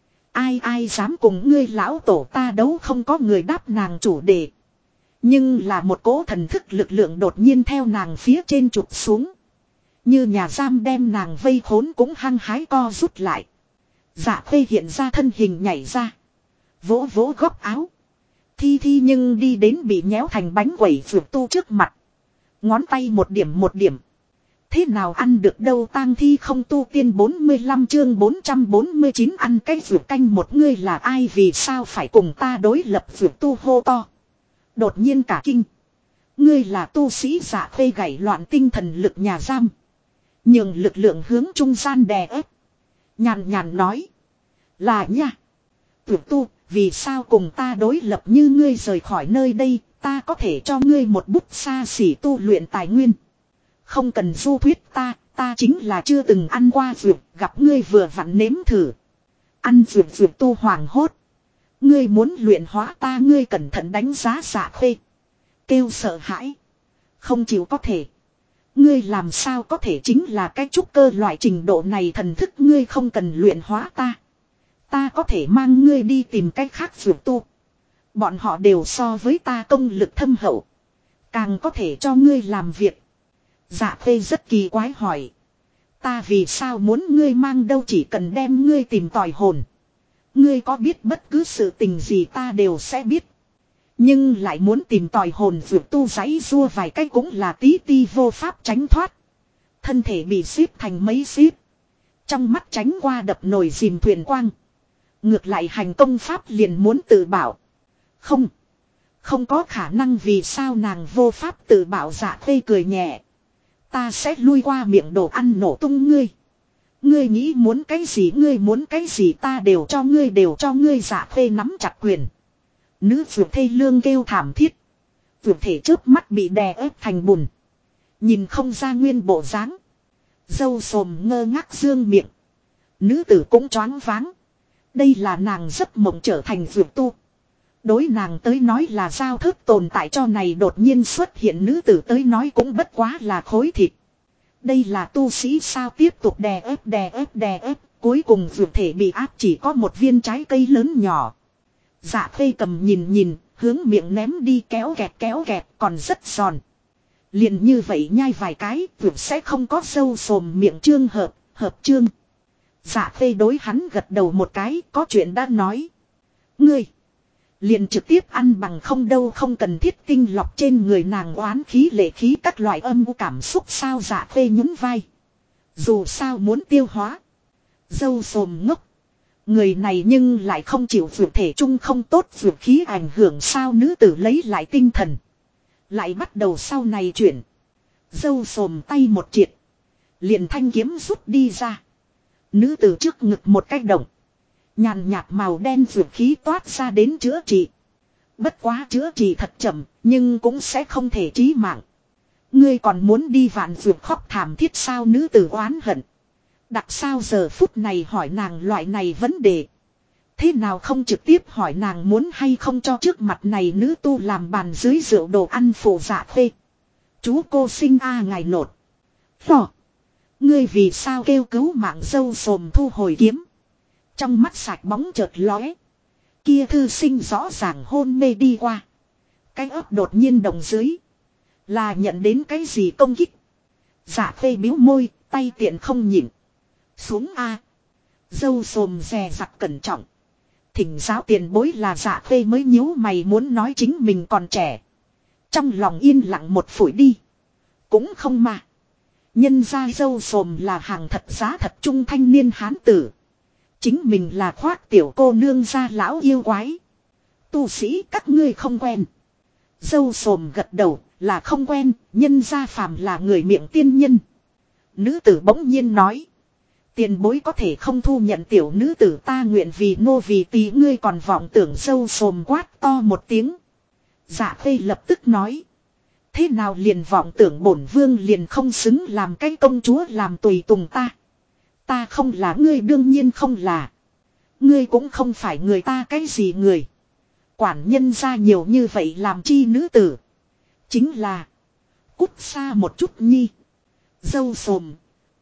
Ai dám cùng ngươi lão tổ ta đấu không có người đáp nàng chủ đề. Nhưng là một cỗ thần thức lực lượng đột nhiên theo nàng phía trên trục xuống. Như nhà giam đem nàng vây khốn cũng hăng hái co rút lại. Dạ khê hiện ra thân hình nhảy ra. Vỗ vỗ góc áo. Thi nhưng đi đến bị nhéo thành bánh quẩy dược tu trước mặt. Ngón tay một điểm. Thế nào ăn được đâu tang thi không tu tiên 45 chương 449 ăn cái dược canh một ngươi là ai vì sao phải cùng ta đối lập dược tu hô to. Đột nhiên cả kinh. Ngươi là tu sĩ dạ khê gảy loạn tinh thần lực nhà giam. Nhường lực lượng hướng trung gian đè ép. Nhàn nói. Là nha. Dược tu vì sao cùng ta đối lập như ngươi rời khỏi nơi đây ta có thể cho ngươi một bút xa xỉ tu luyện tài nguyên. Không cần du thuyết ta chính là chưa từng ăn qua dược, gặp ngươi vừa vặn nếm thử. Ăn dược tu hoàng hốt. Ngươi muốn luyện hóa ta ngươi cẩn thận đánh giá dạ khê. Kêu sợ hãi. Không chịu có thể. Ngươi làm sao có thể chính là cái trúc cơ loại trình độ này thần thức ngươi không cần luyện hóa ta. Ta có thể mang ngươi đi tìm cách khác dược tu. Bọn họ đều so với ta công lực thâm hậu. Càng có thể cho ngươi làm việc. Dạ khê rất kỳ quái hỏi. Ta vì sao muốn ngươi mang đâu chỉ cần đem ngươi tìm tòi hồn. Ngươi có biết bất cứ sự tình gì ta đều sẽ biết. Nhưng lại muốn tìm tòi hồn dược tu giãy rua vài cách cũng là tí ti vô pháp tránh thoát. Thân thể bị xếp thành mấy xếp. Trong mắt tránh qua đập nồi dìm thuyền quang. Ngược lại hành công pháp liền muốn tự bảo. Không có khả năng vì sao nàng vô pháp tự bảo dạ khê cười nhẹ. Ta sẽ lui qua miệng đồ ăn nổ tung ngươi. Ngươi nghĩ muốn cái gì ta đều cho ngươi dạ khê nắm chặt quyền. Nữ vượt thê lương kêu thảm thiết. Vượt thể chớp mắt bị đè ép thành bùn. Nhìn không ra nguyên bộ dáng. Dâu sồm ngơ ngác dương miệng. Nữ tử cũng choáng váng. Đây là nàng giấc mộng trở thành vượt tu. Đối nàng tới nói là giao thức tồn tại cho này đột nhiên xuất hiện nữ tử tới nói cũng bất quá là khối thịt. Đây là tu sĩ sao tiếp tục đè ép, cuối cùng vượt thể bị áp chỉ có một viên trái cây lớn nhỏ. Dạ khê cầm nhìn, hướng miệng ném đi kéo kẹt còn rất giòn. Liền như vậy nhai vài cái, vượt sẽ không có sâu sồm miệng trương hợp trương. Dạ khê đối hắn gật đầu một cái, có chuyện đã nói. Ngươi liền trực tiếp ăn bằng không đâu không cần thiết tinh lọc trên người nàng oán khí lệ khí các loại âm u cảm xúc sao dạ khê nhún vai. Dù sao muốn tiêu hóa. Dâu xồm ngốc. Người này nhưng lại không chịu vượt thể trung không tốt vượt khí ảnh hưởng sao nữ tử lấy lại tinh thần. Lại bắt đầu sau này chuyển. Dâu xồm tay một triệt. Liền thanh kiếm rút đi ra. Nữ tử trước ngực một cái động. Nhàn nhạt màu đen vượt khí toát ra đến chữa trị. Bất quá chữa trị thật chậm, nhưng cũng sẽ không thể chí mạng. Ngươi còn muốn đi vạn vượt khóc thảm thiết sao nữ tử oán hận. Đặc sao giờ phút này hỏi nàng loại này vấn đề. Thế nào không trực tiếp hỏi nàng muốn hay không cho trước mặt này nữ tu làm bàn dưới rượu đồ ăn phụ dạ thuê. Chú cô sinh ngài nột. Phò. Ngươi vì sao kêu cứu mạng dâu xồm thu hồi kiếm. Trong mắt sạch bóng chợt lóe. Kia thư sinh rõ ràng hôn mê đi qua. Cái ấp đột nhiên động dưới. Là nhận đến cái gì công kích. Dạ phê biếu môi, tay tiện không nhịn. Xuống A. Dâu xồm dè dặt cẩn trọng. Thỉnh giáo tiền bối là dạ phê mới nhíu mày muốn nói chính mình còn trẻ. Trong lòng yên lặng một phủi đi. Cũng không mà. Nhân ra dâu xồm là hàng thật giá thật trung thanh niên hán tử. Chính mình là khoác tiểu cô nương ra lão yêu quái. Tu sĩ các ngươi không quen. Dâu xồm gật đầu là không quen, nhân gia phàm là người miệng tiên nhân. Nữ tử bỗng nhiên nói. Tiền bối có thể không thu nhận tiểu nữ tử ta nguyện vì nô vì tỳ ngươi còn vọng tưởng dâu xồm quát to một tiếng. Dạ khê lập tức nói. Thế nào liền vọng tưởng bổn vương liền không xứng làm cái công chúa làm tùy tùng ta. Ta không là ngươi đương nhiên không là. Ngươi cũng không phải người ta cái gì người. Quản nhân ra nhiều như vậy làm chi nữ tử. Chính là. Cút xa một chút nhi. Dâu xồm.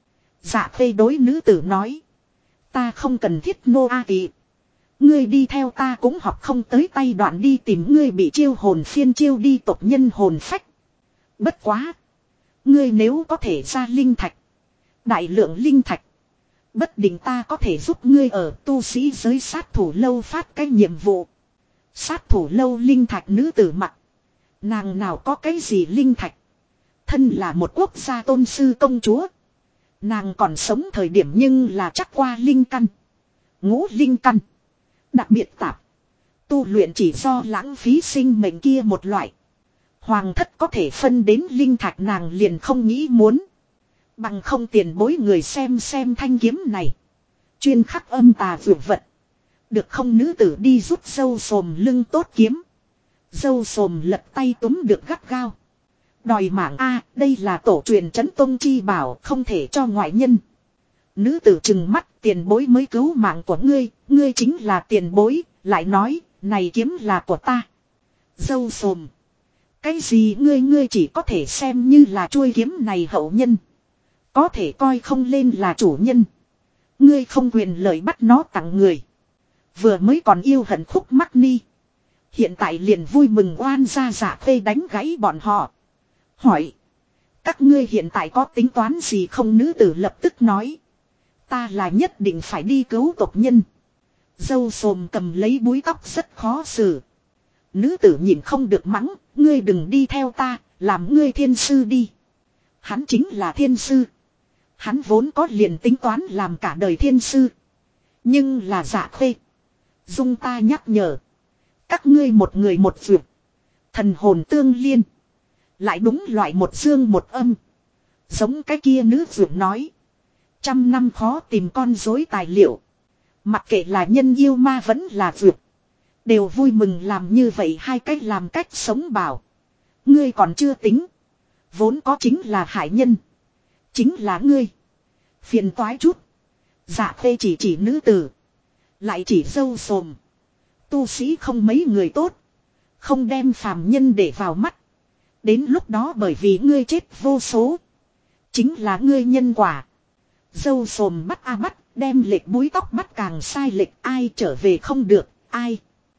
Dạ khê đối nữ tử nói. Ta không cần thiết nô a tị. Ngươi đi theo ta cũng học không tới tay đoạn đi tìm ngươi bị chiêu hồn phiên chiêu đi tộc nhân hồn phách. Bất quá. Ngươi nếu có thể ra linh thạch. Đại lượng linh thạch. Bất định ta có thể giúp ngươi ở tu sĩ giới sát thủ lâu phát cái nhiệm vụ. Sát thủ lâu linh thạch nữ tử mặt. Nàng nào có cái gì linh thạch. Thân là một quốc gia tôn sư công chúa. Nàng còn sống thời điểm nhưng là chắc qua linh căn. Ngũ linh căn. Đặc biệt tạp. Tu luyện chỉ do lãng phí sinh mệnh kia một loại. Hoàng thất có thể phân đến linh thạch nàng liền không nghĩ muốn. Bằng không tiền bối người xem thanh kiếm này. Chuyên khắc âm tà vượt vật. Được không nữ tử đi rút dâu xồm lưng tốt kiếm. Dâu xồm lật tay túm được gắt gao. Đòi mạng A, đây là tổ truyền trấn tông chi bảo không thể cho ngoại nhân. Nữ tử trừng mắt tiền bối mới cứu mạng của ngươi, ngươi chính là tiền bối, lại nói, này kiếm là của ta. Dâu xồm. Cái gì ngươi chỉ có thể xem như là chuôi kiếm này hậu nhân. Có thể coi không lên là chủ nhân. Ngươi không quyền lợi bắt nó tặng người. Vừa mới còn yêu hận khúc mắc ni. Hiện tại liền vui mừng oan ra giả phê đánh gãy bọn họ. Hỏi. Các ngươi hiện tại có tính toán gì không nữ tử lập tức nói. Ta là nhất định phải đi cứu tộc nhân. Dâu xồm cầm lấy búi tóc rất khó xử. Nữ tử nhìn không được mắng. Ngươi đừng đi theo ta. Làm ngươi thiên sư đi. Hắn chính là thiên sư. Hắn vốn có liền tính toán làm cả đời thiên sư. Nhưng là dạ phê. Dung ta nhắc nhở. Các ngươi một người một việc. Thần hồn tương liên. Lại đúng loại một dương một âm. Giống cái kia nữ vượt nói. 100 năm khó tìm con rối tài liệu. Mặc kệ là nhân yêu ma vẫn là vượt. Đều vui mừng làm như vậy hai cách làm cách sống bảo. Ngươi còn chưa tính. Vốn có chính là hải nhân. Chính là ngươi. Phiền toái chút. Dạ phê chỉ nữ tử. Lại chỉ dâu xồm. Tu sĩ không mấy người tốt. Không đem phàm nhân để vào mắt. Đến lúc đó bởi vì ngươi chết vô số. Chính là ngươi nhân quả. Dâu xồm bắt bắt. Đem lệch búi tóc bắt càng sai lệch ai trở về không được. Ai.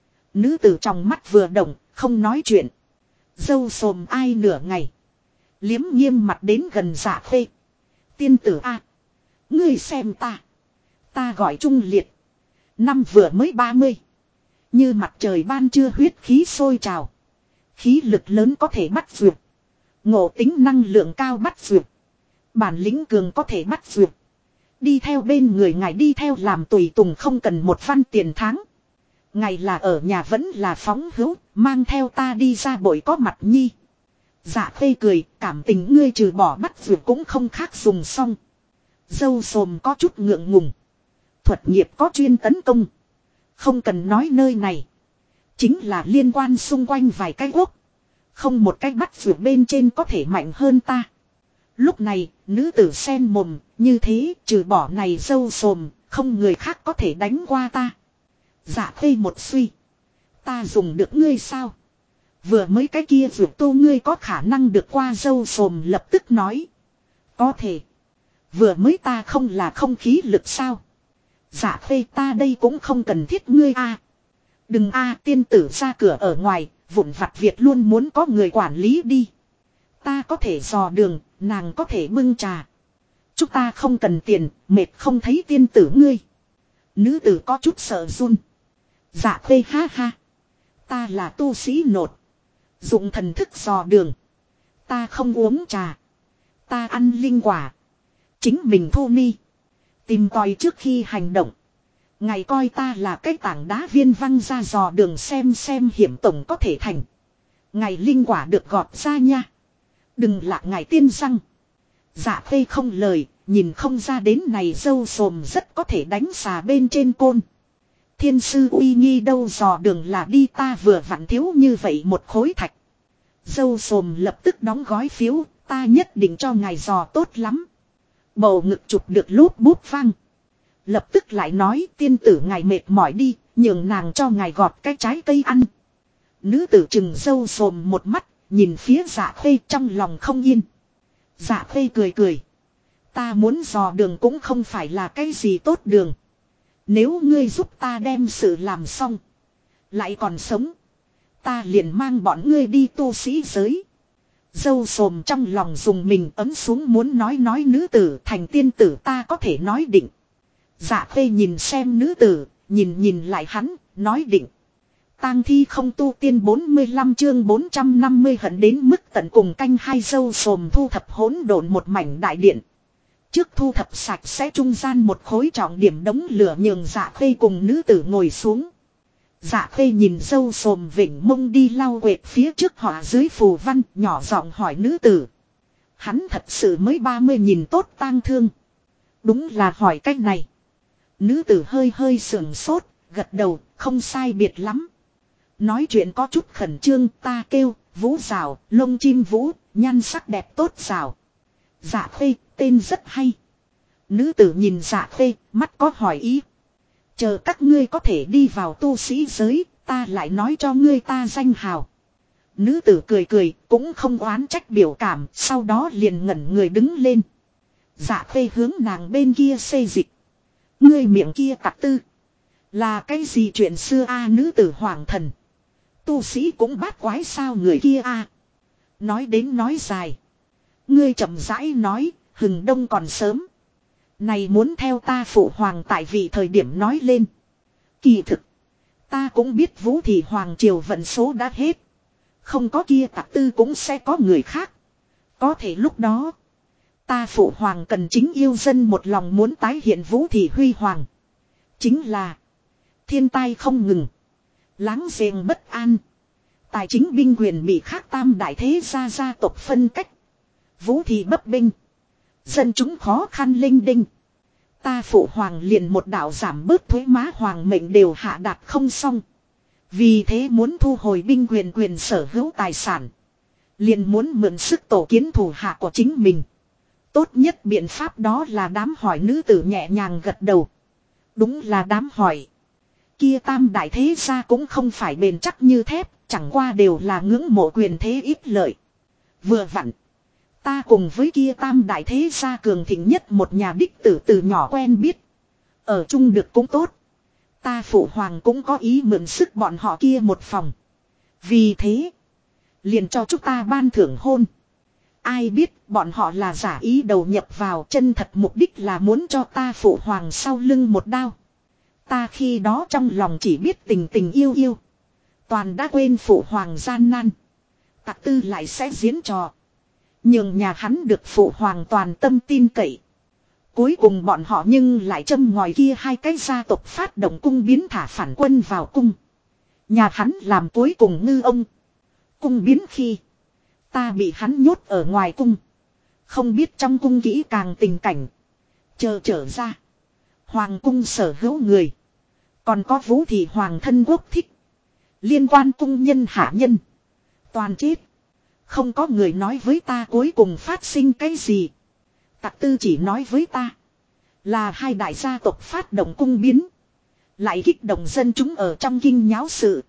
Nữ tử trong mắt vừa động. Không nói chuyện. Dâu xồm ai nửa ngày. Liếm nghiêm mặt đến gần dạ phê. Tiên tử A. Ngươi xem ta. Ta gọi trung liệt. Năm vừa mới 30. Như mặt trời ban trưa huyết khí sôi trào. Khí lực lớn có thể bắt vượt. Ngộ tính năng lượng cao bắt vượt. Bản lĩnh cường có thể bắt vượt. Đi theo bên người ngài đi theo làm tùy tùng không cần một văn tiền tháng. Ngài là ở nhà vẫn là phóng hữu, mang theo ta đi ra bội có mặt nhi. Dạ khê cười, cảm tình ngươi trừ bỏ bắt vượt cũng không khác dùng xong. Dâu xồm có chút ngượng ngùng. Thuật nghiệp có chuyên tấn công. Không cần nói nơi này. Chính là liên quan xung quanh vài cái quốc. Không một cách bắt vượt bên trên có thể mạnh hơn ta. Lúc này, nữ tử sen mồm, như thế, trừ bỏ này dâu xồm, không người khác có thể đánh qua ta. Dạ khê một suy. Ta dùng được ngươi sao? Vừa mới cái kia vượt tô ngươi có khả năng được qua dâu xồm lập tức nói. Có thể. Vừa mới ta không là không khí lực sao? Dạ khê ta đây cũng không cần thiết ngươi a. Đừng a tiên tử ra cửa ở ngoài, vụn vặt việc luôn muốn có người quản lý đi. Ta có thể dò đường, nàng có thể bưng trà. Chúng ta không cần tiền, mệt không thấy tiên tử ngươi. Nữ tử có chút sợ run. Dạ khê ha ha. Ta là tu sĩ nột. Dụng thần thức dò đường. Ta không uống trà. Ta ăn linh quả. Chính mình thu mi. Tìm tòi trước khi hành động. Ngài coi ta là cái tảng đá viên văng ra dò đường xem hiểm tổng có thể thành. Ngài linh quả được gọt ra nha. Đừng lạc ngài tiên răng. Dạ khê không lời, nhìn không ra đến này dâu xồm rất có thể đánh xà bên trên côn. Thiên sư uy nghi đâu dò đường là đi ta vừa vặn thiếu như vậy một khối thạch. Dâu xồm lập tức đóng gói phiếu, ta nhất định cho ngài dò tốt lắm. Bầu ngực chụp được lúp bút vang. Lập tức lại nói tiên tử ngài mệt mỏi đi, nhường nàng cho ngài gọt cái trái cây ăn. Nữ tử chừng dâu xồm một mắt, nhìn phía dạ khê trong lòng không yên. Dạ khê cười cười. Ta muốn dò đường cũng không phải là cái gì tốt đường. Nếu ngươi giúp ta đem sự làm xong. Lại còn sống. Ta liền mang bọn ngươi đi tu sĩ giới. Dâu xồm trong lòng dùng mình ấm xuống muốn nói nữ tử thành tiên tử ta có thể nói định. Dạ khê nhìn xem nữ tử, nhìn lại hắn, nói định. Tang thi không tu tiên 45 chương 450 hận đến mức tận cùng canh hai dâu xồm thu thập hỗn độn một mảnh đại điện. Trước thu thập sạch sẽ trung gian một khối trọng điểm đống lửa nhường dạ khê cùng nữ tử ngồi xuống. Dạ khê nhìn dâu xồm vỉnh mông đi lau quệt phía trước họ dưới phù văn nhỏ giọng hỏi nữ tử. Hắn thật sự mới 30 nhìn tốt tang thương. Đúng là hỏi cách này. Nữ tử hơi sườn sốt, gật đầu, không sai biệt lắm. Nói chuyện có chút khẩn trương ta kêu, vũ rào, lông chim vũ, nhan sắc đẹp tốt rào. Dạ khê, tên rất hay. Nữ tử nhìn dạ khê, mắt có hỏi ý. Chờ các ngươi có thể đi vào tu sĩ giới, ta lại nói cho ngươi ta danh hào. Nữ tử cười, cũng không oán trách biểu cảm, sau đó liền ngẩn người đứng lên. Dạ khê hướng nàng bên kia xê dịch. Ngươi miệng kia tặc tư. Là cái gì chuyện xưa a nữ tử hoàng thần. Tu sĩ cũng bát quái sao người kia a. Nói đến nói dài. Ngươi chậm rãi nói, hừng đông còn sớm. Này muốn theo ta phụ hoàng tại vị thời điểm nói lên. Kỳ thực. Ta cũng biết vũ thị hoàng triều vận số đã hết. Không có kia tặc tư cũng sẽ có người khác. Có thể lúc đó. Ta phụ hoàng cần chính yêu dân một lòng muốn tái hiện vũ thị huy hoàng. Chính là. Thiên tai không ngừng. Láng giềng bất an. Tài chính binh quyền bị khác tam đại thế gia tộc phân cách. Vũ thị bấp bênh. Dân chúng khó khăn linh đinh. Ta phụ hoàng liền một đạo giảm bớt thuế má hoàng mệnh đều hạ đạt không xong. Vì thế muốn thu hồi binh quyền sở hữu tài sản. Liền muốn mượn sức tổ kiến thủ hạ của chính mình. Tốt nhất biện pháp đó là đám hỏi nữ tử nhẹ nhàng gật đầu. Đúng là đám hỏi. Kia tam đại thế gia cũng không phải bền chắc như thép, chẳng qua đều là ngưỡng mộ quyền thế ít lợi. Vừa vặn. Ta cùng với kia tam đại thế gia cường thịnh nhất một nhà đích tử từ nhỏ quen biết. Ở chung được cũng tốt. Ta phụ hoàng cũng có ý mượn sức bọn họ kia một phòng. Vì thế. Liền cho chúng ta ban thưởng hôn. Ai biết bọn họ là giả ý đầu nhập vào chân thật mục đích là muốn cho ta phụ hoàng sau lưng một đao. Ta khi đó trong lòng chỉ biết tình yêu. Toàn đã quên phụ hoàng gian nan. Tặc tư lại sẽ diễn trò. Nhưng nhà hắn được phụ hoàng toàn tâm tin cậy. Cuối cùng bọn họ nhưng lại châm ngòi kia hai cái gia tộc phát động cung biến thả phản quân vào cung. Nhà hắn làm cuối cùng ngư ông. Cung biến khi. Ta bị hắn nhốt ở ngoài cung. Không biết trong cung kỹ càng tình cảnh. Chờ trở ra. Hoàng cung sở hữu người. Còn có Vũ Thị Hoàng thân quốc thích. Liên quan cung nhân hạ nhân. Toàn chết. Không có người nói với ta cuối cùng phát sinh cái gì. Tặc Tư chỉ nói với ta. Là hai đại gia tộc phát động cung biến. Lại kích động dân chúng ở trong kinh nháo sự.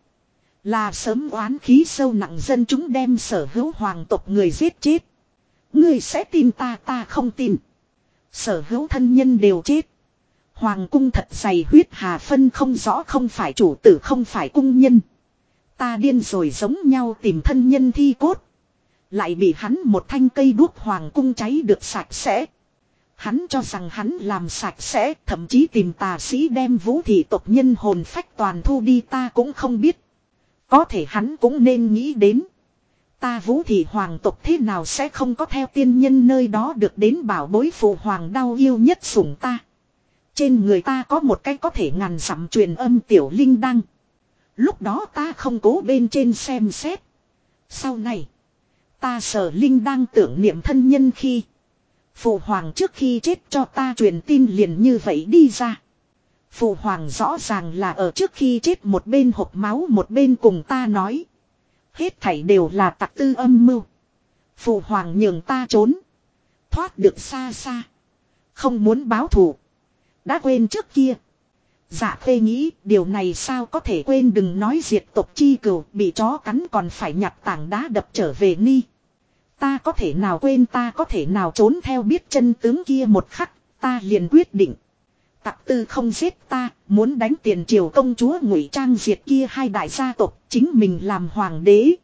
Là sớm oán khí sâu nặng dân chúng đem sở hữu hoàng tộc người giết chết. Ngươi sẽ tin ta, ta không tin. Sở hữu thân nhân đều chết. Hoàng cung thật dày huyết hà phân không rõ, không phải chủ tử không phải cung nhân. Ta điên rồi giống nhau tìm thân nhân thi cốt. Lại bị hắn một thanh cây đuốc hoàng cung cháy được sạch sẽ. Hắn cho rằng hắn làm sạch sẽ, thậm chí tìm tà sĩ đem Vũ Thị tộc nhân hồn phách toàn thu đi, ta cũng không biết. Có thể hắn cũng nên nghĩ đến. Ta Vũ Thị hoàng tộc thế nào sẽ không có theo tiên nhân nơi đó được đến bảo bối phụ hoàng đau yêu nhất sủng ta. Trên người ta có một cái có thể ngàn dặm truyền âm tiểu linh đăng. Lúc đó ta không cố bên trên xem xét. Sau này, ta sở linh đang tưởng niệm thân nhân khi. Phụ hoàng trước khi chết cho ta truyền tin liền như vậy đi ra. Phụ hoàng rõ ràng là ở trước khi chết một bên hộc máu một bên cùng ta nói. Hết thảy đều là Tặc Tư âm mưu. Phụ hoàng nhường ta trốn. Thoát được xa xa. Không muốn báo thù. Đã quên trước kia. Dạ Khê nghĩ điều này sao có thể quên, đừng nói diệt tộc chi cừu, bị chó cắn còn phải nhặt tảng đá đập trở về ni. Ta có thể nào quên, ta có thể nào trốn theo, biết chân tướng kia một khắc, ta liền quyết định. Tặc Tư không giết ta, muốn đánh tiền triều công chúa Ngụy Trang diệt kia hai đại gia tộc, chính mình làm hoàng đế.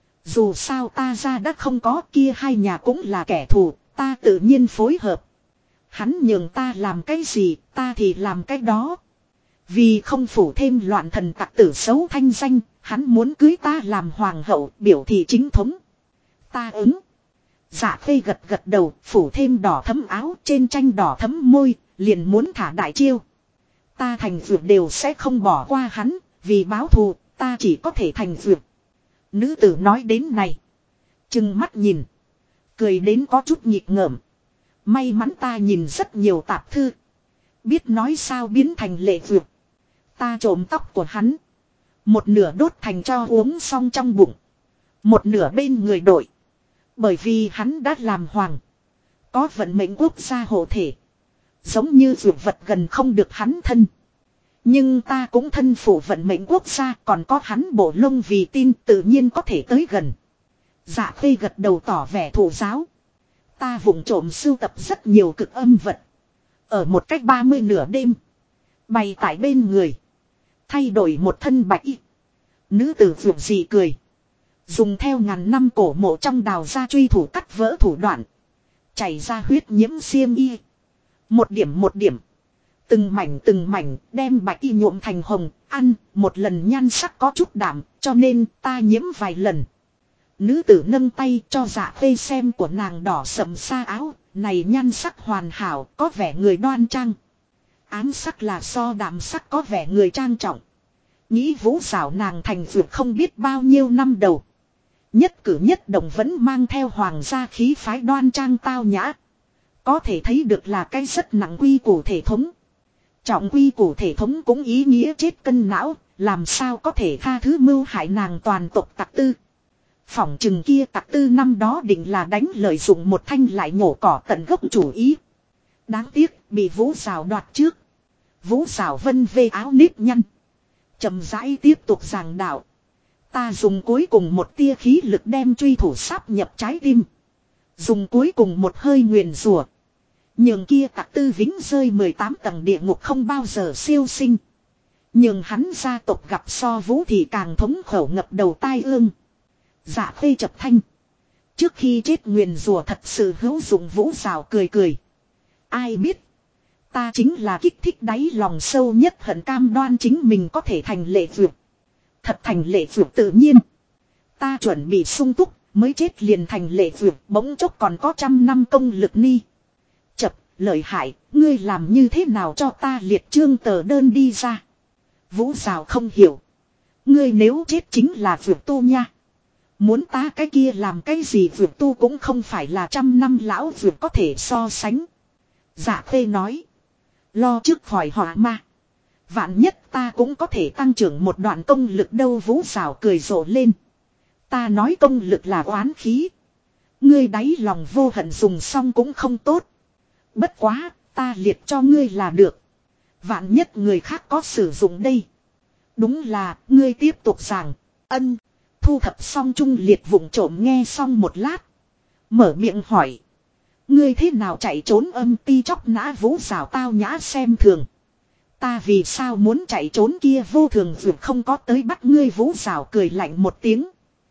Dù sao ta ra đã không có, kia hai nhà cũng là kẻ thù, ta tự nhiên phối hợp. Hắn nhường ta làm cái gì, ta thì làm cái đó. Vì không phủ thêm loạn thần tặc tử xấu thanh danh, hắn muốn cưới ta làm hoàng hậu, biểu thị chính thống. Ta ứng. Dạ Khê gật gật đầu, phủ thêm đỏ thấm áo, trên tranh đỏ thấm môi, liền muốn thả đại chiêu. Ta thành vượt đều sẽ không bỏ qua hắn, vì báo thù, ta chỉ có thể thành vượt. Nữ tử nói đến này. Chừng mắt nhìn. Cười đến có chút nhịp ngợm. May mắn ta nhìn rất nhiều tạp thư. Biết nói sao biến thành lệ vượt. Ta trộm tóc của hắn. Một nửa đốt thành cho uống xong trong bụng. Một nửa bên người đội. Bởi vì hắn đã làm hoàng. Có vận mệnh quốc gia hộ thể. Giống như vượt vật gần không được hắn thân. Nhưng ta cũng thân phụ vận mệnh quốc gia, còn có hắn bổ lông vì tin, tự nhiên có thể tới gần. Dạ Khê gật đầu tỏ vẻ thụ giáo. Ta vụng trộm sưu tập rất nhiều cực âm vật. Ở một cách 30 nửa đêm. Bày tại bên người. Thay đổi một thân bạch y. Nữ tử vượt gì cười. Dùng theo ngàn năm cổ mộ trong đào ra truy thủ cắt vỡ thủ đoạn. Chảy ra huyết nhiễm xiêm y. Một điểm. Từng mảnh đem bạch y nhuộm thành hồng. Ăn một lần nhan sắc có chút đảm, cho nên ta nhiễm vài lần. Nữ tử nâng tay cho Dạ Khê xem của nàng đỏ sậm sa áo. Này nhan sắc hoàn hảo, có vẻ người đoan trang. Ám sắc là so đạm sắc, có vẻ người trang trọng. Nghĩ Vũ xảo nàng thành vượt không biết bao nhiêu năm đầu. Nhất cử nhất động vẫn mang theo hoàng gia khí phái đoan trang tao nhã. Có thể thấy được là cái rất nặng quy củ thể thống. Trọng quy củ thể thống cũng ý nghĩa chết cân não, làm sao có thể tha thứ mưu hại nàng toàn tộc Tặc Tư. Phỏng chừng kia Tặc Tư năm đó định là đánh lợi dụng một thanh lại nhổ cỏ tận gốc chủ ý. Đáng tiếc bị Vũ xảo đoạt trước. Vũ xảo vân vê áo nếp nhăn. Chậm rãi tiếp tục giảng đạo. Ta dùng cuối cùng một tia khí lực đem truy thủ sáp nhập trái tim. Dùng cuối cùng một hơi nguyền rủa. Nhường kia Tặc Tư vĩnh rơi 18 tầng địa ngục không bao giờ siêu sinh. Nhường hắn gia tộc gặp so Vũ thì càng thống khẩu ngập đầu tai ương. Dạ Khê chập thanh. Trước khi chết nguyền rủa thật sự hữu dụng. Vũ xảo cười. Ai biết. Ta chính là kích thích đáy lòng sâu nhất hận, cam đoan chính mình có thể thành lệ vượt. Thật thành lệ vượt tự nhiên. Ta chuẩn bị sung túc, mới chết liền thành lệ vượt, bỗng chốc còn có 100 năm công lực ni. Chập, Lợi hại, ngươi làm như thế nào cho ta liệt trương tờ đơn đi ra. Vũ Rào không hiểu. Ngươi nếu chết chính là vượt tu nha. Muốn ta cái kia làm cái gì vượt tu cũng không phải là 100 năm lão vượt có thể so sánh. Dạ Khê nói. Lo trước khỏi họa ma. Vạn nhất ta cũng có thể tăng trưởng một đoạn công lực đâu. Vũ Rào cười rộ lên. Ta nói công lực là oán khí. Ngươi đáy lòng vô hận dùng xong cũng không tốt. Bất quá, ta liệt cho ngươi là được. Vạn nhất người khác có sử dụng đây. Đúng là, ngươi tiếp tục giảng. Ân. Thu thập xong Trung Liệt vụng trộm nghe xong một lát. Mở miệng hỏi. Ngươi thế nào chạy trốn âm ti chóc nã Vũ Rào tao nhã xem thường. Ta vì sao muốn chạy trốn kia vô thường vượt không có tới bắt ngươi. Vũ Rào cười lạnh một tiếng.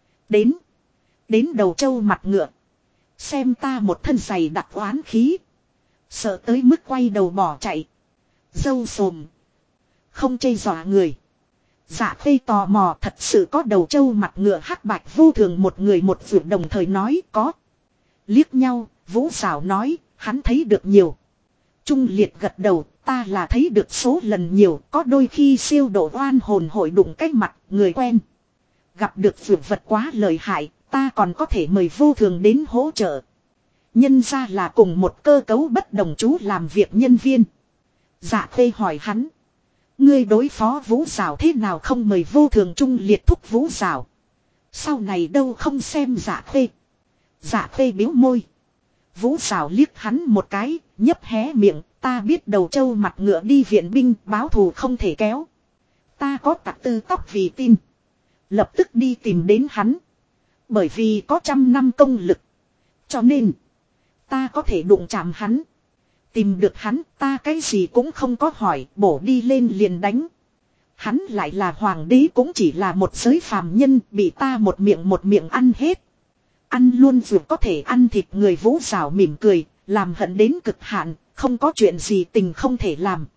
Đến đầu trâu mặt ngựa. Xem ta một thân giày đặc oán khí. Sợ tới mức quay đầu bỏ chạy. Dâu sồm. Không chê dọa người. Dạ Khê tò mò thật sự có đầu trâu mặt ngựa hắc bạch vô thường một người một vượt đồng thời nói có. Liếc nhau, Vũ Rào nói, hắn thấy được nhiều. Trung Liệt gật đầu, ta là thấy được số lần nhiều, có đôi khi siêu độ oan hồn hội đụng cách mặt, người quen. Gặp được vượt vật quá lợi hại, ta còn có thể mời vô thường đến hỗ trợ. Nhân ra là cùng một cơ cấu bất đồng chú làm việc nhân viên. Dạ Khê hỏi hắn. Ngươi đối phó Vũ Rào thế nào không mời vô thường. Trung Liệt thúc Vũ Rào. Sau này đâu không xem Dạ Khê. Dạ Khê biếu môi. Vũ Rào liếc hắn một cái, nhấp hé miệng, ta biết đầu trâu mặt ngựa đi viện binh, báo thù không thể kéo. Ta có tặc tư tóc vì tin. Lập tức đi tìm đến hắn. Bởi vì có 100 năm công lực. Cho nên, ta có thể đụng chạm hắn. Tìm được hắn, ta cái gì cũng không có hỏi, bổ đi lên liền đánh. Hắn lại là hoàng đế cũng chỉ là một giới phàm nhân, bị ta một miệng ăn hết. Ăn luôn vượt có thể ăn thịt người. Vũ Rào mỉm cười, làm hận đến cực hạn, không có chuyện gì tình không thể làm.